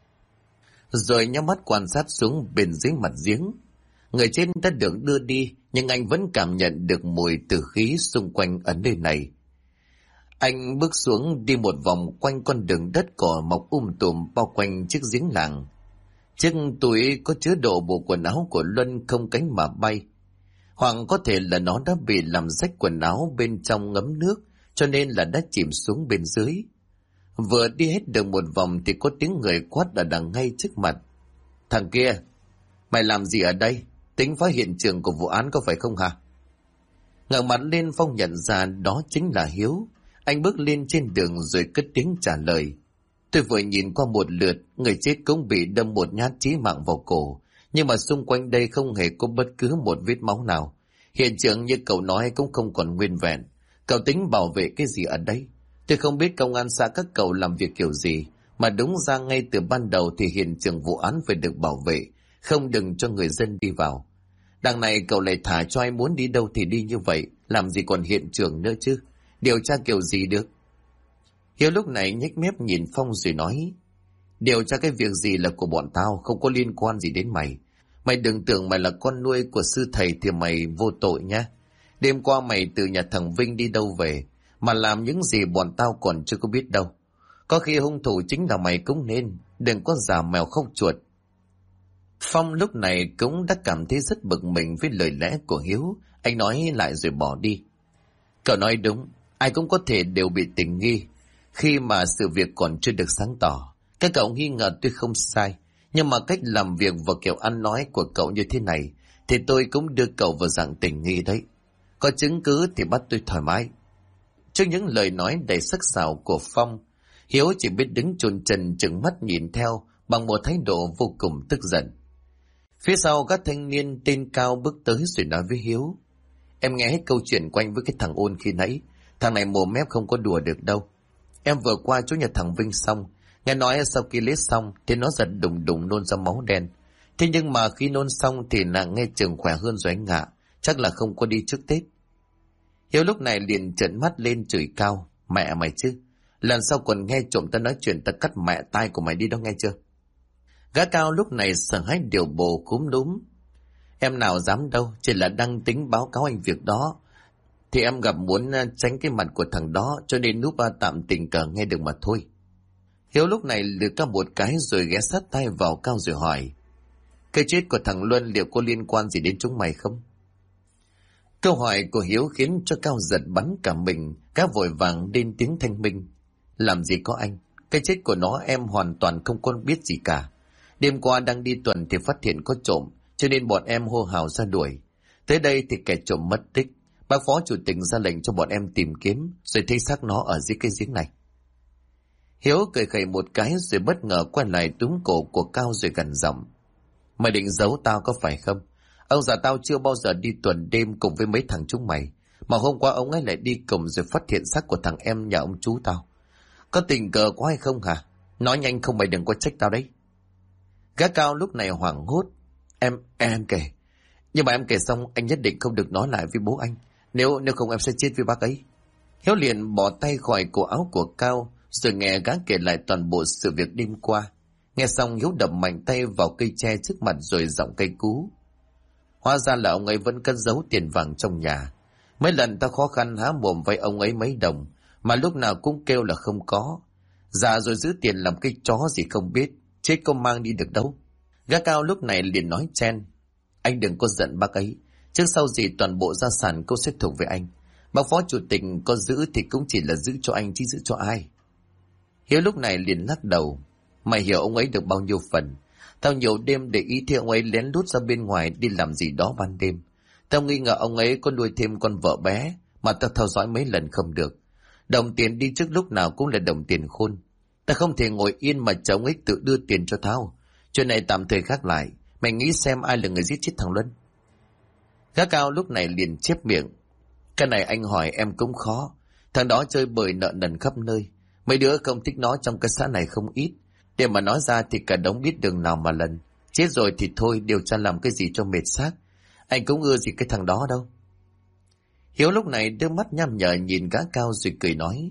rồi nhắm mắt quan sát xuống bên dưới mặt giếng. Người trên đã được đưa đi, nhưng anh vẫn cảm nhận được mùi tử khí xung quanh ở nơi này. Anh bước xuống đi một vòng quanh con đường đất cỏ mọc tùm bao quanh chiếc giếng làng. Chiếc túi có chứa đồ bộ quần áo của Luân không cánh mà bay, hoặc có thể là nó đã bị làm rách quần áo bên trong ngấm nước, cho nên là đã chìm xuống bên dưới. Vừa đi hết được một vòng thì có tiếng người quát ở đằng ngay trước mặt: Thằng kia, mày làm gì ở đây? Tính phá hiện trường của vụ án có phải không hả? Ngẩng mặt lên, Phong nhận ra đó chính là Hiếu. Anh bước lên trên đường rồi cất tiếng trả lời: Tôi vừa nhìn qua một lượt, người chết cũng bị đâm một nhát chí mạng vào cổ, nhưng mà xung quanh đây không hề có bất cứ một vết máu nào. Hiện trường như cậu nói cũng không còn nguyên vẹn. Cậu tính bảo vệ cái gì ở đây? Tôi không biết công an xã các cậu làm việc kiểu gì, mà đúng ra ngay từ ban đầu thì hiện trường vụ án phải được bảo vệ, không đừng cho người dân đi vào. Đằng này cậu lại thả cho ai muốn đi đâu thì đi như vậy, làm gì còn hiện trường nữa chứ? Điều tra kiểu gì được? Hiếu lúc này nhếch mép nhìn Phong rồi nói, điều tra cái việc gì là của bọn tao, không có liên quan gì đến mày. Mày đừng tưởng mày là con nuôi của sư thầy thì mày vô tội nhá. Đêm qua mày từ nhà thằng Vinh đi đâu về, mà làm những gì bọn tao còn chưa có biết đâu. Có khi hung thủ chính là mày cũng nên, đừng có giả mèo khóc chuột. Phong lúc này cũng đã cảm thấy rất bực mình với lời lẽ của Hiếu, anh nói lại rồi bỏ đi. Cậu nói đúng, ai cũng có thể đều bị tình nghi, khi mà sự việc còn chưa được sáng tỏ. Các cậu nghi ngờ tôi không sai, nhưng mà cách làm việc và kiểu ăn nói của cậu như thế này, thì tôi cũng đưa cậu vào dạng tình nghi đấy. Có chứng cứ thì bắt tôi thoải mái. Trước những lời nói đầy sắc sảo của Phong, Hiếu chỉ biết đứng chôn chân trừng mắt nhìn theo bằng một thái độ vô cùng tức giận. Phía sau các thanh niên tên Cao bước tới rồi nói với Hiếu, em nghe hết câu chuyện của anh với cái thằng Ôn khi nãy, thằng này mồm mép không có đùa được đâu. Em vừa qua chỗ nhà thằng Vinh xong, nghe nói sau khi lấy xong thì nó giật đùng đùng nôn ra máu đen. Thế nhưng mà khi nôn xong thì nàng nghe chừng khỏe hơn rồi anh ạ, chắc là không có đi trước Tết. Hiếu lúc này liền trợn mắt lên chửi Cao, mẹ mày chứ, lần sau còn nghe trộm ta nói chuyện ta cắt mẹ tai của mày đi đó nghe chưa. Gã Cao lúc này sợ hãi điều bồ cúm núm. Em nào dám đâu, chỉ là đang tính báo cáo anh việc đó. Thì em gặp muốn tránh cái mặt của thằng đó cho nên núp tạm tình cờ nghe được mà thôi. Hiếu lúc này lừa Cao một cái rồi ghé sát tay vào Cao rồi hỏi, cái chết của thằng Luân liệu có liên quan gì đến chúng mày không? Câu hỏi của Hiếu khiến cho Cao giật bắn cả mình, cá vội vàng lên tiếng thanh minh. Làm gì có anh, cái chết của nó em hoàn toàn không có biết gì cả. Đêm qua đang đi tuần thì phát hiện có trộm, cho nên bọn em hô hào ra đuổi. Tới đây thì kẻ trộm mất tích. Bác phó chủ tịch ra lệnh cho bọn em tìm kiếm, rồi thấy xác nó ở dưới cái giếng này. Hiếu cười khẩy một cái rồi bất ngờ quay lại túm cổ của Cao rồi gằn giọng. Mày định giấu tao có phải không? Ông già tao chưa bao giờ đi tuần đêm cùng với mấy thằng chúng mày. Mà hôm qua ông ấy lại đi cùng rồi phát hiện xác của thằng em nhà ông chú tao. Có tình cờ quá hay không hả? Nói nhanh không mày đừng có trách tao đấy. Gã Cao lúc này hoảng hốt. Em kể. Nhưng mà em kể xong anh nhất định không được nói lại với bố anh. Nếu không em sẽ chết với bác ấy. Hiếu liền bỏ tay khỏi cổ áo của Cao rồi nghe gã kể lại toàn bộ sự việc đêm qua. Nghe xong Hiếu đập mạnh tay vào cây tre trước mặt rồi giọng cay cú. Hóa ra là ông ấy vẫn cất giấu tiền vàng trong nhà. Mấy lần ta khó khăn há mồm vay ông ấy mấy đồng, mà lúc nào cũng kêu là không có. Già rồi giữ tiền làm cái chó gì không biết, chết có mang đi được đâu. Gã Cao lúc này liền nói chen. Anh đừng có giận bác ấy, trước sau gì toàn bộ gia sản cũng sẽ thuộc về anh. Bác phó chủ tịch có giữ thì cũng chỉ là giữ cho anh chứ giữ cho ai. Hiếu lúc này liền lắc đầu. Mày hiểu ông ấy được bao nhiêu phần? Tao nhiều đêm để ý thấy ông ấy lén lút ra bên ngoài đi làm gì đó ban đêm. Tao nghi ngờ ông ấy có nuôi thêm con vợ bé mà tao theo dõi mấy lần không được. Đồng tiền đi trước lúc nào cũng là đồng tiền khôn. Tao không thể ngồi yên mà chờ ông ấy tự đưa tiền cho tao. Chuyện này tạm thời khác lại. Mày nghĩ xem ai là người giết chết thằng Luân? Gã Cao lúc này liền chép miệng. Cái này anh hỏi em cũng khó. Thằng đó chơi bời nợ nần khắp nơi. Mấy đứa không thích nó trong cái xã này không ít. Để mà nói ra thì cả đống biết đường nào mà lần. Chết rồi thì thôi, điều tra làm cái gì cho mệt xác. Anh cũng ưa gì cái thằng đó đâu. Hiếu lúc này đưa mắt nham nhở nhìn gã Cao rồi cười nói.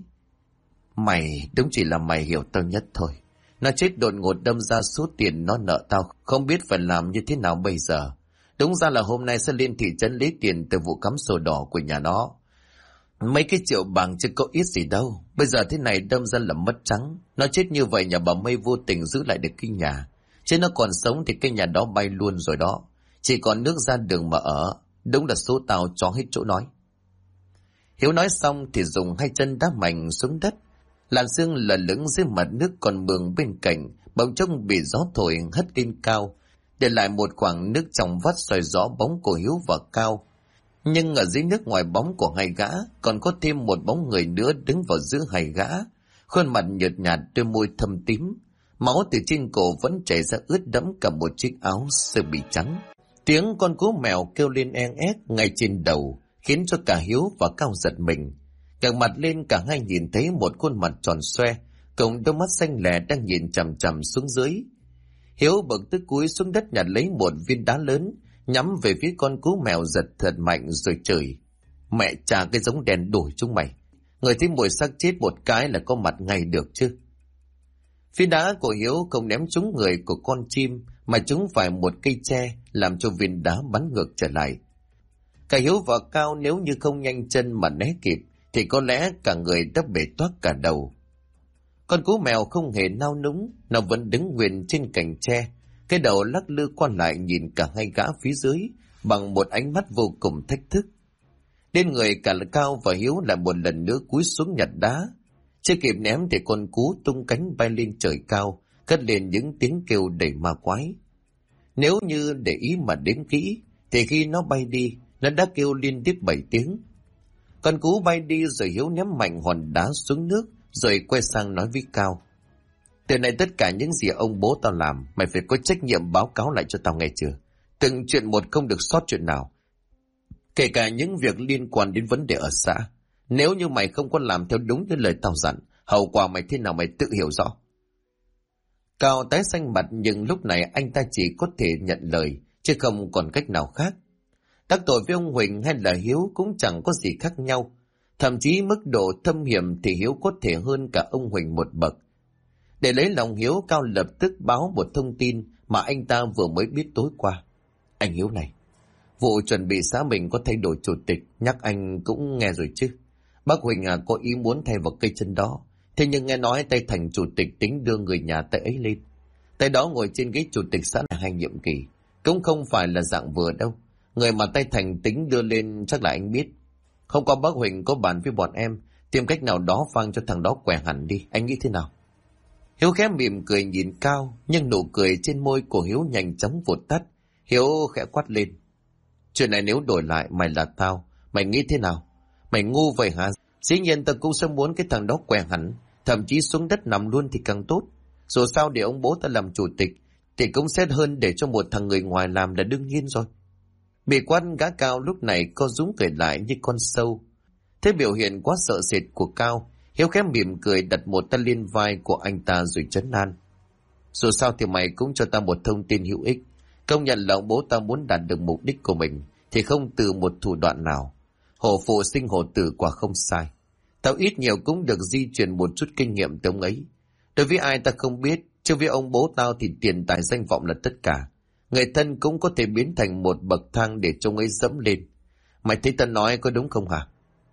Mày, đúng chỉ là mày hiểu tao nhất thôi. Nó chết đột ngột đâm ra số tiền nó nợ tao, không biết phải làm như thế nào bây giờ. Đúng ra là hôm nay sẽ lên thị trấn lấy tiền từ vụ cắm sổ đỏ của nhà nó. Mấy cái triệu bảng chứ có ít gì đâu. Bây giờ thế này đâm ra là mất trắng. Nó chết như vậy nhà bà Mây vô tình giữ lại được cái nhà. Chứ nó còn sống thì cái nhà đó bay luôn rồi đó. Chỉ còn nước ra đường mà ở. Đúng là số tao cho hết chỗ nói. Hiếu nói xong thì dùng hai chân đá mạnh xuống đất. Làn xương lờ lững dưới mặt nước còn mường bên cạnh. Bỗng chốc bị gió thổi hất lên cao. Để lại một khoảng nước trong vắt soi rõ bóng của Hiếu và Cao. Nhưng ở dưới nước ngoài bóng của hai gã còn có thêm một bóng người nữa đứng vào giữa hai gã. Khuôn mặt nhợt nhạt, đôi môi thâm tím. Máu từ trên cổ vẫn chảy ra ướt đẫm cả một chiếc áo sơ mi trắng. Tiếng con cú mèo kêu lên eng ép ngay trên đầu khiến cho cả Hiếu và Cao giật mình. Ngẩng mặt lên cả hai nhìn thấy một khuôn mặt tròn xoe cùng đôi mắt xanh lè đang nhìn chằm chằm xuống dưới. Hiếu bực tức cúi xuống đất nhặt lấy một viên đá lớn nhắm về phía con cú mèo giật thật mạnh rồi chửi. Mẹ cha cái giống đèn đuổi chúng mày. Người thấy mùi xác chết một cái là có mặt ngay được chứ. Phiến đá của Hiếu không ném trúng người của con chim, mà trúng phải một cây tre, làm cho viên đá bắn ngược trở lại. Cả Hiếu và Cao nếu như không nhanh chân mà né kịp, thì có lẽ cả người đã bể toác cả đầu. Con cú mèo không hề nao núng, nó vẫn đứng nguyên trên cành tre, cái đầu lắc lư qua lại nhìn cả hai gã phía dưới bằng một ánh mắt vô cùng thách thức. Đến người cả Cao và Hiếu lại một lần nữa cúi xuống nhặt đá. Chưa kịp ném thì con cú tung cánh bay lên trời cao, cất lên những tiếng kêu đầy ma quái. Nếu như để ý mà đếm kỹ, thì khi nó bay đi, nó đã kêu liên tiếp 7 tiếng. Con cú bay đi rồi Hiếu ném mạnh hòn đá xuống nước, rồi quay sang nói với Cao. Từ nay tất cả những gì ông bố tao làm, mày phải có trách nhiệm báo cáo lại cho tao nghe chưa? Từng chuyện một không được sót chuyện nào. Kể cả những việc liên quan đến vấn đề ở xã. Nếu như mày không có làm theo đúng như lời tao dặn, hậu quả mày thế nào mày tự hiểu rõ. Cao tái xanh mặt, nhưng lúc này anh ta chỉ có thể nhận lời, chứ không còn cách nào khác. Đắc tội với ông Huỳnh hay là Hiếu cũng chẳng có gì khác nhau. Thậm chí mức độ thâm hiểm thì Hiếu có thể hơn cả ông Huỳnh một bậc. Để lấy lòng Hiếu, Cao lập tức báo một thông tin mà anh ta vừa mới biết tối qua. Anh Hiếu này, vụ chuẩn bị xã mình có thay đổi chủ tịch, nhắc anh cũng nghe rồi chứ. Bác Huỳnh có ý muốn thay vào cây chân đó. Thế nhưng nghe nói tay Thành chủ tịch tính đưa người nhà tay ấy lên. Tay đó ngồi trên ghế chủ tịch xã là 2 nhiệm kỳ. Cũng không phải là dạng vừa đâu. Người mà tay Thành tính đưa lên chắc là anh biết. Không có bác Huỳnh có bàn với bọn em, tìm cách nào đó phang cho thằng đó què hẳn đi. Anh nghĩ thế nào? Hiếu khẽ mỉm cười nhìn Cao, nhưng nụ cười trên môi của Hiếu nhanh chóng vụt tắt. Hiếu khẽ quát lên. Chuyện này nếu đổi lại mày là tao, mày nghĩ thế nào? Mày ngu vậy hả? Dĩ nhiên tao cũng sẽ muốn cái thằng đó què hẳn, thậm chí xuống đất nằm luôn thì càng tốt. Dù sao để ông bố ta làm chủ tịch, thì cũng xét hơn để cho một thằng người ngoài làm là đương nhiên rồi. Bị quát, gã Cao lúc này co rúm cười lại như con sâu. Thế biểu hiện quá sợ sệt của Cao, Hiếu khẽ mỉm cười đặt một tay lên vai của anh ta rồi trấn an. Dù sao thì mày cũng cho ta một thông tin hữu ích. Công nhận là ông bố ta muốn đạt được mục đích của mình, thì không từ một thủ đoạn nào. Hổ phụ sinh hổ tử quả không sai. Tao ít nhiều cũng được di truyền một chút kinh nghiệm từ ông ấy. Đối với ai ta không biết, chứ với ông bố tao thì tiền tài danh vọng là tất cả. Người thân cũng có thể biến thành một bậc thang để trông ấy dẫm lên. Mày thấy ta nói có đúng không hả?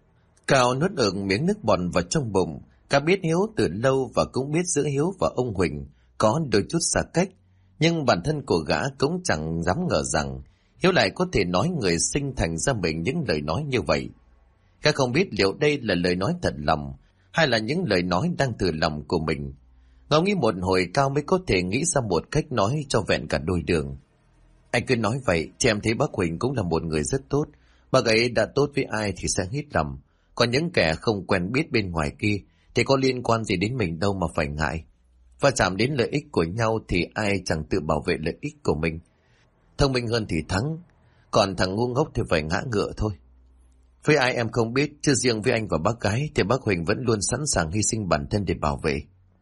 Cao nuốt ửng miếng nước bọt vào trong bụng. Cả biết Hiếu từ lâu và cũng biết giữa Hiếu và ông Huỳnh có đôi chút xa cách. Nhưng bản thân của gã cũng chẳng dám ngờ rằng Hiếu lại có thể nói người sinh thành ra mình những lời nói như vậy. Gã không biết liệu đây là lời nói thật lòng, hay là những lời nói đang từ lòng của mình. Ngẫm nghĩ một hồi, Cao mới có thể nghĩ ra một cách nói cho vẹn cả đôi đường. Anh cứ nói vậy, thì em thấy bác Huỳnh cũng là một người rất tốt. Bác ấy đã tốt với ai thì sẽ hết lòng. Còn những kẻ không quen biết bên ngoài kia thì có liên quan gì đến mình đâu mà phải ngại. Và chạm đến lợi ích của nhau thì ai chẳng tự bảo vệ lợi ích của mình. Thông minh hơn thì thắng, còn thằng ngu ngốc thì phải ngã ngựa thôi. Với ai em không biết, chứ riêng với anh và bác gái thì bác Huỳnh vẫn luôn sẵn sàng hy sinh bản thân để bảo vệ.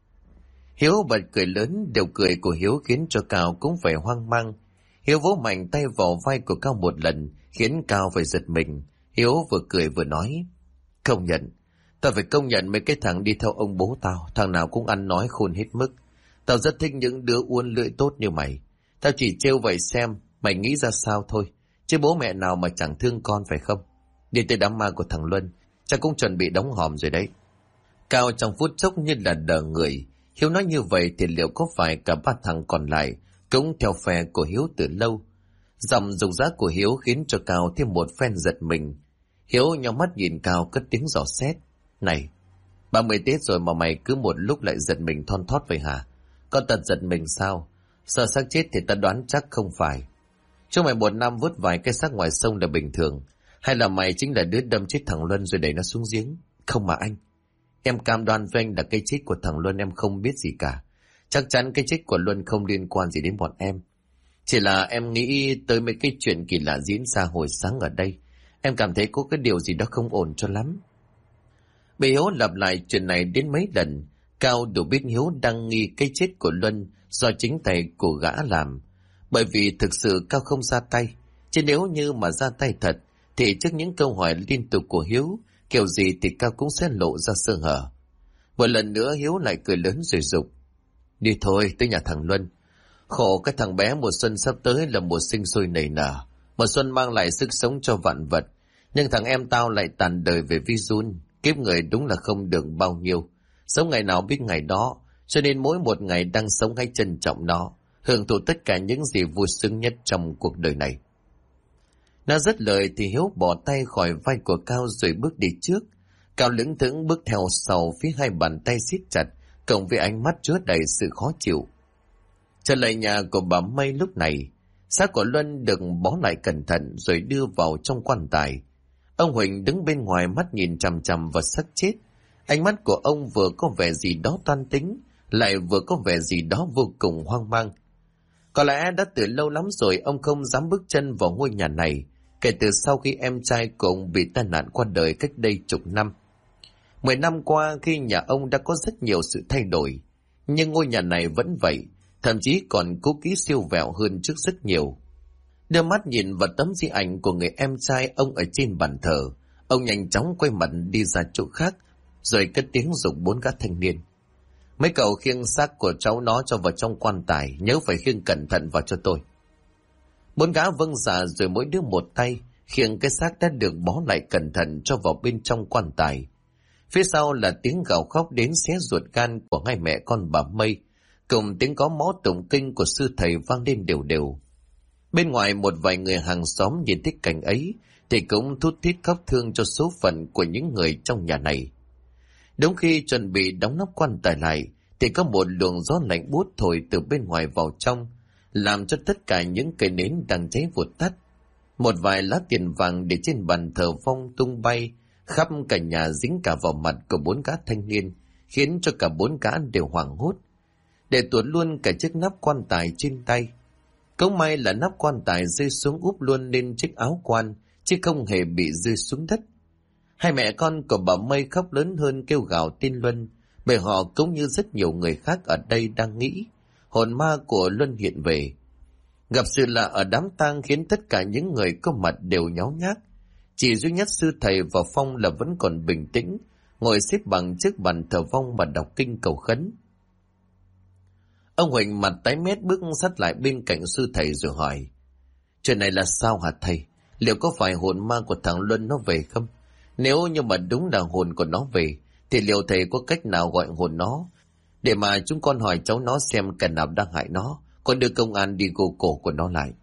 Hiếu bật cười lớn, điều cười của Hiếu khiến cho Cao cũng phải hoang mang. Hiếu vỗ mạnh tay vào vai của Cao một lần, khiến Cao phải giật mình. Hiếu vừa cười vừa nói, công nhận, tao phải công nhận mấy cái thằng đi theo ông bố tao, thằng nào cũng ăn nói khôn hết mức. Tao rất thích những đứa uốn lưỡi tốt như mày. Tao chỉ trêu vậy xem, mày nghĩ ra sao thôi, chứ bố mẹ nào mà chẳng thương con phải không? Đi tới đám ma của thằng Luân, chắc cũng chuẩn bị đóng hòm rồi đấy. Cao trong phút chốc như là đờ người. Hiếu nói như vậy thì liệu có phải cả 3 thằng còn lại cũng theo phe của Hiếu từ lâu? Giọng rục rã của Hiếu khiến cho Cao thêm một phen giật mình. Hiếu nhắm mắt nhìn Cao cất tiếng dò xét. Này, 30 Tết rồi mà mày cứ một lúc lại giật mình thon thót vậy hả? Có tật giật mình sao? Sợ xác chết thì ta đoán chắc không phải. Cho mày 1 năm vứt vài cái xác ngoài sông là bình thường. Hay là mày chính là đứa đâm chết thằng Luân rồi đẩy nó xuống giếng? Không mà anh. Em cam đoan với anh là cái chết của thằng Luân em không biết gì cả. Chắc chắn cái chết của Luân không liên quan gì đến bọn em. Chỉ là em nghĩ tới mấy cái chuyện kỳ lạ diễn ra hồi sáng ở đây. Em cảm thấy có cái điều gì đó không ổn cho lắm. Bị Hiếu lặp lại chuyện này đến mấy lần, Cao đủ biết Hiếu đang nghi cái chết của Luân do chính tay của gã làm. Bởi vì thực sự Cao không ra tay. Chứ nếu như mà ra tay thật, thì trước những câu hỏi liên tục của Hiếu, kiểu gì thì Cao cũng sẽ lộ ra sơ hở. Một lần nữa Hiếu lại cười lớn rồi dục: Đi thôi, tới nhà thằng Luân. Khổ cái thằng bé mùa xuân sắp tới là mùa sinh sôi nảy nở, mùa xuân mang lại sức sống cho vạn vật, nhưng thằng em tao lại tàn đời về vi run. Kiếp người đúng là không được bao nhiêu, sống ngày nào biết ngày đó, cho nên mỗi một ngày đang sống hãy trân trọng nó, hưởng thụ tất cả những gì vui sướng nhất trong cuộc đời này. Nó dứt lời thì Hiếu bỏ tay khỏi vai của Cao rồi bước đi trước. Cao lững thững bước theo sau, phía hai bàn tay siết chặt, cộng với ánh mắt chứa đầy sự khó chịu. Trở lại nhà của bà Mây lúc này, xác của Luân được bó lại cẩn thận rồi đưa vào trong quan tài. Ông Huỳnh đứng bên ngoài mắt nhìn chằm chằm vào xác chết. Ánh mắt của ông vừa có vẻ gì đó toan tính, lại vừa có vẻ gì đó vô cùng hoang mang. Có lẽ đã từ lâu lắm rồi ông không dám bước chân vào ngôi nhà này, kể từ sau khi em trai của ông bị tai nạn qua đời cách đây chục năm. 10 năm qua, khi nhà ông đã có rất nhiều sự thay đổi, nhưng ngôi nhà này vẫn vậy, thậm chí còn cũ kỹ siêu vẹo hơn trước rất nhiều. Đưa mắt nhìn vào tấm di ảnh của người em trai ông ở trên bàn thờ, ông nhanh chóng quay mặt đi ra chỗ khác, rồi cất tiếng giục 4 gã thanh niên: Mấy cậu khiêng xác của cháu nó cho vào trong quan tài, nhớ phải khiêng cẩn thận vào cho tôi. 4 gã vâng dạ rồi mỗi đứa một tay khiêng cái xác đã được bó lại cẩn thận cho vào bên trong quan tài. Phía sau là tiếng gào khóc đến xé ruột gan của hai mẹ con bà Mây, cùng tiếng có mõ tụng kinh của sư thầy vang lên đều đều. Bên ngoài một vài người hàng xóm nhìn thấy cảnh ấy thì cũng thút thít khóc thương cho số phận của những người trong nhà này. Đúng khi chuẩn bị đóng nắp quan tài lại thì có một luồng gió lạnh buốt thổi từ bên ngoài vào trong, làm cho tất cả những cây nến đang cháy vụt tắt. Một vài lá tiền vàng để trên bàn thờ vong tung bay khắp cả nhà, dính cả vào mặt của 4 gã thanh niên, khiến cho cả 4 gã đều hoảng hốt, để tuột luôn cả chiếc nắp quan tài trên tay. Cũng may là nắp quan tài rơi xuống úp luôn lên chiếc áo quan, chứ không hề bị rơi xuống đất. Hai mẹ con của bà Mây khóc lớn hơn kêu gào tên Luân, bởi họ cũng như rất nhiều người khác ở đây đang nghĩ hồn ma của Luân hiện về. Gặp sự lạ ở đám tang khiến tất cả những người có mặt đều nháo nhác. Chỉ duy nhất sư thầy và Phong là vẫn còn bình tĩnh, ngồi xếp bằng trước bàn thờ vong mà đọc kinh cầu khấn. Ông Huỳnh mặt tái mét bước sát lại bên cạnh sư thầy rồi hỏi: Chuyện này là sao hả thầy? Liệu có phải hồn ma của thằng Luân nó về không? Nếu như mà đúng là hồn của nó về, thì liệu thầy có cách nào gọi hồn nó, để mà chúng con hỏi cháu nó xem kẻ nào đang hại nó, còn đưa công an đi gô cổ của nó lại?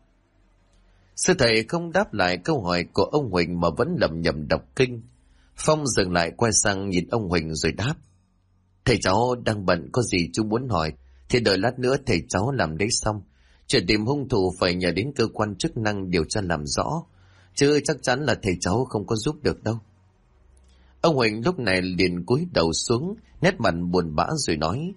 Sư thầy không đáp lại câu hỏi của ông Huỳnh mà vẫn lẩm nhẩm đọc kinh. Phong dừng lại quay sang nhìn ông Huỳnh rồi đáp: Thầy cháu đang bận, có gì chú muốn hỏi thì đợi lát nữa thầy cháu làm đấy xong. Chuyện tìm hung thủ phải nhờ đến cơ quan chức năng điều tra làm rõ, chứ chắc chắn là thầy cháu không có giúp được đâu. Ông Huỳnh lúc này liền cúi đầu xuống, nét mặt buồn bã rồi nói: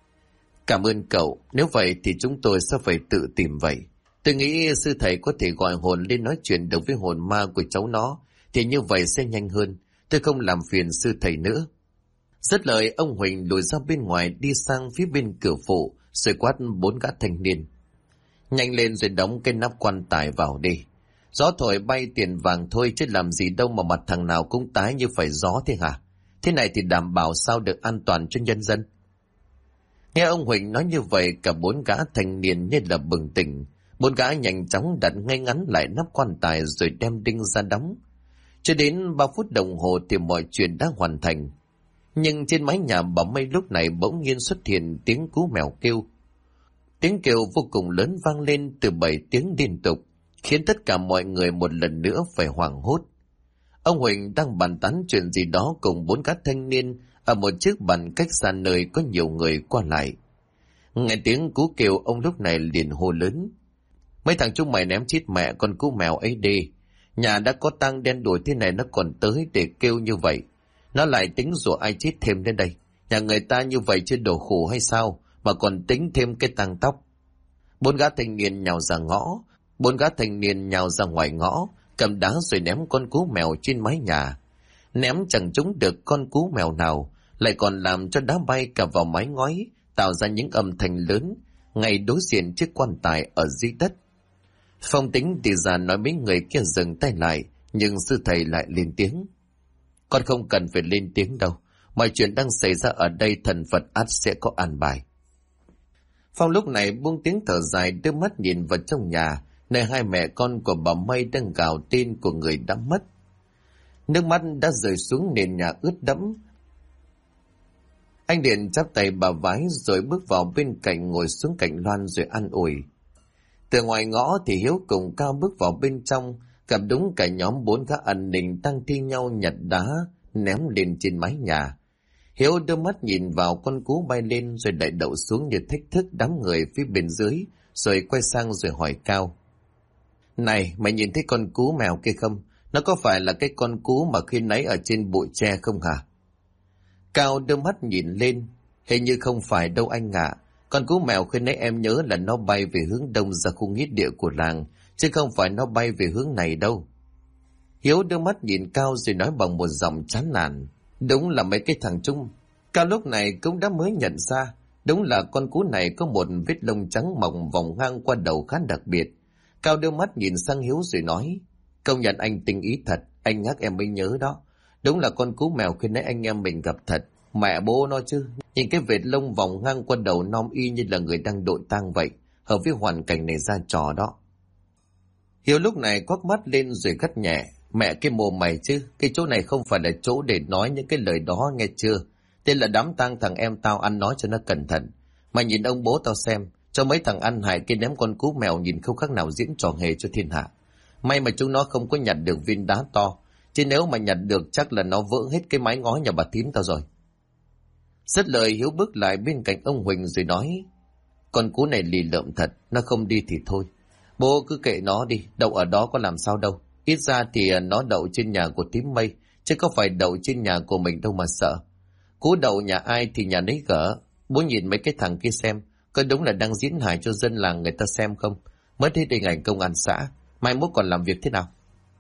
Cảm ơn cậu, nếu vậy thì chúng tôi sẽ phải tự tìm vậy. Tôi nghĩ sư thầy có thể gọi hồn lên nói chuyện được với hồn ma của cháu nó, thì như vậy sẽ nhanh hơn. Tôi không làm phiền sư thầy nữa. Dứt lời, ông Huỳnh lùi ra bên ngoài, đi sang phía bên cửa phụ, rồi quát 4 gã thanh niên: Nhanh lên rồi đóng cái nắp quan tài vào đi. Gió thổi bay tiền vàng thôi, chứ làm gì đâu mà mặt thằng nào cũng tái như phải gió thế hả? Thế này thì đảm bảo sao được an toàn cho nhân dân? Nghe ông Huỳnh nói như vậy, cả 4 gã thanh niên như là bừng tỉnh. 4 gã nhanh chóng đặt ngay ngắn lại nắp quan tài rồi đem đinh ra đóng. Cho đến 3 phút đồng hồ thì mọi chuyện đã hoàn thành. Nhưng trên mái nhà bà Mây lúc này bỗng nhiên xuất hiện tiếng cú mèo kêu. Tiếng kêu vô cùng lớn vang lên từ 7 tiếng liên tục, khiến tất cả mọi người một lần nữa phải hoảng hốt. Ông Huỳnh đang bàn tán chuyện gì đó cùng 4 gã thanh niên ở một chiếc bàn cách xa nơi có nhiều người qua lại. Nghe tiếng cú kêu, ông lúc này liền hô lớn: Mấy thằng chúng mày ném chết mẹ con cú mèo ấy đi. Nhà đã có tang đen đuổi thế này nó còn tới để kêu như vậy. Nó lại tính rủa ai chết thêm đến đây. Nhà người ta như vậy chưa đổ khổ hay sao mà còn tính thêm cái tang tóc. 4 gã thanh niên nhào ra ngõ. 4 gã thanh niên nhào ra ngoài ngõ, cầm đá rồi ném con cú mèo trên mái nhà. Ném chẳng trúng được con cú mèo nào, lại còn làm cho đá bay cả vào mái ngói, tạo ra những âm thanh lớn ngay đối diện chiếc quan tài ở dưới đất. Phong tính đi ra nói mấy người kia dừng tay lại, nhưng sư thầy lại lên tiếng: Con không cần phải lên tiếng đâu. Mọi chuyện đang xảy ra ở đây thần Phật ắt sẽ có an bài. Phong lúc này buông tiếng thở dài, đưa mắt nhìn vào trong nhà, nơi hai mẹ con của bà Mây đang gào tên của người đã mất. Nước mắt đã rơi xuống nền nhà ướt đẫm. Anh Điện chắp tay bà vái rồi bước vào bên cạnh, ngồi xuống cạnh Loan rồi an ủi. Từ ngoài ngõ thì Hiếu cùng Cao bước vào bên trong, gặp đúng cả nhóm 4 gã an ninh đang thi nhau nhặt đá ném lên trên mái nhà. Hiếu đưa mắt nhìn vào con cú bay lên rồi lại đậu xuống như thách thức đám người phía bên dưới, rồi quay sang rồi hỏi Cao. Này, mày nhìn thấy con cú mèo kia không? Nó có phải là cái con cú mà khi nãy ở trên bụi tre không hả? Cao đưa mắt nhìn lên. Hình như không phải đâu anh ạ. Con cú mèo khi nãy em nhớ là nó bay về hướng đông ra khu nghĩa địa của làng, chứ không phải nó bay về hướng này đâu. Hiếu đưa mắt nhìn Cao rồi nói bằng một giọng chán nản. Đúng là mấy cái thằng Trung. Cao lúc này cũng đã mới nhận ra. Đúng là con cú này có một vết lông trắng mỏng vòng ngang qua đầu khá đặc biệt. Cao đưa mắt nhìn sang Hiếu rồi nói. Công nhận anh tinh ý thật, anh nhắc em mới nhớ đó. Đúng là con cú mèo khi nãy anh em mình gặp thật. Mẹ bố nó chứ. Nhìn cái vệt lông vòng ngang qua đầu non y như là người đang đội tang vậy. Hợp với hoàn cảnh này ra trò đó. Hiếu lúc này quắc mắt lên rồi gắt nhẹ. Mẹ cái mồm mày chứ, cái chỗ này không phải là chỗ để nói những cái lời đó nghe chưa. Tên là đám tang thằng em tao ăn nói cho nó cẩn thận. Mày nhìn ông bố tao xem, cho mấy thằng ăn hại kia ném con cú mèo nhìn không khác nào diễn trò hề cho thiên hạ. May mà chúng nó không có nhặt được viên đá to, chứ nếu mà nhặt được chắc là nó vỡ hết cái mái ngói nhà bà thím tao rồi. Dứt lời Hiếu bước lại bên cạnh ông Huỳnh rồi nói. Con cú này lì lợm thật, nó không đi thì thôi. Bố cứ kệ nó đi, đậu ở đó có làm sao đâu. Ít ra thì nó đậu trên nhà của thím Mây, chứ có phải đậu trên nhà của mình đâu mà sợ. Cú đậu nhà ai thì nhà nấy gỡ. Bố nhìn mấy cái thằng kia xem, có đúng là đang diễn hài cho dân làng người ta xem không? Mới thấy hình ảnh công an xã, mai mốt còn làm việc thế nào?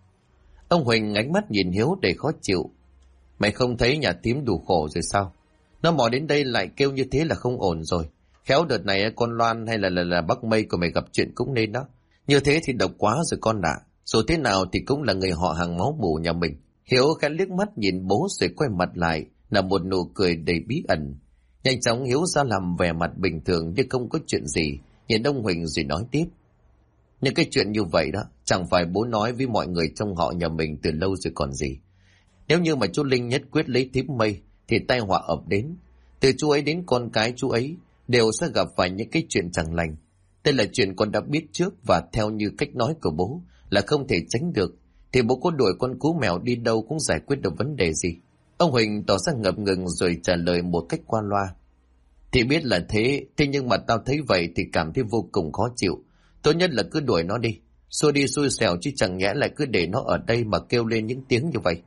Ông Huỳnh ánh mắt nhìn Hiếu đầy khó chịu. Mày không thấy nhà thím đủ khổ rồi sao? Nó mò đến đây lại kêu như thế là không ổn rồi. Khéo đợt này con Loan hay là bác Mây của mày gặp chuyện cũng nên đó. Như thế thì độc quá rồi con ạ. Dù thế nào thì cũng là người họ hàng máu mủ nhà mình. Hiếu khẽ liếc mắt nhìn bố rồi quay mặt lại là một nụ cười đầy bí ẩn. Nhanh chóng Hiếu ra làm vẻ mặt bình thường như không có chuyện gì, nhìn ông Huỳnh rồi nói tiếp. Những cái chuyện như vậy đó, chẳng phải bố nói với mọi người trong họ nhà mình từ lâu rồi còn gì. Nếu như mà chú Linh nhất quyết lấy thím Mây thì tai họa ập đến. Từ chú ấy đến con cái chú ấy đều sẽ gặp phải những cái chuyện chẳng lành. Đây là chuyện con đã biết trước và theo như cách nói của bố là không thể tránh được. Thì bố có đuổi con cú mèo đi đâu cũng giải quyết được vấn đề gì. Ông Huỳnh tỏ ra ngập ngừng rồi trả lời một cách qua loa. Thì biết là thế nhưng mà tao thấy vậy thì cảm thấy vô cùng khó chịu. Tốt nhất là cứ đuổi nó đi. Xua đi xui xẻo chứ chẳng nhẽ lại cứ để nó ở đây mà kêu lên những tiếng như vậy.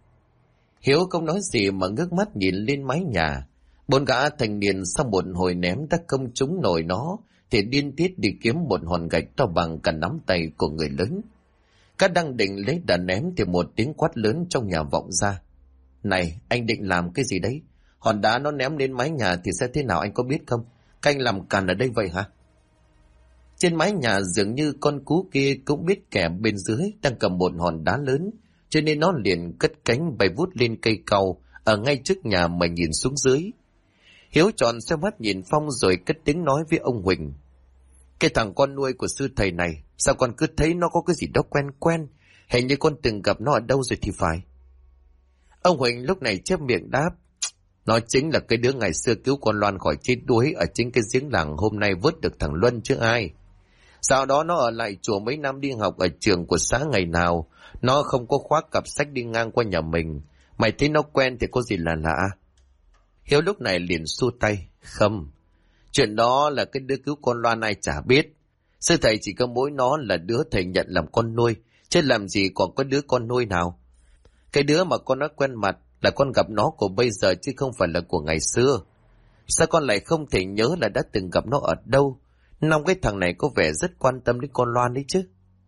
Hiếu không nói gì mà ngước mắt nhìn lên mái nhà. 4 gã thanh niên sau một hồi ném đã không trúng nổi nó thì điên tiết đi kiếm một hòn gạch to bằng cả nắm tay của người lớn. Các đang định lấy đà ném thì một tiếng quát lớn trong nhà vọng ra. Này, anh định làm cái gì đấy? Hòn đá nó ném lên mái nhà thì sẽ thế nào anh có biết không? Các anh làm càn ở đây vậy hả? Trên mái nhà dường như con cú kia cũng biết kẻ bên dưới đang cầm một hòn đá lớn, cho nên nó liền cất cánh bay vút lên cây cau ở ngay trước nhà mà nhìn xuống dưới. Hiếu tròn xe mắt nhìn Phong rồi cất tiếng nói với ông Huỳnh. Cái thằng con nuôi của sư thầy này, sao con cứ thấy nó có cái gì đó quen quen, hình như con từng gặp nó ở đâu rồi thì phải. Ông Huỳnh lúc này chép miệng đáp. Nó chính là cái đứa ngày xưa cứu con Loan khỏi chết đuối ở chính cái giếng làng hôm nay vớt được thằng Luân chứ ai. Sau đó nó ở lại chùa mấy năm đi học ở trường của xã ngày nào, nó không có khoác cặp sách đi ngang qua nhà mình. Mày thấy nó quen thì có gì là lạ? Hiếu lúc này liền xua tay. Không, chuyện đó là cái đứa cứu con Loan ai chả biết. Sư thầy chỉ có mỗi nó là đứa thầy nhận làm con nuôi, chứ làm gì còn có đứa con nuôi nào. Cái đứa mà con nói quen mặt là con gặp nó của bây giờ chứ không phải là của ngày xưa. Sao con lại không thể nhớ là đã từng gặp nó ở đâu? Năm cái thằng này có vẻ rất quan tâm đến con Loan đấy chứ.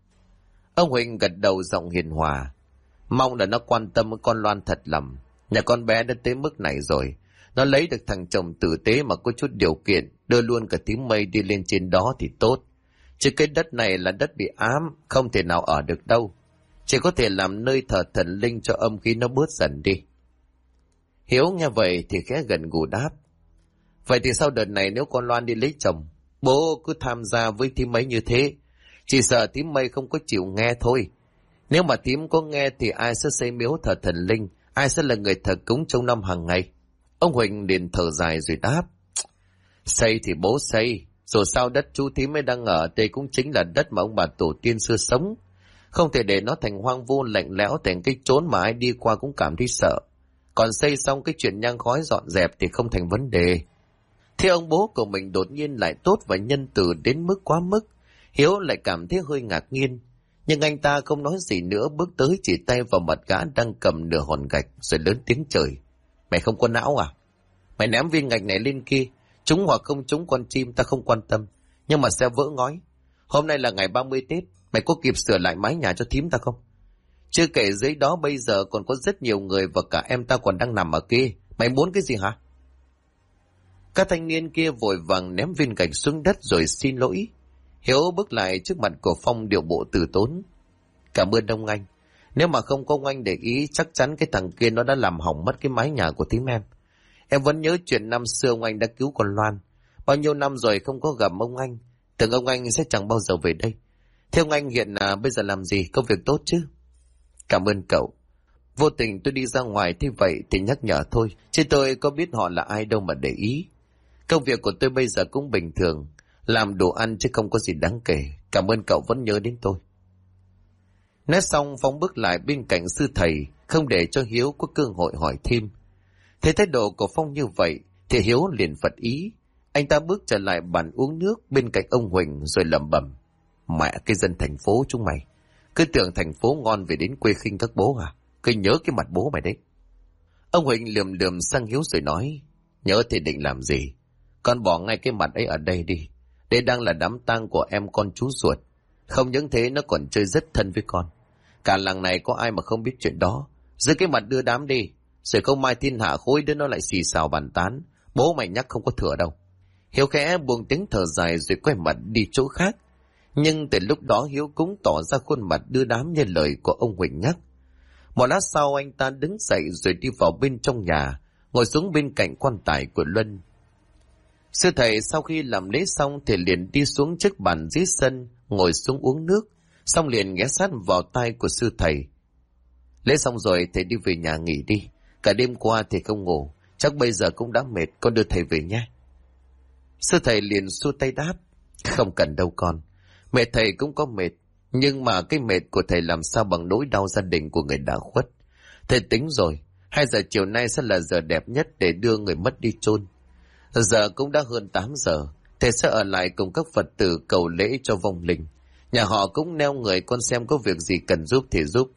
Ông Huỳnh gật đầu giọng hiền hòa. Mong là nó quan tâm với con Loan thật lắm. Nhà con bé đã tới mức này rồi. Nó lấy được thằng chồng tử tế mà có chút điều kiện, đưa luôn cả thím Mây đi lên trên đó thì tốt. Chứ cái đất này là đất bị ám, không thể nào ở được đâu. chỉ có thể làm nơi thờ thần linh cho âm khí nó bớt dần đi. Hiếu nghe vậy thì khẽ gật gù đáp. Vậy thì sau đợt này nếu con Loan đi lấy chồng, bố cứ tham gia với thím mấy như thế, chỉ sợ thím Mây không có chịu nghe thôi. Nếu mà thím có nghe thì ai sẽ xây miếu thờ thần linh, ai sẽ là người thờ cúng trong năm hàng ngày? Ông Huỳnh liền thở dài rồi đáp. Xây thì bố xây, dù sao đất chú thím mới đang ở đây cũng chính là đất mà ông bà tổ tiên xưa sống. Không thể để nó thành hoang vu lạnh lẽo, thành cái chốn mà ai đi qua cũng cảm thấy sợ. Còn xây xong cái chuyện nhang khói dọn dẹp thì không thành vấn đề. Thế ông bố của mình đột nhiên lại tốt và nhân từ đến mức quá mức. Hiếu lại cảm thấy hơi ngạc nhiên. Nhưng anh ta không nói gì nữa, bước tới chỉ tay vào mặt gã đang cầm nửa hòn gạch rồi lớn tiếng chửi. Mày không có não à? Mày ném viên gạch này lên kia, trúng hoặc không trúng con chim ta không quan tâm, nhưng mà sẽ vỡ ngói. Hôm nay là ngày 30 Tết, mày có kịp sửa lại mái nhà cho thím ta không? Chưa kể dưới đó bây giờ còn có rất nhiều người và cả em ta còn đang nằm ở kia. Mày muốn cái gì hả? Các thanh niên kia vội vàng ném viên gạch xuống đất rồi xin lỗi. Hiếu bước lại trước mặt của Phong điệu bộ từ tốn. Cảm ơn ông anh. Nếu mà không có ông anh để ý, chắc chắn cái thằng kia nó đã làm hỏng mất cái mái nhà của thím em. Em vẫn nhớ chuyện năm xưa ông anh đã cứu con Loan. Bao nhiêu năm rồi không có gặp ông anh, tưởng ông anh sẽ chẳng bao giờ về đây. Thế ông anh hiện bây giờ làm gì, công việc tốt chứ? Cảm ơn cậu. Vô tình tôi đi ra ngoài thế vậy thì nhắc nhở thôi, chứ tôi có biết họ là ai đâu mà để ý. Công việc của tôi bây giờ cũng bình thường, làm đồ ăn chứ không có gì đáng kể. Cảm ơn cậu vẫn nhớ đến tôi. Nói xong Phong bước lại bên cạnh sư thầy, không để cho Hiếu có cơ hội hỏi thêm. Thấy thái độ của Phong như vậy thì Hiếu liền phật ý. Anh ta bước trở lại bàn uống nước bên cạnh ông Huỳnh rồi lẩm bẩm. Mẹ cái dân thành phố chúng mày, cứ tưởng thành phố ngon về đến quê khinh các bố à? Cứ nhớ cái mặt bố mày đấy. Ông Huỳnh lườm lườm sang Hiếu rồi nói. Nhớ thì định làm gì? Con bỏ ngay cái mặt ấy ở đây đi. Đây đang là đám tang của em con chú ruột. Không những thế nó còn chơi rất thân với con. Cả làng này có ai mà không biết chuyện đó. Giữ cái mặt đưa đám đi, rồi không mai thiên hạ khối đứa nó lại xì xào bàn tán. Bố mày nhắc không có thừa đâu. Hiếu khẽ buông tiếng thở dài rồi quay mặt đi chỗ khác. Nhưng từ lúc đó Hiếu cũng tỏ ra khuôn mặt đưa đám như lời của ông Huỳnh nhắc. Một lát sau anh ta đứng dậy rồi đi vào bên trong nhà, ngồi xuống bên cạnh quan tài của Luân. Sư thầy sau khi làm lễ xong thì liền đi xuống trước bàn dưới sân, ngồi xuống uống nước, xong liền ghé sát vào tai của sư thầy. Lễ xong rồi thầy đi về nhà nghỉ đi, cả đêm qua thầy không ngủ, chắc bây giờ cũng đã mệt, con đưa thầy về nhé. Sư thầy liền xua tay đáp. Không cần đâu con, mẹ thầy cũng có mệt, nhưng mà cái mệt của thầy làm sao bằng nỗi đau gia đình của người đã khuất. Thầy tính rồi, 2 giờ chiều nay sẽ là giờ đẹp nhất để đưa người mất đi chôn. Giờ cũng đã hơn 8 giờ, thầy sẽ ở lại cùng các Phật tử cầu lễ cho vong linh. Nhà họ cũng neo người, con xem có việc gì cần giúp thì giúp.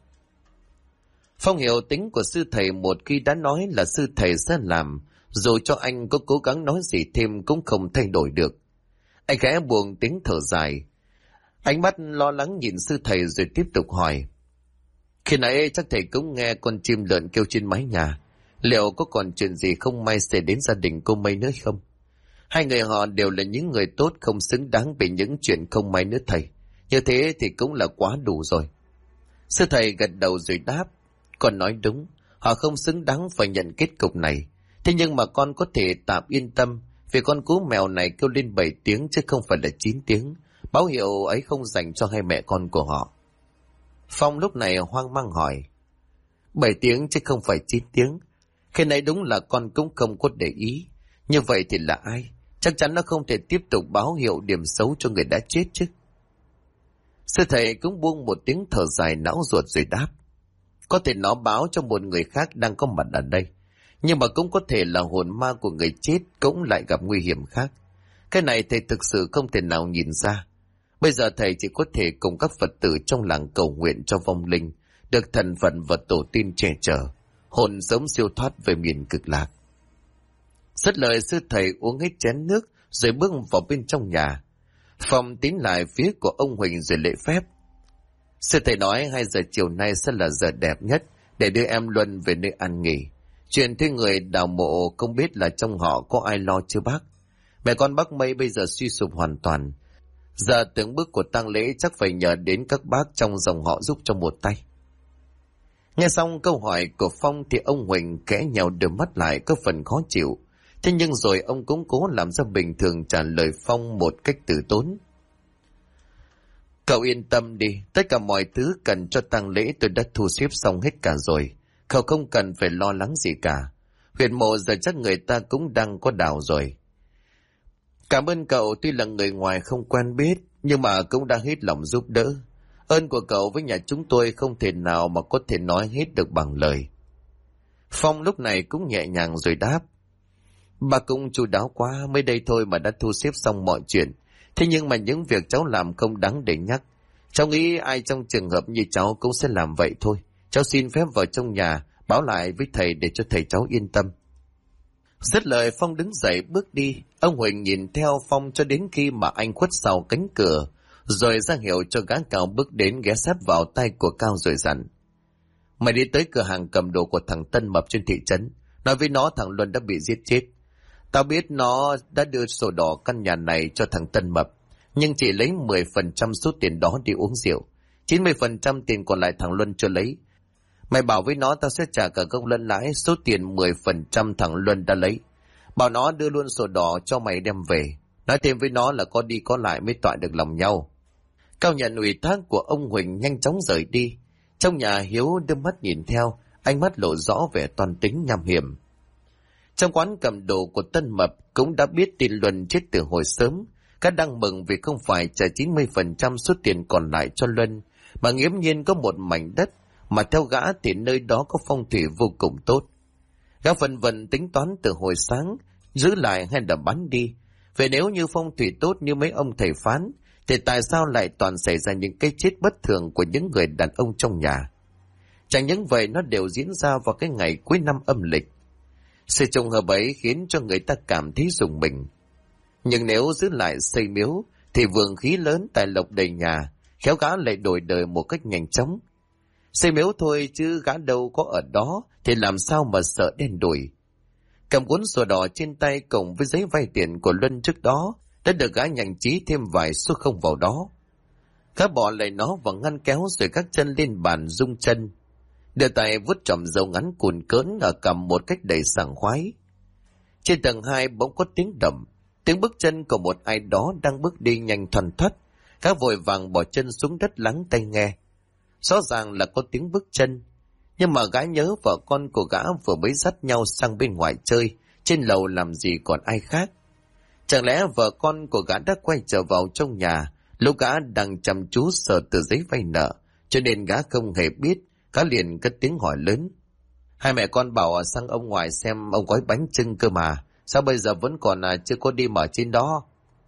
Phong hiểu tính của sư thầy, một khi đã nói là sư thầy sẽ làm, dù cho anh có cố gắng nói gì thêm cũng không thay đổi được. Anh khẽ buông tiếng thở dài, ánh mắt lo lắng nhìn sư thầy rồi tiếp tục hỏi. Khi nãy chắc thầy cũng nghe con chim lợn kêu trên mái nhà, liệu có còn chuyện gì không may xảy đến gia đình cô Mây nữa không? 2 người họ đều là những người tốt, không xứng đáng bị những chuyện không may nữa thầy. Như thế thì cũng là quá đủ rồi. Sư thầy gật đầu rồi đáp. Con nói đúng, họ không xứng đáng phải nhận kết cục này. Thế nhưng mà con có thể tạm yên tâm, vì con cú mèo này kêu lên 7 tiếng chứ không phải là 9 tiếng. Báo hiệu ấy không dành cho 2 mẹ con của họ. Phong lúc này hoang mang hỏi. 7 tiếng chứ không phải 9 tiếng. Khi này đúng là con cũng không có để ý. Như vậy thì là ai? Chắc chắn nó không thể tiếp tục báo hiệu điểm xấu cho người đã chết chứ. Sư thầy cũng buông một tiếng thở dài não ruột rồi đáp. Có thể nó báo cho một người khác đang có mặt ở đây. Nhưng mà cũng có thể là hồn ma của người chết cũng lại gặp nguy hiểm khác. Cái này thầy thực sự không thể nào nhìn ra. Bây giờ thầy chỉ có thể cùng các Phật tử trong làng cầu nguyện cho vong linh được thần phận và tổ tiên che chở, hồn sớm siêu thoát về miền cực lạc. Dứt lời sư thầy uống hết chén nước rồi bước vào bên trong nhà. Phong tiến lại phía của ông Huỳnh rồi lễ phép. Sư thầy nói 2 giờ chiều nay sẽ là giờ đẹp nhất để đưa em Luân về nơi an nghỉ. Chuyện thuê người đào mộ không biết là trong họ có ai lo chưa bác? Mẹ con bác Mây bây giờ suy sụp hoàn toàn. Giờ từng bước của tang lễ chắc phải nhờ đến các bác trong dòng họ giúp cho một tay. Nghe xong câu hỏi của Phong thì ông Huỳnh khẽ nhèo đôi mắt lại có phần khó chịu. Thế nhưng rồi ông cũng cố làm ra bình thường trả lời Phong một cách từ tốn. Cậu yên tâm đi, tất cả mọi thứ cần cho tang lễ tôi đã thu xếp xong hết cả rồi. Cậu không cần phải lo lắng gì cả. Huyệt mộ giờ chắc người ta cũng đang có đào rồi. Cảm ơn cậu, tuy là người ngoài không quen biết, nhưng mà cũng đã hết lòng giúp đỡ. Ơn của cậu với nhà chúng tôi không thể nào mà có thể nói hết được bằng lời. Phong lúc này cũng nhẹ nhàng rồi đáp. Bà cũng chu đáo quá, mới đây thôi mà đã thu xếp xong mọi chuyện. Thế nhưng mà những việc cháu làm không đáng để nhắc. Cháu nghĩ ai trong trường hợp như cháu cũng sẽ làm vậy thôi. Cháu xin phép vào trong nhà, báo lại với thầy để cho thầy cháu yên tâm. Dứt lời Phong đứng dậy bước đi. Ông Huỳnh nhìn theo Phong cho đến khi mà anh khuất sau cánh cửa, rồi ra hiệu cho gã Cao bước đến ghé sát vào tay của Cao rồi dặn. Mày đi tới cửa hàng cầm đồ của thằng Tân Mập trên thị trấn, nói với nó thằng Luân đã bị giết chết. Tao biết nó đã đưa sổ đỏ căn nhà này cho thằng Tân Mập, nhưng chỉ lấy 10% số tiền đó đi uống rượu. 90% tiền còn lại thằng Luân chưa lấy. Mày bảo với nó tao sẽ trả cả gốc lẫn lãi số tiền 10% thằng Luân đã lấy. Bảo nó đưa luôn sổ đỏ cho mày đem về. Nói thêm với nó là có đi có lại mới tọa được lòng nhau. Cao nhận ủy thác của ông Huỳnh nhanh chóng rời đi. Trong nhà Hiếu đưa mắt nhìn theo, ánh mắt lộ rõ vẻ toan tính nham hiểm. Trong quán cầm đồ của Tân Mập cũng đã biết tin Luân chết từ hồi sớm. Các đang mừng vì không phải trả 90% số tiền còn lại cho Luân, mà nghiễm nhiên có một mảnh đất mà theo gã thì nơi đó có phong thủy vô cùng tốt. Gã phần vần tính toán từ hồi sáng, giữ lại hay là bán đi. Vậy nếu như phong thủy tốt như mấy ông thầy phán, thì tại sao lại toàn xảy ra những cái chết bất thường của những người đàn ông trong nhà? Chẳng những vậy nó đều diễn ra vào cái ngày cuối năm âm lịch. Sự trùng hợp ấy khiến cho người ta cảm thấy rùng mình. Nhưng nếu giữ lại xây miếu thì vượng khí lớn tài lộc đầy nhà, khéo gã lại đổi đời một cách nhanh chóng. Xây miếu thôi chứ gã đâu có ở đó thì làm sao mà sợ đen đủi. Cầm cuốn sổ đỏ trên tay cùng với giấy vay tiền của Luân trước đó đã được gã nhanh trí thêm vài số không vào đó. Gã bỏ lại nó vào ngăn kéo rồi các chân lên bàn rung chân. Đưa tay vuốt trọm dầu ngắn cùn cỡn ở cầm một cách đầy sảng khoái. Trên tầng 2 bỗng có tiếng động, tiếng bước chân của một ai đó đang bước đi nhanh thoăn thoắt. Gã vội vàng bỏ chân xuống đất lắng tai nghe. Rõ ràng là có tiếng bước chân, nhưng mà gã nhớ vợ con của gã vừa mới dắt nhau sang bên ngoài chơi, trên lầu làm gì còn ai khác. Chẳng lẽ vợ con của gã đã quay trở vào trong nhà lúc gã đang chăm chú sờ tờ giấy vay nợ, cho nên gã không hề biết. Gã liền cất tiếng hỏi lớn. Hai mẹ con bảo sang ông ngoại xem ông gói bánh chưng cơ mà, sao bây giờ vẫn còn chưa có đi mở trên đó?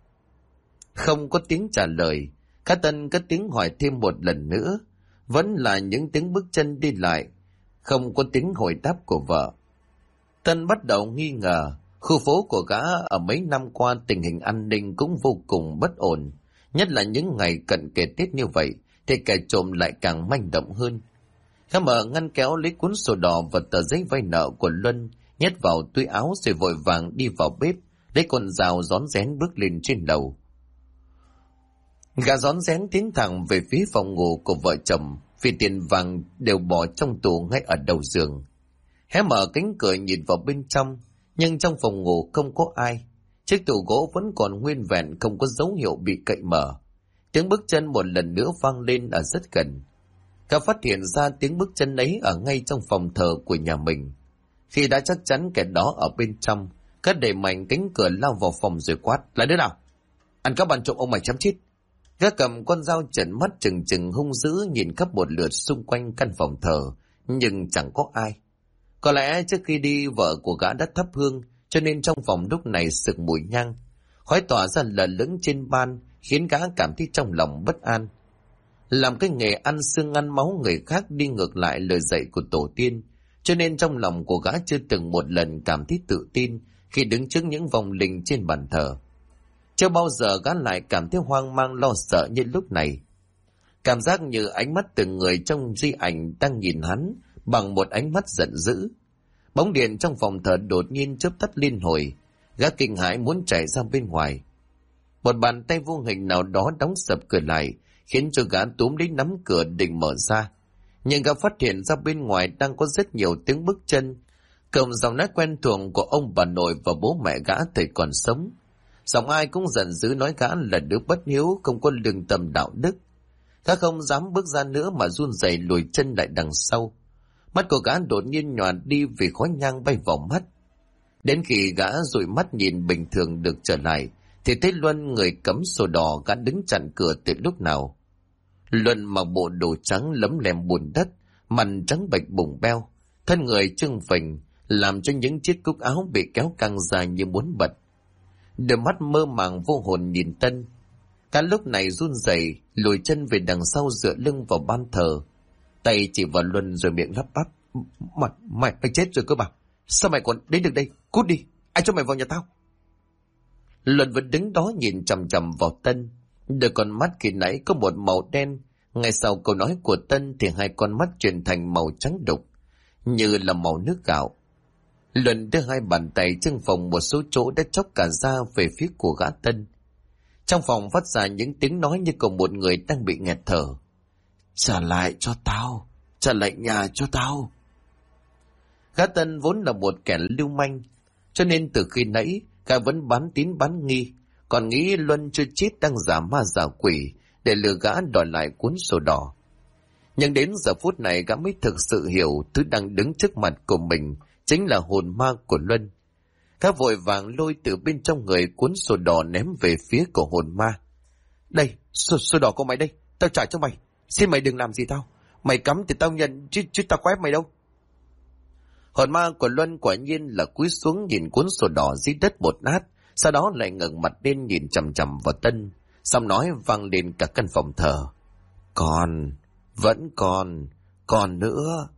Không có tiếng trả lời. Khá Tân cất tiếng hỏi thêm một lần nữa. Vẫn là những tiếng bước chân đi lại, không có tiếng hồi đáp của vợ. Tân bắt đầu nghi ngờ. Khu phố của gã ở mấy năm qua tình hình an ninh cũng vô cùng bất ổn, nhất là những ngày cận kề Tết như vậy thì kẻ trộm lại càng manh động hơn. Gã mở ngăn kéo lấy cuốn sổ đỏ và tờ giấy vay nợ của Luân nhét vào túi áo rồi vội vàng đi vào bếp lấy con dao rón rén bước lên trên lầu. Gã rón rén tiến thẳng về phía phòng ngủ của vợ chồng, vì tiền vàng đều bỏ trong tủ ngay ở đầu giường. Hé mở cánh cửa nhìn vào bên trong, nhưng trong phòng ngủ không có ai. Chiếc tủ gỗ vẫn còn nguyên vẹn, không có dấu hiệu bị cậy mở. Tiếng bước chân một lần nữa vang lên ở rất gần. Gã phát hiện ra tiếng bước chân ấy ở ngay trong phòng thờ của nhà mình. Khi đã chắc chắn kẻ đó ở bên trong, gã đẩy mạnh cánh cửa lao vào phòng rồi quát: Là đứa nào? Ăn cắp ăn trộm ông mày chém chết. Gã cầm con dao trợn mắt trừng trừng hung dữ nhìn khắp một lượt xung quanh căn phòng thờ, nhưng chẳng có ai. Có lẽ trước khi đi vợ của gã đã thắp hương, cho nên trong phòng lúc này sực mùi nhang. Khói tỏa ra lờ lững trên ban khiến gã cảm thấy trong lòng bất an. Làm cái nghề ăn xương ăn máu người khác đi ngược lại lời dạy của tổ tiên, cho nên trong lòng của gã chưa từng một lần cảm thấy tự tin khi đứng trước những vong linh trên bàn thờ. Chưa bao giờ gã lại cảm thấy hoang mang lo sợ như lúc này. Cảm giác như ánh mắt từng người trong di ảnh đang nhìn hắn bằng một ánh mắt giận dữ. Bóng điện trong phòng thờ đột nhiên chớp tắt liên hồi. Gã kinh hãi muốn chạy ra bên ngoài. Một bàn tay vô hình nào đó đóng sập cửa lại, khiến cho gã túm lấy nắm cửa định mở ra. nhưng gã phát hiện ra bên ngoài đang có rất nhiều tiếng bước chân, cộng giọng nói quen thuộc của ông bà nội và bố mẹ gã thời còn sống. Giọng ai cũng giận dữ nói gã là đứa bất hiếu, không có lương tâm đạo đức. Gã không dám bước ra nữa mà run rẩy lùi chân lại đằng sau. Mắt của gã đột nhiên nhòa đi vì khói nhang bay vào mắt. Đến khi gã dụi mắt nhìn bình thường được trở lại, thì thấy Luân, người cấm sổ đỏ, gã đứng chặn cửa từ lúc nào. Luân mặc bộ đồ trắng lấm lem bùn đất, mặt trắng bệch bùng beo, thân người trưng phình, làm cho những chiếc cúc áo bị kéo căng ra như muốn bật. Đôi mắt mơ màng vô hồn nhìn Tân. Cả lúc này run rẩy lùi chân về đằng sau dựa lưng vào ban thờ, tay chỉ vào Luân rồi miệng lắp bắp: Mày chết rồi cơ mà, sao mày còn đến được đây? Cút đi, ai cho mày vào nhà tao? Luân vẫn đứng đó nhìn chằm chằm vào Tân. Đôi con mắt khi nãy có một màu đen, ngay sau câu nói của Tân thì hai con mắt chuyển thành màu trắng đục, như là màu nước gạo. Luân đưa hai bàn tay trưng phòng một số chỗ đã chóc cả da về phía của gã Tân. Trong phòng phát ra những tiếng nói như của một người đang bị nghẹt thở: Trả lại cho tao, trả lại nhà cho tao. Gã Tân vốn là một kẻ lưu manh, cho nên từ khi nãy gã vẫn bán tín bán nghi, còn nghĩ Luân chưa chết đang giả ma giả quỷ để lừa gã đòi lại cuốn sổ đỏ. Nhưng đến giờ phút này gã mới thực sự hiểu thứ đang đứng trước mặt của mình chính là hồn ma của Luân. Gã vội vàng lôi từ bên trong người cuốn sổ đỏ ném về phía của hồn ma. Đây, sổ đỏ của mày đây, tao trả cho mày. Xin mày đừng làm gì tao. Mày cấm thì tao nhận, chứ tao có ép mày đâu. Hồn ma của Luân quả nhiên là cúi xuống nhìn cuốn sổ đỏ dưới đất một lát, sau đó lại ngẩng mặt lên nhìn chằm chằm vào Tân, xong nói vang lên cả căn phòng thờ: Vẫn còn nữa.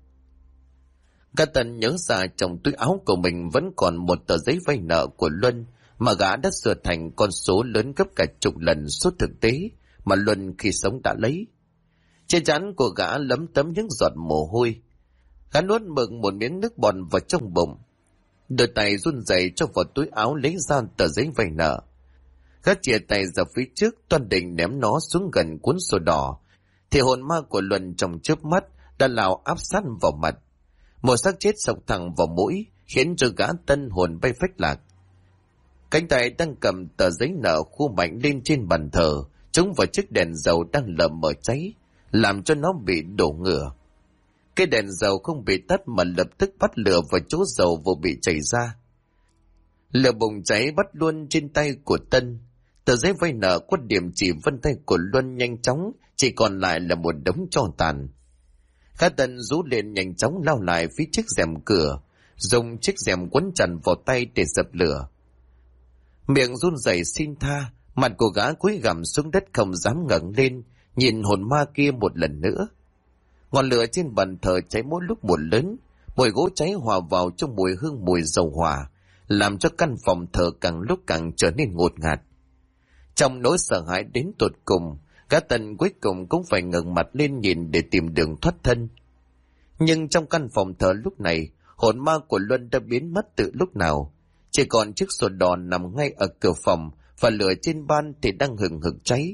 Cả Tân nhớ ra trong túi áo của mình vẫn còn một tờ giấy vay nợ của Luân mà gã đã sửa thành con số lớn gấp cả chục lần số thực tế mà Luân khi sống đã lấy. Trên trán của gã lấm tấm những giọt mồ hôi. Gã nuốt mừng một miếng nước bọt vào trong bụng. Đôi tay run rẩy cho vào túi áo lấy ra tờ giấy vay nợ. Gã chìa tay ra phía trước toan định ném nó xuống gần cuốn sổ đỏ, thì hồn ma của Luân trong chớp mắt đã lao áp sát vào mặt. Một xác chết sộc thẳng vào mũi khiến cho gã Tân hồn bay phách lạc. Cánh tay đang cầm tờ giấy nợ khu mạnh lên trên bàn thờ, trúng vào chiếc đèn dầu đang lờ mờ cháy, làm cho nó bị đổ ngửa. Cái đèn dầu không bị tắt mà lập tức bắt lửa vào chỗ dầu vừa bị chảy ra. Lửa bùng cháy bắt luôn trên tay của Tân. Tờ giấy vay nợ có điểm chỉ vân tay của Luân nhanh chóng chỉ còn lại là một đống tro tàn. Gã Tân rú lên nhanh chóng lao lại phía chiếc rèm cửa, dùng chiếc rèm quấn chặt vào tay để dập lửa. Miệng run rẩy xin tha, mặt của gã cúi gằm xuống đất không dám ngẩng lên nhìn hồn ma kia một lần nữa. Ngọn lửa trên bàn thờ cháy mỗi lúc một lớn, mùi gỗ cháy hòa vào trong mùi hương mùi dầu hỏa, làm cho căn phòng thờ càng lúc càng trở nên ngột ngạt. Trong nỗi sợ hãi đến tột cùng, gã Tân cuối cùng cũng phải ngẩng mặt lên nhìn để tìm đường thoát thân. Nhưng trong căn phòng thờ lúc này, hồn ma của Luân đã biến mất từ lúc nào. Chỉ còn chiếc sổ đỏ nằm ngay ở cửa phòng và lửa trên ban thì đang hừng hực cháy.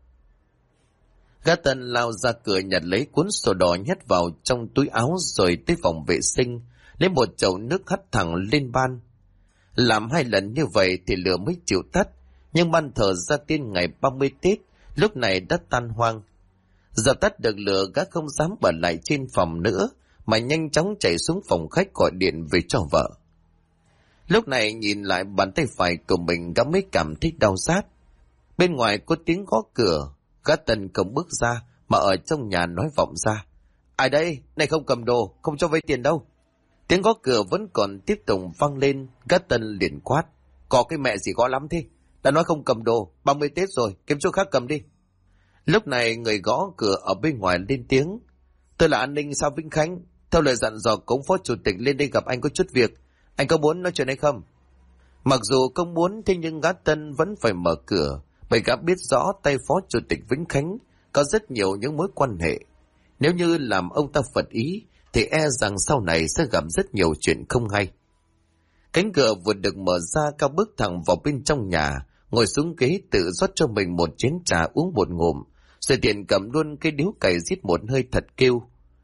Gã Tân lao ra cửa nhặt lấy cuốn sổ đỏ nhét vào trong túi áo rồi tới phòng vệ sinh, lấy một chậu nước hắt thẳng lên ban. Làm 2 lần như vậy thì lửa mới chịu tắt, nhưng ban thờ gia tiên ngày 30 Tết lúc này đã tan hoang. Dập tắt được lửa, gã không dám ở lại trên phòng nữa mà nhanh chóng chạy xuống phòng khách gọi điện về cho vợ. Lúc này nhìn lại bàn tay phải của mình, gã mới cảm thấy đau rát. Bên ngoài có tiếng gõ cửa. Gã Tân không bước ra mà ở trong nhà nói vọng ra: Ai đây? Này không cầm đồ, không cho vay tiền đâu. Tiếng gõ cửa vẫn còn tiếp tục vang lên. Gã Tân liền quát: Có cái mẹ gì gõ lắm thế? Đã nói không cầm đồ, 30 Tết rồi, kiếm chỗ khác cầm đi. Lúc này người gõ cửa ở bên ngoài lên tiếng: Tôi là an ninh xã Vĩnh Khánh, theo lời dặn dò của ông phó chủ tịch lên đây gặp anh có chút việc. Anh có muốn nói chuyện hay không? Mặc dù không muốn, thế nhưng gã Tân vẫn phải mở cửa, bởi gã biết rõ tay phó chủ tịch Vĩnh Khánh có rất nhiều những mối quan hệ. Nếu như làm ông ta phật ý thì e rằng sau này sẽ gặp rất nhiều chuyện không hay. Cánh cửa vừa được mở ra, Cao bước thẳng vào bên trong nhà, ngồi xuống ghế tự rót cho mình một chén trà uống một ngụm, rồi tiện cầm luôn cái điếu cày rít một hơi thật kêu.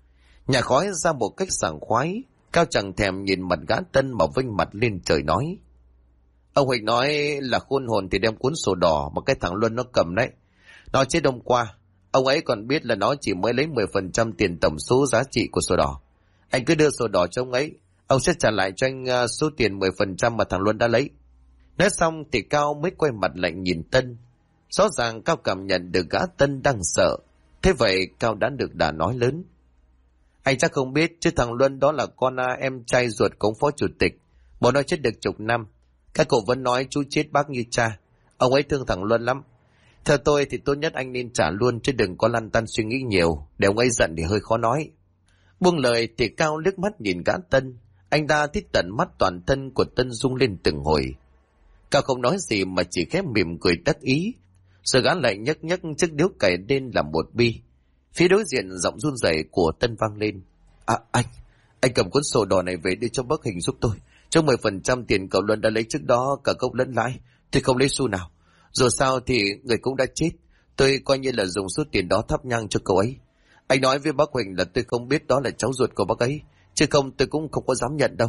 Nhà khói ra một cách sảng khoái. Cao chẳng thèm nhìn mặt gã Tân mà vênh mặt lên trời nói: Ông Huỳnh nói là khôn hồn thì đem cuốn sổ đỏ mà cái thằng Luân nó cầm đấy. Nó chết hôm qua. Ông ấy còn biết là nó chỉ mới lấy 10% tiền tổng số giá trị của sổ đỏ. Anh cứ đưa sổ đỏ cho ông ấy. Ông sẽ trả lại cho anh số tiền 10% mà thằng Luân đã lấy. Nói xong thì Cao mới quay mặt lại nhìn Tân. Rõ ràng Cao cảm nhận được gã Tân đang sợ. Thế vậy Cao đã được đà nói lớn: Anh chắc không biết chứ thằng Luân đó là con em trai ruột của ông phó chủ tịch. Bố nó chết được chục năm. Các cậu vẫn nói chú chết bác như cha. Ông ấy thương thằng Luân lắm. Theo tôi thì tốt nhất anh nên trả luôn chứ đừng có lăn tăn suy nghĩ nhiều. Để ông ấy giận thì hơi khó nói. Buông lời thì Cao liếc mắt nhìn gã Tân. Anh ta thấy tận mắt toàn thân của Tân rung lên từng hồi. Cao không nói gì mà chỉ khép mỉm cười đắc ý. Rồi gã lại nhấc nhấc chiếc điếu cày lên làm một bi. Phía đối diện giọng run rẩy của Tân vang lên: Anh cầm cuốn sổ đỏ này về đưa cho bác Hình giúp tôi. Trong 10% tiền cậu Luân đã lấy trước đó cả gốc lẫn lãi, tôi không lấy xu nào. Dù sao thì người cũng đã chết, tôi coi như là dùng số tiền đó thắp nhang cho cậu ấy. Anh nói với bác Huỳnh là tôi không biết đó là cháu ruột của bác ấy, chứ không tôi cũng không có dám nhận đâu.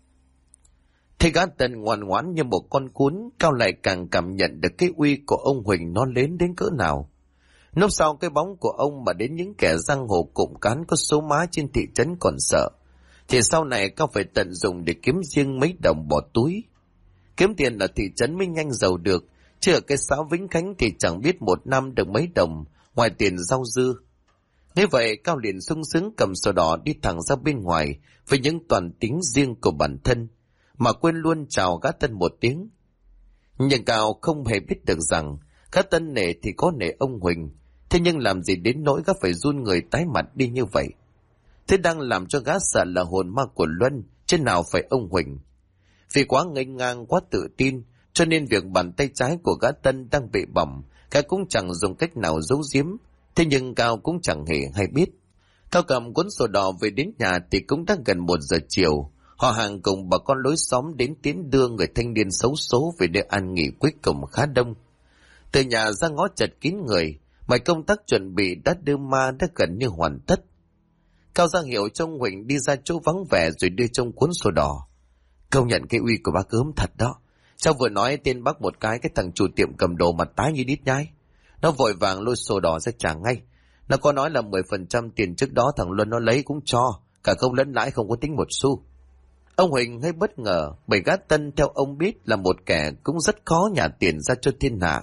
Thế gã Tân ngoan ngoãn như một con cún, Cao lại càng cảm nhận được cái uy của ông Huỳnh nó lớn đến cỡ nào. Lúc sau cái bóng của ông mà đến những kẻ giang hồ cụm cán có số má trên thị trấn còn sợ, thì sau này Cao phải tận dụng để kiếm riêng mấy đồng bỏ túi. Kiếm tiền ở thị trấn mới nhanh giàu được, chứ ở cái xã Vĩnh Khánh thì chẳng biết một năm được mấy đồng, ngoài tiền rau dưa. Thế vậy Cao liền sung sướng cầm sổ đỏ đi thẳng ra bên ngoài với những toàn tính riêng của bản thân, mà quên luôn chào gã Tân một tiếng. Nhưng Cao không hề biết được rằng gã Tân nể thì có nể ông Huỳnh, thế nhưng làm gì đến nỗi gã phải run người tái mặt đi như vậy. Thế đang làm cho gã sợ là hồn ma của Luân, chứ nào phải ông Huỳnh. Vì quá nghênh ngang, quá tự tin, cho nên việc bàn tay trái của gã Tân đang bị bỏng, gã cũng chẳng dùng cách nào giấu giếm. Thế nhưng Cao cũng chẳng hề hay biết. Cao cầm cuốn sổ đỏ về đến nhà thì cũng đã gần 1 giờ chiều. Họ hàng cùng bà con lối xóm đến tiến đưa người thanh niên xấu số về nơi an nghỉ cuối cùng khá đông. Từ nhà ra ngõ chật kín người, mọi công tác chuẩn bị đã đưa ma đã gần như hoàn tất. Cao ra hiệu cho ông Huỳnh đi ra chỗ vắng vẻ rồi đưa trong cuốn sổ đỏ. Công nhận cái uy của bác gớm thật đó. Cháu vừa nói tên bác một cái thằng chủ tiệm cầm đồ mặt tái như đít nhái. Nó vội vàng lôi sổ đỏ ra trả ngay. Nó có nói là 10% tiền trước đó thằng Luân nó lấy cũng cho, cả công lẫn lãi không có tính một xu. Ông Huỳnh hơi bất ngờ, bởi gã Tân theo ông biết là một kẻ cũng rất khó nhả tiền ra cho thiên hạ.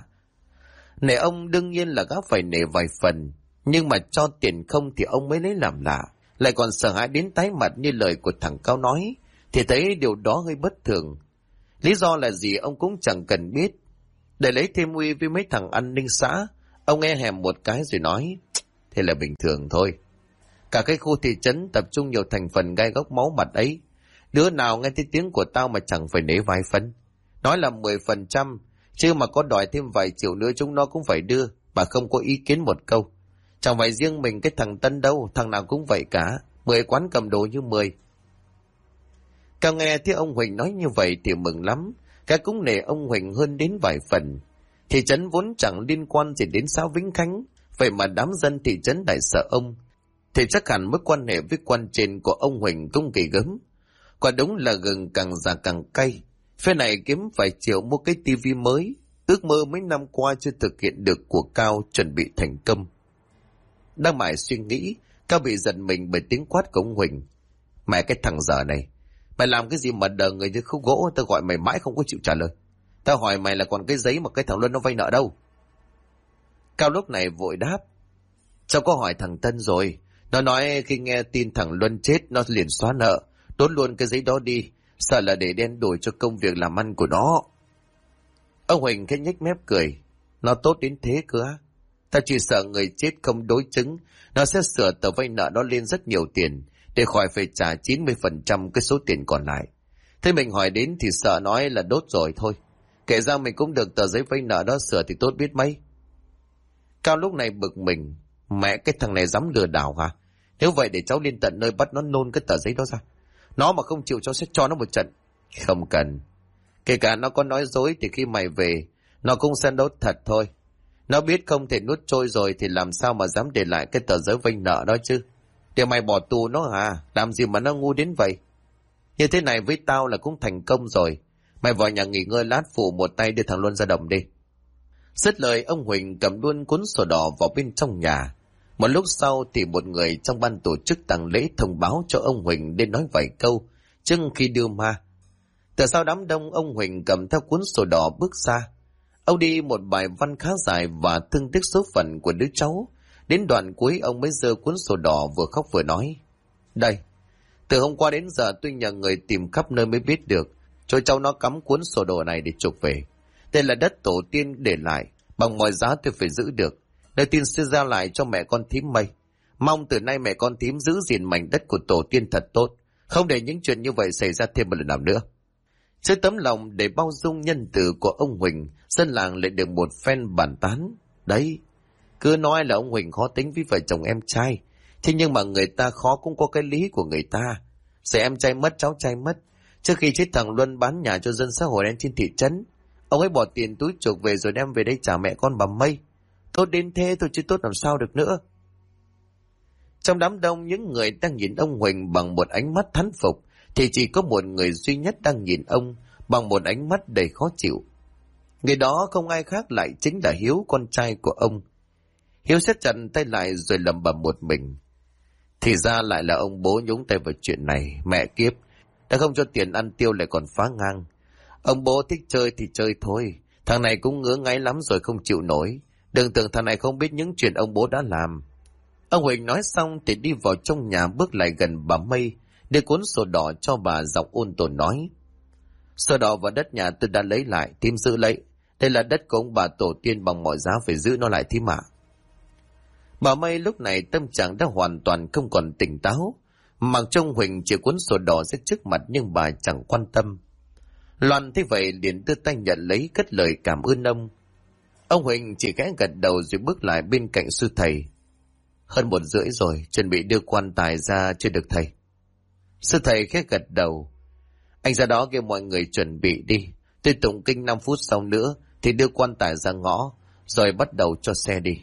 Nể ông đương nhiên là gã phải nể vài phần, nhưng mà cho tiền không thì ông mới lấy làm lạ, lại còn sợ hãi đến tái mặt như lời của thằng Cao nói, thì thấy điều đó hơi bất thường. Lý do là gì ông cũng chẳng cần biết. Để lấy thêm uy với mấy thằng an ninh xã, ông nghe hèm một cái rồi nói: Thế là bình thường thôi. Cả cái khu thị trấn tập trung nhiều thành phần gai góc máu mặt ấy, đứa nào nghe thấy tiếng của tao mà chẳng phải nể vài phân. Nói là 10%, chứ mà có đòi thêm vài triệu nữa chúng nó cũng phải đưa, bà không có ý kiến một câu. Chẳng phải riêng mình cái thằng Tân đâu, thằng nào cũng vậy cả, 10 quán cầm đồ như 10. Cao nghe thấy ông Huỳnh nói như vậy thì mừng lắm, cả cũng nể ông Huỳnh hơn đến vài phần. Thị trấn vốn chẳng liên quan gì đến xã Vĩnh Khánh, vậy mà đám dân thị trấn đại sợ ông, thì chắc hẳn mối quan hệ với quan trên của ông Huỳnh cũng kỳ gớm. Quả đúng là gừng càng già càng cay. Phe này kiếm vài triệu mua cái tivi mới, ước mơ mấy năm qua chưa thực hiện được của Cao chuẩn bị thành công. Đang mải suy nghĩ, Cao bị giật mình bởi tiếng quát của ông Huỳnh: Mẹ cái thằng dở này, mày làm cái gì mà đờ người như khúc gỗ, tao gọi mày mãi không có chịu trả lời. Tao hỏi mày là còn cái giấy mà cái thằng Luân nó vay nợ đâu? Cao lúc này vội đáp: Cháu có hỏi thằng Tân rồi, nó nói khi nghe tin thằng Luân chết nó liền xóa nợ, đốt luôn cái giấy đó đi, sợ là để đen đổi cho công việc làm ăn của nó. Ông Huỳnh khẽ nhếch mép cười: Nó tốt đến thế cơ á? Ta chỉ sợ người chết không đối chứng, nó sẽ sửa tờ vay nợ nó lên rất nhiều tiền, để khỏi phải trả 90% cái số tiền còn lại. Thế mình hỏi đến thì sợ nói là đốt rồi thôi. Kể ra mình cũng được tờ giấy vay nợ đó sửa thì tốt biết mấy. Cao lúc này bực mình: Mẹ cái thằng này dám lừa đảo hả? Nếu vậy để cháu lên tận nơi bắt nó nôn cái tờ giấy đó ra. Nó mà không chịu cháu sẽ cho nó một trận. Không cần. Kể cả nó có nói dối thì khi mày về, nó cũng sẽ đốt thật thôi. Nó biết không thể nuốt trôi rồi thì làm sao mà dám để lại cái tờ giấy vay nợ đó chứ. Để mày bỏ tù nó à? Làm gì mà nó ngu đến vậy? Như thế này với tao là cũng thành công rồi. Mày vào nhà nghỉ ngơi lát, phụ một tay đưa thằng Luân ra đồng đi. Dứt lời, ông Huỳnh cầm luôn cuốn sổ đỏ vào bên trong nhà. Một lúc sau thì một người trong ban tổ chức tang lễ thông báo cho ông Huỳnh đến nói vài câu trước khi đưa ma. Từ sau đám đông, ông Huỳnh cầm theo cuốn sổ đỏ bước ra. Ông đi một bài văn khá dài và thương tiếc số phận của đứa cháu. Đến đoạn cuối, ông mới giơ cuốn sổ đỏ vừa khóc vừa nói: Đây, từ hôm qua đến giờ tôi nhờ người tìm khắp nơi mới biết được cho cháu nó cắm cuốn sổ đỏ này để chuộc về. Đây là đất tổ tiên để lại, bằng mọi giá tôi phải giữ được. Lời tin sẽ giao lại cho mẹ con thím Mây. Mong từ nay mẹ con thím giữ gìn mảnh đất của tổ tiên thật tốt, không để những chuyện như vậy xảy ra thêm một lần nào nữa. Trước tấm lòng để bao dung nhân từ của ông Huỳnh, dân làng lại được một phen bàn tán. Đấy, cứ nói là ông Huỳnh khó tính với vợ chồng em trai, thế nhưng mà người ta khó cũng có cái lý của người ta. Giờ em trai mất, cháu trai mất, trước khi chết thằng Luân bán nhà cho dân xã hội đen trên thị trấn. Ông ấy bỏ tiền túi chuộc về rồi đem về đây trả mẹ con bà Mây. Tốt đến thế thôi chứ tốt làm sao được nữa. Trong đám đông những người đang nhìn ông Huỳnh bằng một ánh mắt thán phục, thì chỉ có một người duy nhất đang nhìn ông bằng một ánh mắt đầy khó chịu. Người đó không ai khác lại chính là Hiếu, con trai của ông. Hiếu siết chặt tay lại rồi lẩm bẩm một mình: Thì ra lại là ông bố nhúng tay vào chuyện này, mẹ kiếp, đã không cho tiền ăn tiêu lại còn phá ngang. Ông bố thích chơi thì chơi thôi, thằng này cũng ngứa ngáy lắm rồi không chịu nổi. Đừng tưởng thằng này không biết những chuyện ông bố đã làm. Ông Huỳnh nói xong thì đi vào trong nhà, bước lại gần bà Mây, đưa cuốn sổ đỏ cho bà, giọng ôn tồn nói: Sổ đỏ và đất nhà tôi đã lấy lại, thím giữ lấy. Đây là đất của ông bà tổ tiên, bằng mọi giá phải giữ nó lại thím ạ. Bà Mây lúc này tâm trạng đã hoàn toàn không còn tỉnh táo. Mặc trông Huỳnh chỉ cuốn sổ đỏ ra trước mặt nhưng bà chẳng quan tâm. Loan thấy vậy liền đưa tay nhận lấy, cất lời cảm ơn ông. Ông Huỳnh chỉ khẽ gật đầu rồi bước lại bên cạnh sư thầy. Hơn 1:30 rồi, chuẩn bị đưa quan tài ra chưa được thầy? Sư thầy khẽ gật đầu. Anh ra đó kêu mọi người chuẩn bị đi. Tôi tụng kinh 5 phút sau nữa thì đưa quan tài ra ngõ, rồi bắt đầu cho xe đi.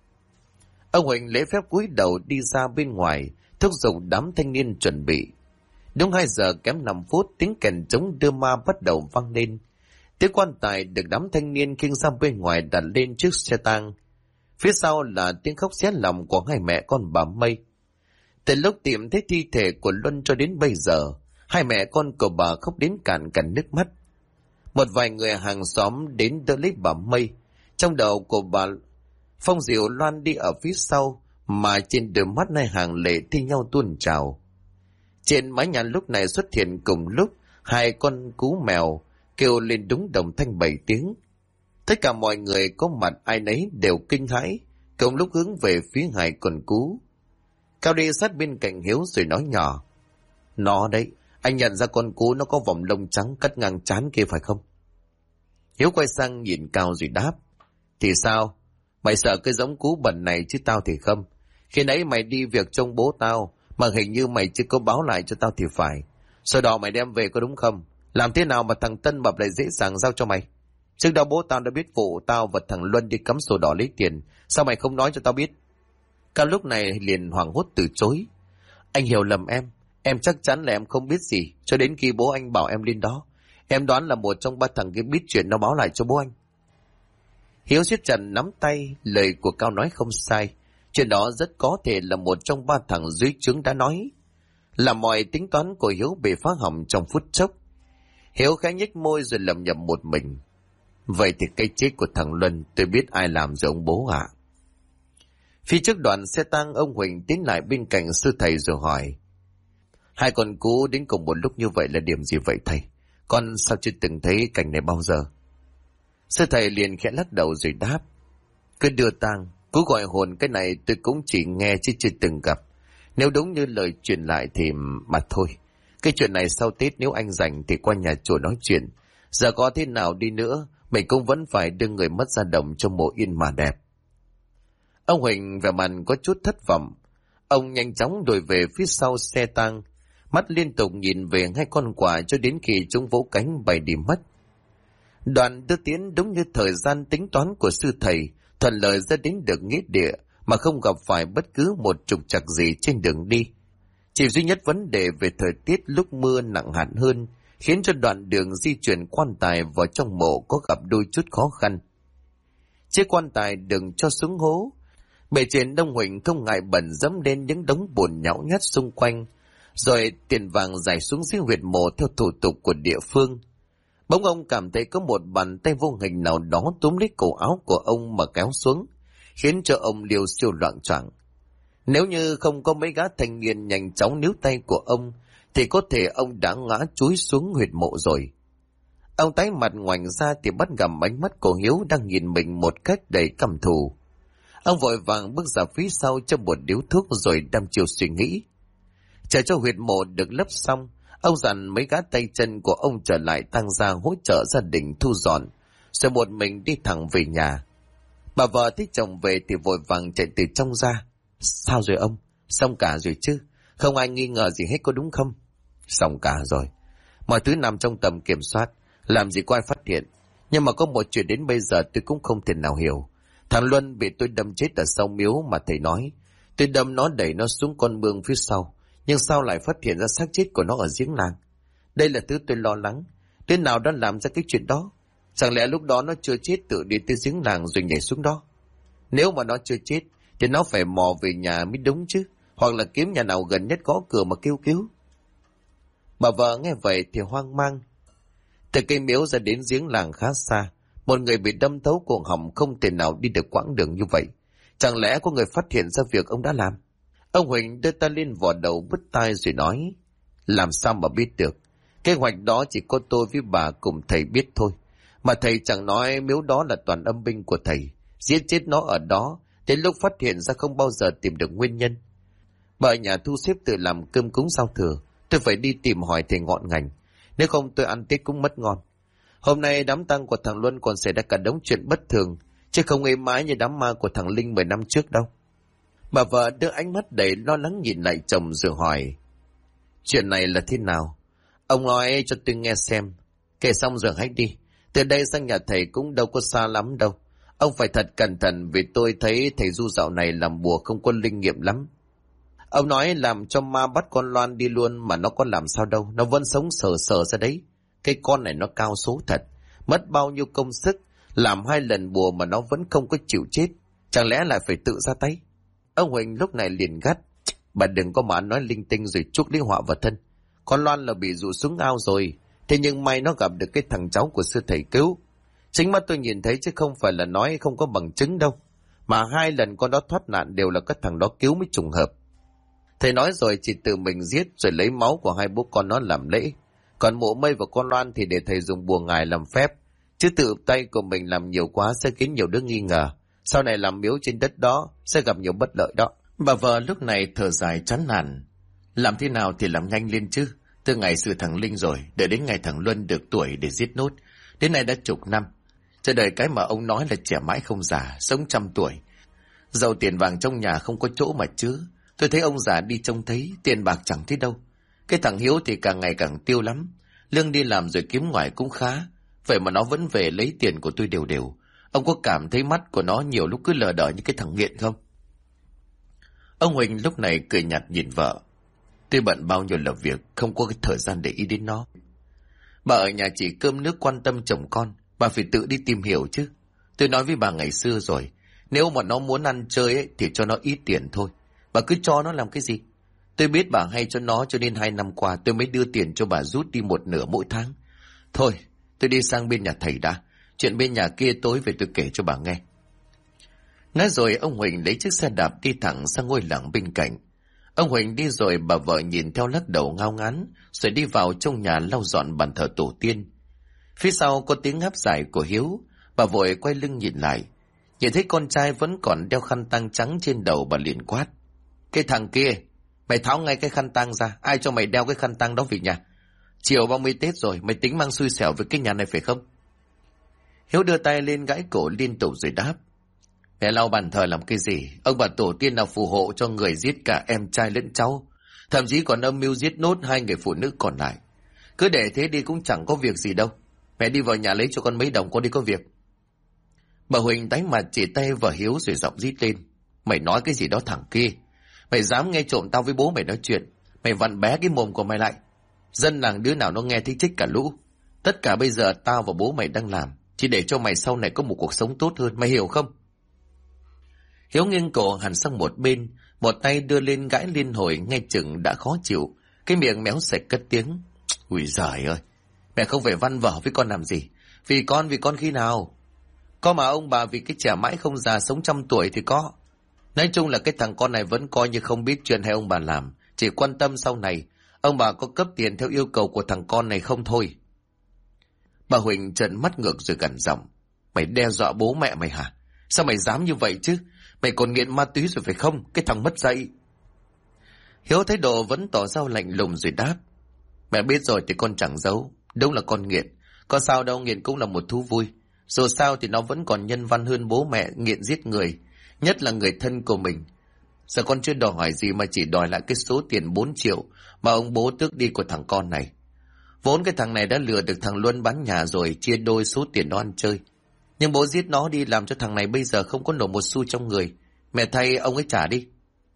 Ông Huỳnh lễ phép cúi đầu đi ra bên ngoài, thúc giục đám thanh niên chuẩn bị. Đúng 2 giờ kém 5 phút, tiếng kèn trống đưa ma bắt đầu vang lên. Tiếng quan tài được đám thanh niên khiêng ra bên ngoài đặt lên chiếc xe tang. Phía sau là tiếng khóc xé lòng của hai mẹ con bà Mây. Từ lúc tìm thấy thi thể của Luân cho đến bây giờ, hai mẹ con của bà khóc đến cạn cạn nước mắt. Một vài người hàng xóm đến đỡ lấy bà Mây. Trong đầu của bà Phong Diệu Loan đi ở phía sau, mà trên đôi mắt hai hàng lệ thi nhau tuôn trào. Trên mái nhà lúc này xuất hiện cùng lúc 2 con cú mèo kêu lên đúng đồng thanh 7 tiếng. Tất cả mọi người có mặt ai nấy đều kinh hãi, cùng lúc hướng về phía 2 con cú. Cao đi sát bên cạnh Hiếu rồi nói nhỏ: Nó đấy, anh nhận ra con cú nó có vòng lông trắng cắt ngang trán kia phải không? Hiếu quay sang nhìn Cao rồi đáp: Thì sao? Mày sợ cái giống cú bẩn này chứ tao thì không. Khi nãy mày đi việc trông bố tao, mà hình như mày chưa có báo lại cho tao thì phải. Sổ đỏ mày đem về có đúng không? Làm thế nào mà thằng Tân Mập lại dễ dàng giao cho mày? Trước đó bố tao đã biết vụ tao và thằng Luân đi cắm sổ đỏ lấy tiền. Sao mày không nói cho tao biết? Cao lúc này liền hoảng hốt từ chối: Anh hiểu lầm em chắc chắn là em không biết gì, cho đến khi bố anh bảo em lên đó. Em đoán là một trong 3 thằng kia biết chuyện, nó báo lại cho bố anh. Hiếu siết chặt nắm tay, lời của Cao nói không sai. Chuyện đó rất có thể là một trong 3 thằng dưới trướng đã nói. Là mọi tính toán của Hiếu bị phá hỏng trong phút chốc. Hiếu khẽ nhếch môi rồi lẩm nhẩm một mình: Vậy thì cái chết của thằng Luân tôi biết ai làm rồi ông bố ạ. Phía trước đoàn xe tang, ông Huỳnh tiến lại bên cạnh sư thầy rồi hỏi: 2 con cú đến cùng một lúc như vậy là điểm gì vậy thầy? Con sao chưa từng thấy cảnh này bao giờ? Sư thầy liền khẽ lắc đầu rồi đáp: Cứ đưa tang, cú gọi hồn cái này tôi cũng chỉ nghe chứ chưa từng gặp. Nếu đúng như lời truyền lại thì mà thôi. Cái chuyện này sau Tết nếu anh rảnh thì qua nhà chùa nói chuyện. Giờ có thế nào đi nữa, mình cũng vẫn phải đưa người mất ra đồng cho mộ yên mà đẹp. Ông Huỳnh vẻ mặt có chút thất vọng. Ông nhanh chóng đuổi về phía sau xe tang, mắt liên tục nhìn về 2 con quạ cho đến khi chúng vỗ cánh bay đi mất. Đoàn đưa tiến đúng như thời gian tính toán của sư thầy, thuận lợi ra đến được nghĩa địa, mà không gặp phải bất cứ một trục trặc gì trên đường đi. Chỉ duy nhất vấn đề về thời tiết lúc mưa nặng hạt hơn khiến cho đoạn đường di chuyển quan tài vào trong mộ có gặp đôi chút khó khăn. Chiếc quan tài đừng cho xuống hố. Bề trên ông Huỳnh không ngại bẩn dẫm lên những đống bùn nhão nhát xung quanh, rồi tiền vàng rải xuống dưới huyệt mộ theo thủ tục của địa phương. Bỗng ông cảm thấy có một bàn tay vô hình nào đó túm lấy cổ áo của ông mà kéo xuống, khiến cho ông liều siêu loạng choạng. Nếu như không có mấy gã thanh niên nhanh chóng níu tay của ông, thì có thể ông đã ngã chúi xuống huyệt mộ rồi. Ông tái mặt ngoảnh ra thì bắt gặp ánh mắt của Hiếu đang nhìn mình một cách đầy căm thù. Ông vội vàng bước ra phía sau cho một điếu thuốc rồi đăm chiêu suy nghĩ. Chờ cho huyệt mộ được lấp xong, ông dặn mấy gã tay chân của ông trở lại tăng gia hỗ trợ gia đình thu dọn, rồi một mình đi thẳng về nhà. Bà vợ thấy chồng về thì vội vàng chạy từ trong ra. Sao rồi ông? Xong cả rồi chứ? Không ai nghi ngờ gì hết có đúng không? Xong cả rồi. Mọi thứ nằm trong tầm kiểm soát. Làm gì có ai phát hiện. Nhưng mà có một chuyện đến bây giờ tôi cũng không thể nào hiểu. Thằng Luân bị tôi đâm chết ở sau miếu mà thầy nói. Tôi đâm nó đẩy nó xuống con mương phía sau. Nhưng sao lại phát hiện ra xác chết của nó ở giếng làng? Đây là thứ tôi lo lắng. Đứa nào đã làm ra cái chuyện đó? Chẳng lẽ lúc đó nó chưa chết tự đi tới giếng làng rồi nhảy xuống đó? Nếu mà nó chưa chết thì nó phải mò về nhà mới đúng chứ. Hoặc là kiếm nhà nào gần nhất gõ cửa mà kêu cứu. Bà vợ nghe vậy thì hoang mang. Từ cây miếu ra đến giếng làng khá xa. Một người bị đâm thấu cổ họng không thể nào đi được quãng đường như vậy. Chẳng lẽ có người phát hiện ra việc ông đã làm? Ông Huỳnh đưa tay lên vò đầu bứt tai rồi nói. Làm sao mà biết được? Kế hoạch đó chỉ có tôi với bà cùng thầy biết thôi. Mà thầy chẳng nói miếu đó là toàn âm binh của thầy. Giết chết nó ở đó. Đến lúc phát hiện ra không bao giờ tìm được nguyên nhân. Bà ở nhà thu xếp tự làm cơm cúng giao thừa. Tôi phải đi tìm hỏi thầy ngọn ngành. Nếu không tôi ăn Tết cũng mất ngon. Hôm nay đám tang của thằng Luân còn xảy ra cả đống chuyện bất thường. Chứ không êm ái như đám ma của thằng Linh 10 năm trước đâu. Bà vợ đưa ánh mắt đầy lo lắng nhìn lại chồng rồi hỏi. Chuyện này là thế nào? Ông nói cho tôi nghe xem. Kể xong rồi hãy đi. Từ đây sang nhà thầy cũng đâu có xa lắm đâu. Ông phải thật cẩn thận vì tôi thấy thầy Du dạo này làm bùa không có linh nghiệm lắm. Ông nói làm cho ma bắt con Loan đi luôn mà nó có làm sao đâu. Nó vẫn sống sờ sờ ra đấy. Cái con này nó cao số thật. Mất bao nhiêu công sức. Làm 2 lần bùa mà nó vẫn không có chịu chết. Chẳng lẽ lại phải tự ra tay? Ông Huỳnh lúc này liền gắt. Bà đừng có mà nói linh tinh rồi chuốc lấy họa vào thân. Con Loan là bị dụ xuống ao rồi. Thế nhưng may nó gặp được cái thằng cháu của sư thầy cứu. Chính mắt tôi nhìn thấy chứ không phải là nói không có bằng chứng đâu. Mà 2 lần con đó thoát nạn đều là các thằng đó cứu mới trùng hợp. Thầy nói rồi chỉ tự mình giết rồi lấy máu của 2 bố con nó làm lễ. Còn Mộ Mây và con Loan thì để thầy dùng bùa ngài làm phép. Chứ tự tay của mình làm nhiều quá sẽ khiến nhiều đứa nghi ngờ. Sau này làm miếu trên đất đó sẽ gặp nhiều bất lợi đó. Bà vợ lúc này thở dài chán nản. Làm thế nào thì làm nhanh lên chứ. Từ ngày xử thằng Linh rồi, đợi đến ngày thằng Luân được tuổi để giết nốt. Đến nay đã chục năm. Chờ đợi cái mà ông nói là trẻ mãi không già, sống 100 tuổi. Giàu tiền vàng trong nhà không có chỗ mà chứa. Tôi thấy ông già đi trông thấy, tiền bạc chẳng thấy đâu. Cái thằng Hiếu thì càng ngày càng tiêu lắm. Lương đi làm rồi kiếm ngoài cũng khá. Vậy mà nó vẫn về lấy tiền của tôi đều đều. Ông có cảm thấy mắt của nó nhiều lúc cứ lờ đờ như cái thằng nghiện không? Ông Huỳnh lúc này cười nhạt nhìn vợ. Tôi bận bao nhiêu là việc, không có cái thời gian để ý đến nó. Bà ở nhà chỉ cơm nước quan tâm chồng con, bà phải tự đi tìm hiểu chứ. Tôi nói với bà ngày xưa rồi, nếu mà nó muốn ăn chơi ấy, thì cho nó ít tiền thôi. Bà cứ cho nó làm cái gì? Tôi biết bà hay cho nó cho nên 2 năm qua tôi mới đưa tiền cho bà rút đi 1/2 mỗi tháng. Thôi, tôi đi sang bên nhà thầy đã. Chuyện bên nhà kia tối về tôi kể cho bà nghe. Nói rồi ông Huỳnh lấy chiếc xe đạp đi thẳng sang ngôi làng bên cạnh. Ông Huỳnh đi rồi bà vợ nhìn theo lắc đầu ngao ngán, rồi đi vào trong nhà lau dọn bàn thờ tổ tiên. Phía sau có tiếng ngáp dài của Hiếu, bà vội quay lưng nhìn lại. Nhìn thấy con trai vẫn còn đeo khăn tang trắng trên đầu, bà liền quát. Cái thằng kia, mày tháo ngay cái khăn tang ra, ai cho mày đeo cái khăn tang đó về nhà? Chiều 30 Tết rồi, mày tính mang xui xẻo với cái nhà này phải không? Hiếu đưa tay lên gãi cổ liên tục rồi đáp. Mẹ lau bàn thờ làm cái gì? Ông bà tổ tiên nào phù hộ cho người giết cả em trai lẫn cháu. Thậm chí còn âm mưu giết nốt 2 người phụ nữ còn lại. Cứ để thế đi cũng chẳng có việc gì đâu. Mẹ đi vào nhà lấy cho con mấy đồng, con đi có việc. Bà Huỳnh tái mặt chỉ tay vào Hiếu rồi giọng rít lên. Mày nói cái gì đó thằng kia? Mày dám nghe trộm tao với bố mày nói chuyện? Mày vặn bé cái mồm của mày lại. Dân làng đứa nào nó nghe thấy trích cả lũ. Tất cả bây giờ tao và bố mày đang làm chỉ để cho mày sau này có một cuộc sống tốt hơn, mày hiểu không? Hiếu nghiêng cổ hẳn sang một bên, một tay đưa lên gãi liên hồi nghe chừng đã khó chịu, cái miệng méo sạch cất tiếng. Ui giời ơi, mẹ không phải văn vở với con làm gì? Vì con khi nào? Có mà ông bà vì cái trẻ mãi không già sống 100 tuổi thì có. Nói chung là cái thằng con này vẫn coi như không biết chuyện hay ông bà làm, chỉ quan tâm sau này ông bà có cấp tiền theo yêu cầu của thằng con này không thôi. Bà Huỳnh trợn mắt ngược rồi gằn giọng. Mày đe dọa bố mẹ mày hả? Sao mày dám như vậy chứ? Mày còn nghiện ma túy rồi phải không? Cái thằng mất dạy. Hiếu thái độ vẫn tỏ ra lạnh lùng rồi đáp. Mẹ biết rồi thì con chẳng giấu. Đúng là con nghiện. Có sao đâu, nghiện cũng là một thú vui. Dù sao thì nó vẫn còn nhân văn hơn bố mẹ nghiện giết người, nhất là người thân của mình. Giờ con chưa đòi hỏi gì mà chỉ đòi lại cái số tiền 4 triệu mà ông bố tước đi của thằng con này. Vốn cái thằng này đã lừa được thằng Luân bán nhà rồi chia đôi số tiền nó ăn chơi. Nhưng bố giết nó đi làm cho thằng này bây giờ không có nổi một xu trong người. Mẹ thay ông ấy trả đi.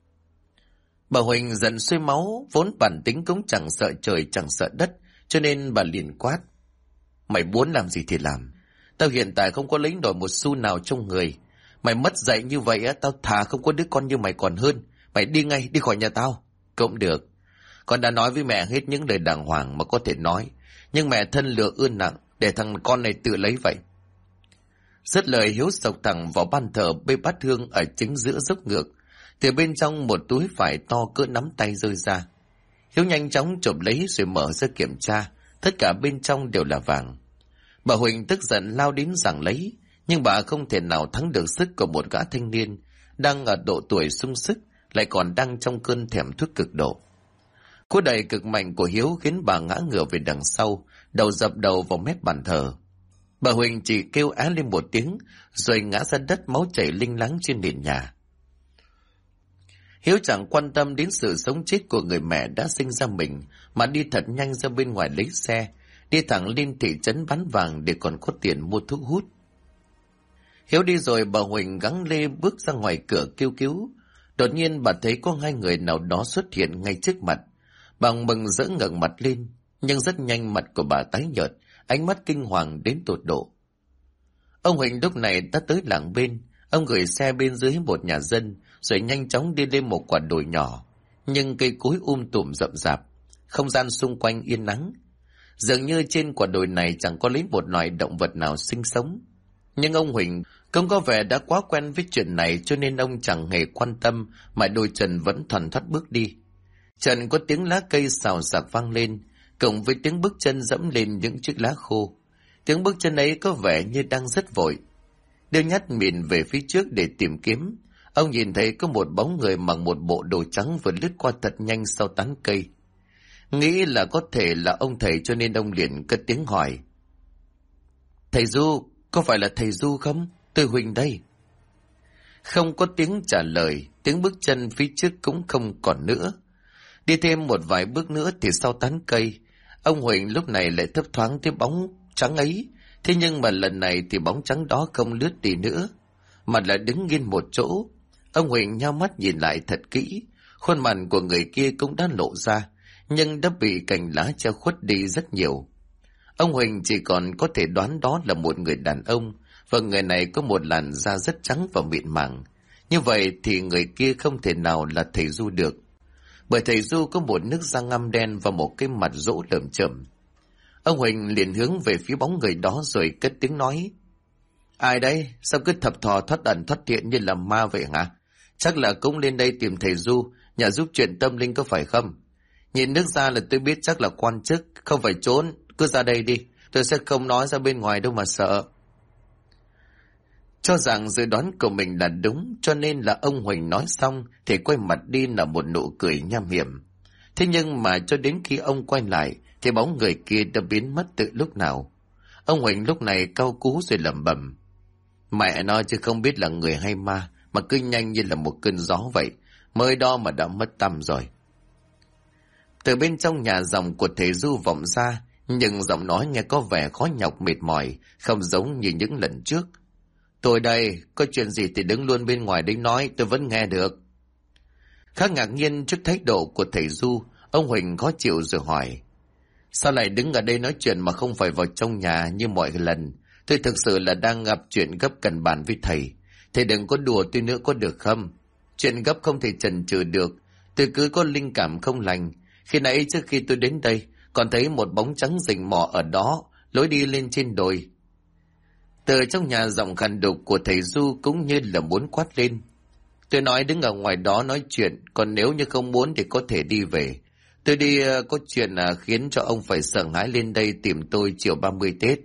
Bà Huỳnh giận sôi máu, vốn bản tính cũng chẳng sợ trời chẳng sợ đất, cho nên bà liền quát. Mày muốn làm gì thì làm. Tao hiện tại không có lấy nổi một xu nào trong người. Mày mất dạy như vậy á, tao thà không có đứa con như mày còn hơn. Mày đi ngay, đi khỏi nhà tao. Cũng được. Con đã nói với mẹ hết những lời đàng hoàng mà có thể nói. Nhưng mẹ thân lựa ươn nặng, để thằng con này tự lấy vậy. Dứt lời Hiếu sộc thẳng vào ban thờ bê bát hương ở chính giữa dốc ngược. Từ bên trong một túi vải to cỡ nắm tay rơi ra. Hiếu nhanh chóng chộp lấy rồi mở ra kiểm tra. Tất cả bên trong đều là vàng. Bà Huỳnh tức giận lao đến giằng lấy. Nhưng bà không thể nào thắng được sức của một gã thanh niên đang ở độ tuổi sung sức, lại còn đang trong cơn thèm thuốc cực độ. Cú đẩy cực mạnh của Hiếu khiến bà ngã ngửa về đằng sau, đầu dập đầu vào mép bàn thờ. Bà Huỳnh chỉ kêu á lên một tiếng, rồi ngã ra đất, máu chảy linh láng trên nền nhà. Hiếu chẳng quan tâm đến sự sống chết của người mẹ đã sinh ra mình, mà đi thật nhanh ra bên ngoài lấy xe, đi thẳng lên thị trấn bán vàng để còn có tiền mua thuốc hút. Hiếu đi rồi, bà Huỳnh gắng lê bước ra ngoài cửa kêu cứu. Đột nhiên bà thấy có 2 người nào đó xuất hiện ngay trước mặt. Bà mừng rỡ ngẩng mặt lên, nhưng rất nhanh mặt của bà tái nhợt, ánh mắt kinh hoàng đến tột độ. Ông Huỳnh lúc này đã tới làng bên. Ông gửi xe bên dưới một nhà dân, rồi nhanh chóng đi lên một quả đồi nhỏ, nhưng cây cối tùm rậm rạp, không gian xung quanh yên ắng. Dường như trên quả đồi này chẳng có lấy một loài động vật nào sinh sống. Nhưng ông Huỳnh không có vẻ đã quá quen với chuyện này, cho nên ông chẳng hề quan tâm, mà đôi chân vẫn thoăn thoắt bước đi. Trần có tiếng lá cây xào xạc vang lên, cộng với tiếng bước chân dẫm lên những chiếc lá khô. Tiếng bước chân ấy có vẻ như đang rất vội. Đưa nhát nhìn về phía trước để tìm kiếm, ông nhìn thấy có một bóng người mặc một bộ đồ trắng vừa lướt qua thật nhanh sau tán cây. Nghĩ là có thể là ông thầy, cho nên ông liền cất tiếng hỏi. Thầy Du, có phải là thầy Du không? Tôi Huỳnh đây. Không có tiếng trả lời, tiếng bước chân phía trước cũng không còn nữa. Đi thêm một vài bước nữa thì sau tán cây, ông Huỳnh lúc này lại thấp thoáng thấy bóng trắng ấy. Thế nhưng mà lần này thì bóng trắng đó không lướt đi nữa, mà lại đứng yên một chỗ. Ông Huỳnh nhao mắt nhìn lại thật kỹ, khuôn mặt của người kia cũng đã lộ ra, nhưng đã bị cành lá che khuất đi rất nhiều. Ông Huỳnh chỉ còn có thể đoán đó là một người đàn ông, và người này có một làn da rất trắng và mịn màng. Như vậy thì người kia không thể nào là thầy Du được, bởi thầy Du có một nước da ngăm đen và một cái mặt rỗ lởm chởm. Ông Huỳnh liền hướng về phía bóng người đó rồi cất tiếng nói. Ai đây? Sao cứ thập thò thoát ẩn thoát hiện như là ma vậy hả? Chắc là cũng lên đây tìm thầy Du, nhà giúp chuyện tâm linh có phải không? Nhìn nước da là tôi biết chắc là quan chức, không phải trốn. Cứ ra đây đi, tôi sẽ không nói ra bên ngoài đâu mà sợ. Cho rằng dự đoán của mình là đúng, cho nên là ông Huỳnh nói xong thì quay mặt đi là một nụ cười nham hiểm. Thế nhưng mà cho đến khi ông quay lại thì bóng người kia đã biến mất từ lúc nào. Ông Huỳnh lúc này cau cú rồi lẩm bẩm. Mẹ nó chứ không biết là người hay ma, mà cứ nhanh như là một cơn gió vậy, mới đó mà đã mất tăm rồi. Từ bên trong nhà giọng của thầy Du vọng ra, nhưng giọng nói nghe có vẻ khó nhọc mệt mỏi, không giống như những lần trước. Tôi đây, có chuyện gì thì đứng luôn bên ngoài đấy nói, tôi vẫn nghe được. Khá ngạc nhiên trước thái độ của thầy Du, ông Huỳnh khó chịu rồi hỏi. Sao lại đứng ở đây nói chuyện mà không phải vào trong nhà như mọi lần? Tôi thực sự là đang gặp chuyện gấp cần bàn với thầy. Thầy đừng có đùa tôi nữa có được không? Chuyện gấp không thể chần chừ được. Tôi cứ có linh cảm không lành. Khi nãy trước khi tôi đến đây, còn thấy một bóng trắng rình mò ở đó, lối đi lên trên đồi. Từ trong nhà giọng khàn đục của thầy Du cũng như là muốn quát lên. Tôi nói đứng ở ngoài đó nói chuyện, còn nếu như không muốn thì có thể đi về. Tôi đi có chuyện khiến cho ông phải sợ hãi lên đây tìm tôi chiều 30 Tết.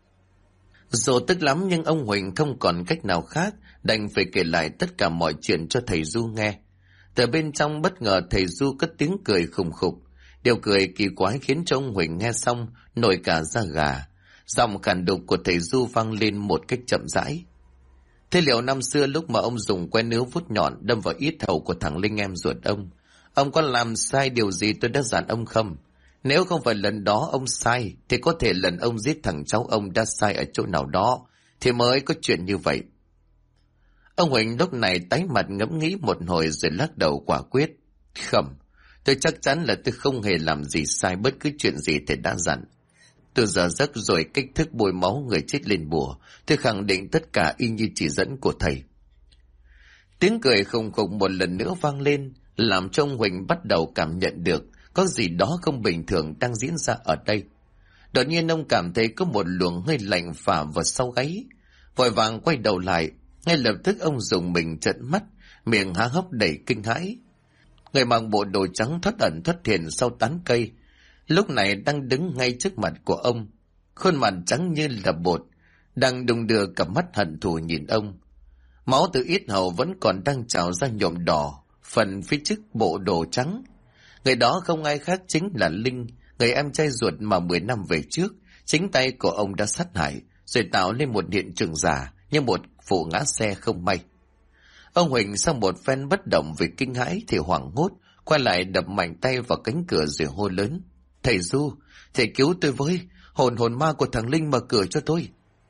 Dù tức lắm nhưng ông Huỳnh không còn cách nào khác, đành phải kể lại tất cả mọi chuyện cho thầy Du nghe. Từ bên trong bất ngờ thầy Du cất tiếng cười khùng khục. Điều cười kỳ quái khiến cho ông Huỳnh nghe xong nổi cả da gà. Giọng khàn đục của thầy Du vang lên một cách chậm rãi. Thế liệu năm xưa lúc mà ông dùng que nướu vuốt nhọn đâm vào yết hầu của thằng Linh em ruột ông có làm sai điều gì tôi đã dặn ông không? Nếu không phải lần đó ông sai, thì có thể lần ông giết thằng cháu ông đã sai ở chỗ nào đó, thì mới có chuyện như vậy. Ông Huỳnh lúc này tái mặt ngẫm nghĩ một hồi rồi lắc đầu quả quyết. Không, tôi chắc chắn là tôi không hề làm gì sai bất cứ chuyện gì thầy đã dặn. Từ giờ giấc rồi cách thức bôi máu người chết lên bùa, tôi khẳng định tất cả y như chỉ dẫn của thầy. Tiếng cười khùng khục một lần nữa vang lên, làm cho ông Huỳnh bắt đầu cảm nhận được có gì đó không bình thường đang diễn ra ở đây. Đột nhiên ông cảm thấy có một luồng hơi lạnh phả vào sau gáy. Vội vàng quay đầu lại, ngay lập tức ông dùng mình trợn mắt, miệng há hốc đầy kinh hãi. Người mặc bộ đồ trắng thoát ẩn thoát hiện sau tán cây, lúc này đang đứng ngay trước mặt của ông, khuôn mặt trắng như là bột, đang đung đưa cặp mắt hận thù nhìn ông. Máu từ yết hầu vẫn còn đang trào ra nhuộm đỏ phần phía trước bộ đồ trắng. Người đó không ai khác chính là Linh, người em trai ruột mà 10 năm về trước chính tay của ông đã sát hại, rồi tạo lên một hiện trường giả như một vụ ngã xe không may. Ông Huỳnh sau một phen bất động vì kinh hãi thì hoảng hốt quay lại đập mạnh tay vào cánh cửa rồi hô lớn. Thầy Du, thầy cứu tôi với, hồn ma của thằng Linh mở cửa cho tôi.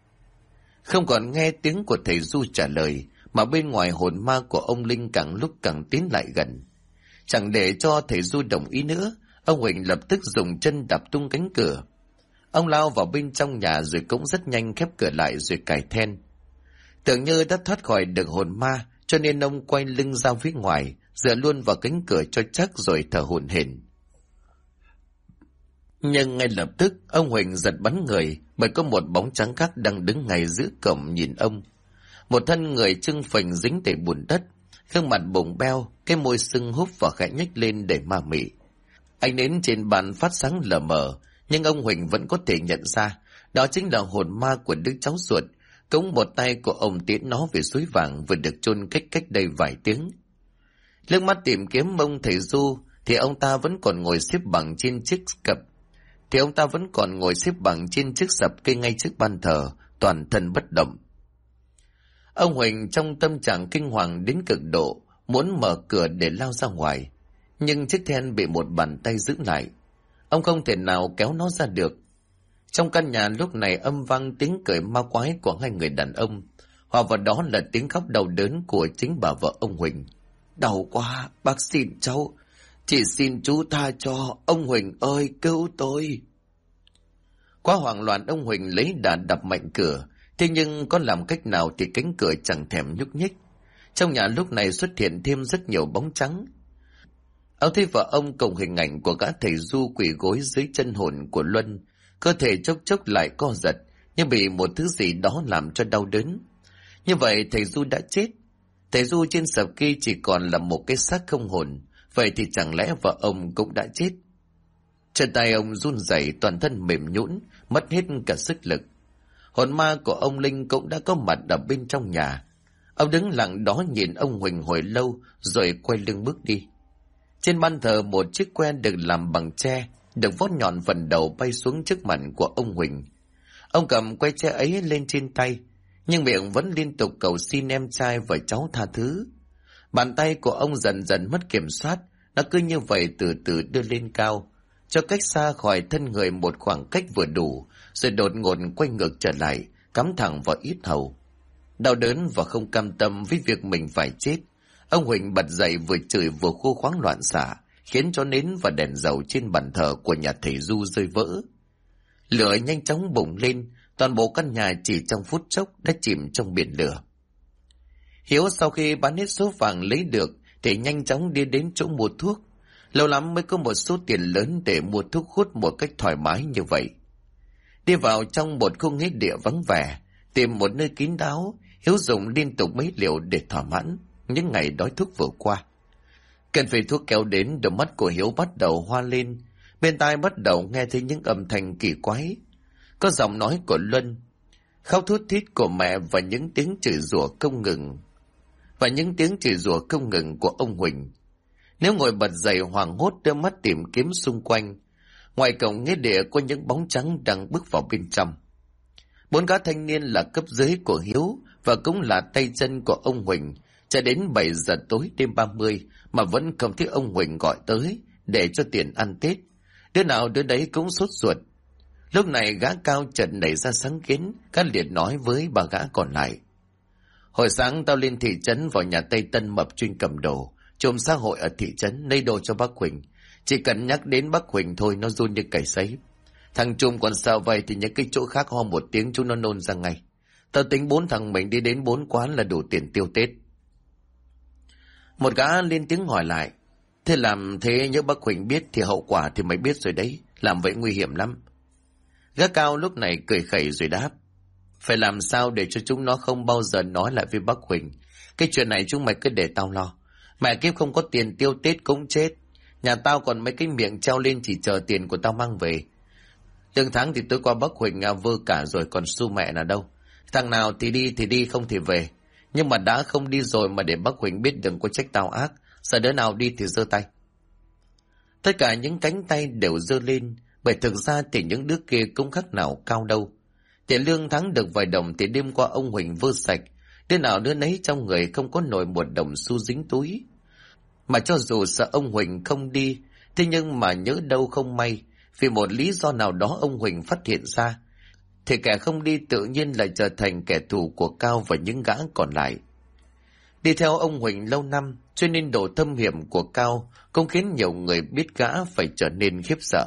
Không còn nghe tiếng của thầy Du trả lời, mà bên ngoài hồn ma của ông Linh càng lúc càng tiến lại gần. Chẳng để cho thầy Du đồng ý nữa, ông Huỳnh lập tức dùng chân đạp tung cánh cửa. Ông lao vào bên trong nhà rồi cũng rất nhanh khép cửa lại rồi cài then. Tưởng như đã thoát khỏi được hồn ma, cho nên ông quay lưng ra phía ngoài, dựa luôn vào cánh cửa cho chắc rồi thở hổn hển. Nhưng ngay lập tức ông Huỳnh giật bắn người bởi có một bóng trắng khác đang đứng ngay giữa cổng nhìn ông. Một thân người trưng phình dính đầy bùn đất, gương mặt bồng beo, cái môi sưng húp và khẽ nhếch lên để ma mị. Ánh nến trên bàn phát sáng lờ mờ, nhưng ông Huỳnh vẫn có thể nhận ra đó chính là hồn ma của đứa cháu ruột, cũng một tay của ông tiến nó về suối vàng vừa được chôn cách đây vài tiếng. Liếc mắt tìm kiếm ông thầy Du thì ông ta vẫn còn ngồi xếp bằng trên chiếc sập cây ngay trước ban thờ, toàn thân bất động. Ông Huỳnh trong tâm trạng kinh hoàng đến cực độ, muốn mở cửa để lao ra ngoài, nhưng chiếc then bị một bàn tay giữ lại. Ông không thể nào kéo nó ra được. Trong căn nhà lúc này âm vang tiếng cười ma quái của hai người đàn ông, hòa vào đó là tiếng khóc đau đớn của chính bà vợ ông Huỳnh. Đau quá, bác xin cháu, chỉ xin chú tha cho, ông Huỳnh ơi cứu tôi. Quá hoảng loạn ông Huỳnh lấy đà đập mạnh cửa, thế nhưng có làm cách nào thì cánh cửa chẳng thèm nhúc nhích. Trong nhà lúc này xuất hiện thêm rất nhiều bóng trắng. Ông thấy vợ ông cùng hình ảnh của gã thầy Du quỳ gối dưới chân hồn của Luân, cơ thể chốc chốc lại co giật, như bị một thứ gì đó làm cho đau đớn. Như vậy thầy Du đã chết. Thầy Du trên sập kia chỉ còn là một cái xác không hồn, vậy thì chẳng lẽ vợ ông cũng đã chết? Chân tay ông run rẩy, toàn thân mềm nhũn, mất hết cả sức lực. Hồn ma của ông Linh cũng đã có mặt ở bên trong nhà. Ông đứng lặng đó nhìn ông Huỳnh hồi lâu rồi quay lưng bước đi. Trên ban thờ một chiếc que được làm bằng tre, được vót nhọn phần đầu bay xuống trước mặt của ông Huỳnh. Ông cầm que tre ấy lên trên tay, nhưng miệng vẫn liên tục cầu xin em trai và cháu tha thứ. Bàn tay của ông dần dần mất kiểm soát, nó cứ như vậy từ từ đưa lên cao, cho cách xa khỏi thân người một khoảng cách vừa đủ, rồi đột ngột quay ngược trở lại, cắm thẳng vào yết hầu. Đau đớn và không cam tâm với việc mình phải chết, ông Huỳnh bật dậy vừa chửi vừa khô khoáng loạn xạ, khiến cho nến và đèn dầu trên bàn thờ của nhà thầy Du rơi vỡ. Lửa nhanh chóng bùng lên, toàn bộ căn nhà chỉ trong phút chốc đã chìm trong biển lửa. Hiếu sau khi bán hết số vàng lấy được thì nhanh chóng đi đến chỗ mua thuốc. Lâu lắm mới có một số tiền lớn để mua thuốc hút một cách thoải mái như vậy. Đi vào trong một khu nghĩa địa vắng vẻ, tìm một nơi kín đáo, Hiếu dùng liên tục mấy liều để thỏa mãn những ngày đói thuốc vừa qua. Cơn phê thuốc kéo đến, đôi mắt của Hiếu bắt đầu hoa lên, bên tai bắt đầu nghe thấy những âm thanh kỳ quái. Có giọng nói của Luân, khóc thút thít của mẹ và những tiếng chửi rủa không ngừng của ông Huỳnh. Nếu ngồi bật dậy hoảng hốt đưa mắt tìm kiếm xung quanh, ngoài cổng nghĩa địa có những bóng trắng đang bước vào bên trong. 4 gã thanh niên là cấp dưới của Hiếu và cũng là tay chân của ông Huỳnh, cho đến 7 giờ tối đêm 30 mà vẫn không thấy ông Huỳnh gọi tới để cho tiền ăn Tết. Đứa nào đứa đấy cũng sốt ruột. Lúc này gã Cao chợt nảy ra sáng kiến, gã liệt nói với bà gã còn lại: hồi sáng tao lên thị trấn vào nhà Tây Tân Mập chuyên cầm đồ, trộm xã hội ở thị trấn, lấy đồ cho bác Huỳnh. Chỉ cần nhắc đến bác Huỳnh thôi nó run như cầy sấy. Thằng Trung còn sao vậy thì những cái chỗ khác ho một tiếng chúng nó nôn ra ngay. Tao tính 4 thằng mình đi đến 4 quán là đủ tiền tiêu Tết. Một gã lên tiếng hỏi lại: thế làm thế nhớ bác Huỳnh biết thì hậu quả thì mày biết rồi đấy, làm vậy nguy hiểm lắm. Gã Cao lúc này cười khẩy rồi đáp: phải làm sao để cho chúng nó không bao giờ nói lại với bác Huỳnh. Cái chuyện này chúng mày cứ để tao lo. Mẹ kiếp không có tiền tiêu Tết cũng chết. Nhà tao còn mấy cái miệng treo lên chỉ chờ tiền của tao mang về. Lương tháng thì tối qua bác Huỳnh vơ cả rồi, còn xu mẹ nào đâu. Thằng nào thì đi không thì về. Nhưng mà đã không đi rồi mà để bác Huỳnh biết đừng có trách tao ác. Sợ đứa nào đi thì giơ tay. Tất cả những cánh tay đều giơ lên, bởi thực ra thì những đứa kia cũng khác nào Cao đâu. Tiền lương tháng được vài đồng thì đêm qua ông Huỳnh vơ sạch, đứa nào đứa nấy trong người không có nổi một đồng xu dính túi. Mà cho dù sợ ông Huỳnh không đi, thế nhưng mà nhớ đâu không may, vì một lý do nào đó ông Huỳnh phát hiện ra, thì kẻ không đi tự nhiên lại trở thành kẻ thù của Cao và những gã còn lại. Đi theo ông Huỳnh lâu năm, cho nên độ thâm hiểm của Cao cũng khiến nhiều người biết gã phải trở nên khiếp sợ.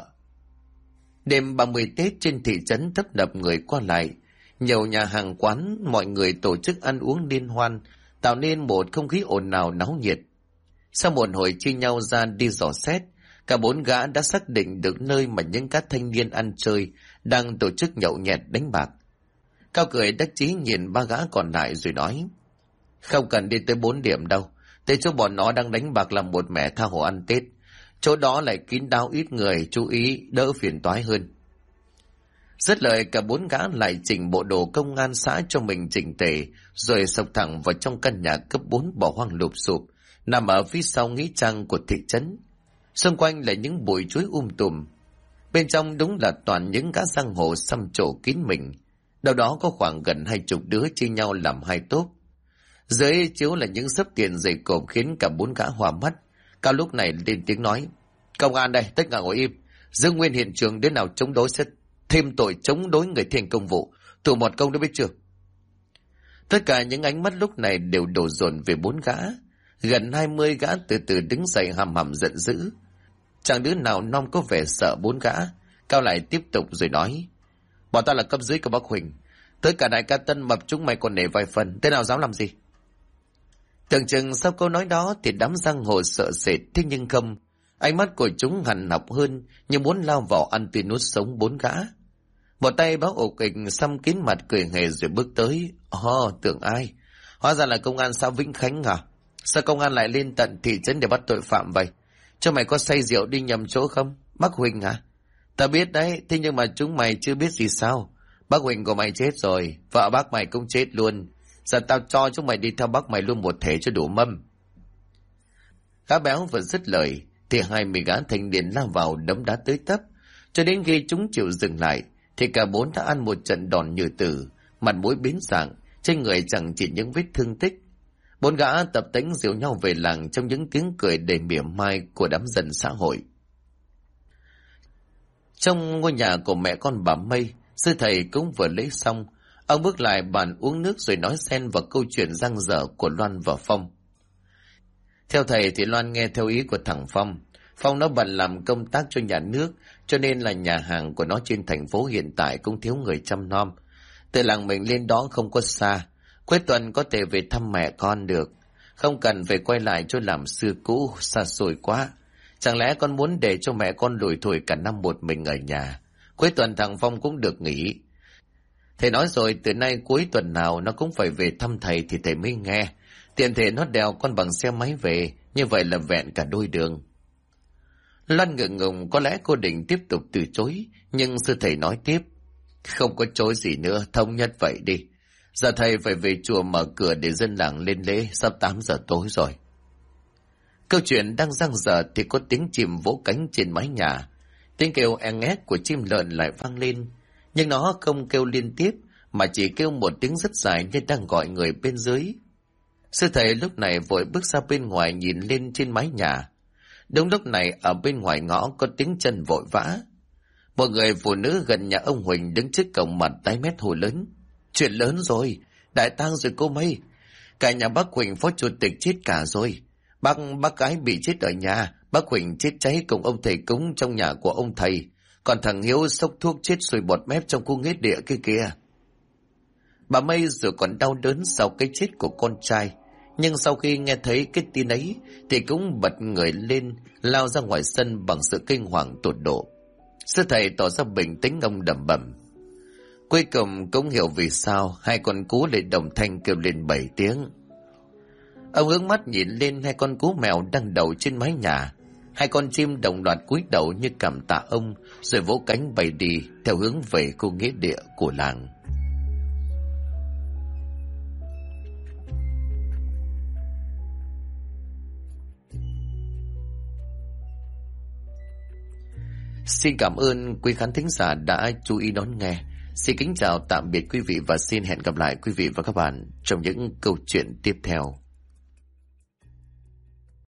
Đêm 30 Tết trên thị trấn tấp nập người qua lại, nhiều nhà hàng quán, mọi người tổ chức ăn uống liên hoan, tạo nên một không khí ồn ào náo nhiệt. Sau một hồi chia nhau ra đi dò xét, cả 4 gã đã xác định được nơi mà những các thanh niên ăn chơi đang tổ chức nhậu nhẹt đánh bạc. Cao cười đắc chí nhìn 3 gã còn lại rồi nói: không cần đi tới 4 điểm đâu, tới chỗ bọn nó đang đánh bạc làm một mẻ tha hồ ăn Tết. Chỗ đó lại kín đáo ít người, chú ý đỡ phiền toái hơn. Dứt lời, cả 4 gã lại chỉnh bộ đồ công an xã cho mình chỉnh tề, rồi sộc thẳng vào trong căn nhà cấp 4 bỏ hoang lụp xụp, nằm ở phía sau nghĩa trang của thị trấn. Xung quanh là những bụi chuối tùm. Bên trong đúng là toàn những gã giang hồ xăm trổ kín mình. Đâu đó có khoảng gần 20 đứa chia nhau làm 2 tốp. Dưới chiếu là những xấp tiền dày cộp khiến cả 4 gã hòa mắt. Cao lúc này lên tiếng nói: công an đây, tất cả ngồi im, giữ nguyên hiện trường, đứa nào chống đối sẽ thêm tội chống đối người thi hành công vụ, tù 1 công, đã biết chưa? Tất cả những ánh mắt lúc này đều đổ dồn về 4 gã. Gần 20 gã từ từ đứng dậy hầm hầm giận dữ. Chẳng đứa nào non có vẻ sợ 4 gã. Cao lại tiếp tục rồi nói: bọn ta là cấp dưới của bác Huỳnh, tới cả đại ca Tân Mập chúng mày còn nể vài phần, thế nào dám làm gì? Tưởng chừng sau câu nói đó thì đám giang hồ sợ sệt, thế nhưng không. Ánh mắt của chúng hằn học hơn, như muốn lao vào ăn tươi nuốt sống 4 gã. Một tay báo ổ kịch xăm kín mặt cười hề rồi bước tới. Tưởng ai? Hóa ra là công an xã Vĩnh Khánh à? Sao công an lại lên tận thị trấn để bắt tội phạm vậy? Cho mày có say rượu đi nhầm chỗ không? Bác Huỳnh hả? Ta biết đấy, thế nhưng mà chúng mày chưa biết gì sao? Bác Huỳnh của mày chết rồi, vợ bác mày cũng chết luôn. Giờ tao cho chúng mày đi theo bác mày luôn một thể cho đủ mâm. Gã béo vừa dứt lời thì 20 gã thanh niên lao vào đấm đá tới tấp, cho đến khi chúng chịu dừng lại thì cả 4 đã ăn một trận đòn như tử, mặt mũi biến dạng, trên người chẳng chỉ những vết thương tích. 4 gã tập tễnh dìu nhau về làng trong những tiếng cười đầy mỉa mai của đám dân xã hội. Trong ngôi nhà của mẹ con bà Mây, sư thầy cũng vừa lễ xong, Ông bước lại bàn uống nước rồi nói xen vào câu chuyện dang dở của Loan và Phong. Theo thầy thì Loan nghe theo ý của thằng Phong. Phong nó bận làm công tác cho nhà nước, cho nên là nhà hàng của nó trên thành phố hiện tại cũng thiếu người chăm nom. Từ làng mình lên đó không có xa, cuối tuần có thể về thăm mẹ con được, không cần phải quay lại chỗ làm xưa cũ xa xôi quá. Chẳng lẽ con muốn để cho mẹ con lủi thủi cả năm một mình ở nhà? Cuối tuần thằng Phong cũng được nghỉ. Thầy nói rồi, từ nay cuối tuần nào nó cũng phải về thăm thầy thì thầy mới nghe. Tiện thể nó đèo con bằng xe máy về, như vậy là vẹn cả đôi đường. Loan ngượng ngùng, có lẽ cô định tiếp tục từ chối, nhưng sư thầy nói tiếp. Không có chối gì nữa, thống nhất vậy đi. Giờ thầy phải về chùa mở cửa để dân làng lên lễ, sắp 8 giờ tối rồi. Câu chuyện đang dang dở thì có tiếng chim vỗ cánh trên mái nhà. Tiếng kêu e ngét của chim lợn lại vang lên, nhưng nó không kêu liên tiếp, mà chỉ kêu một tiếng rất dài như đang gọi người bên dưới. Sư thầy lúc này vội bước ra bên ngoài nhìn lên trên mái nhà. Đúng lúc này ở bên ngoài ngõ có tiếng chân vội vã. Một người phụ nữ gần nhà ông Huỳnh đứng trước cổng mặt tái mét hồ lớn. Chuyện lớn rồi, đại tang rồi cô Mây. Cả nhà bác Huỳnh phó chủ tịch chết cả rồi. Bác gái bị chết ở nhà, bác Huỳnh chết cháy cùng ông thầy cúng trong nhà của ông thầy. Còn thằng Hiếu xốc thuốc chết sùi bọt mép trong khu nghĩa địa kia kìa. Bà Mây rồi còn đau đớn sau cái chết của con trai. Nhưng sau khi nghe thấy cái tin ấy thì cũng bật người lên, lao ra ngoài sân bằng sự kinh hoàng tột độ. Sư thầy tỏ ra bình tĩnh, ông đầm bầm. Cuối cùng cũng hiểu vì sao hai con cú lại đồng thanh kêu lên 7 tiếng. Ông hướng mắt nhìn lên hai con cú mèo đang đậu trên mái nhà. Hai con chim đồng loạt cúi đầu như cảm tạ ông, rồi vỗ cánh bay đi theo hướng về khu nghĩa địa của làng. Xin cảm ơn quý khán thính giả đã chú ý đón nghe. Xin kính chào tạm biệt quý vị và xin hẹn gặp lại quý vị và các bạn trong những câu chuyện tiếp theo.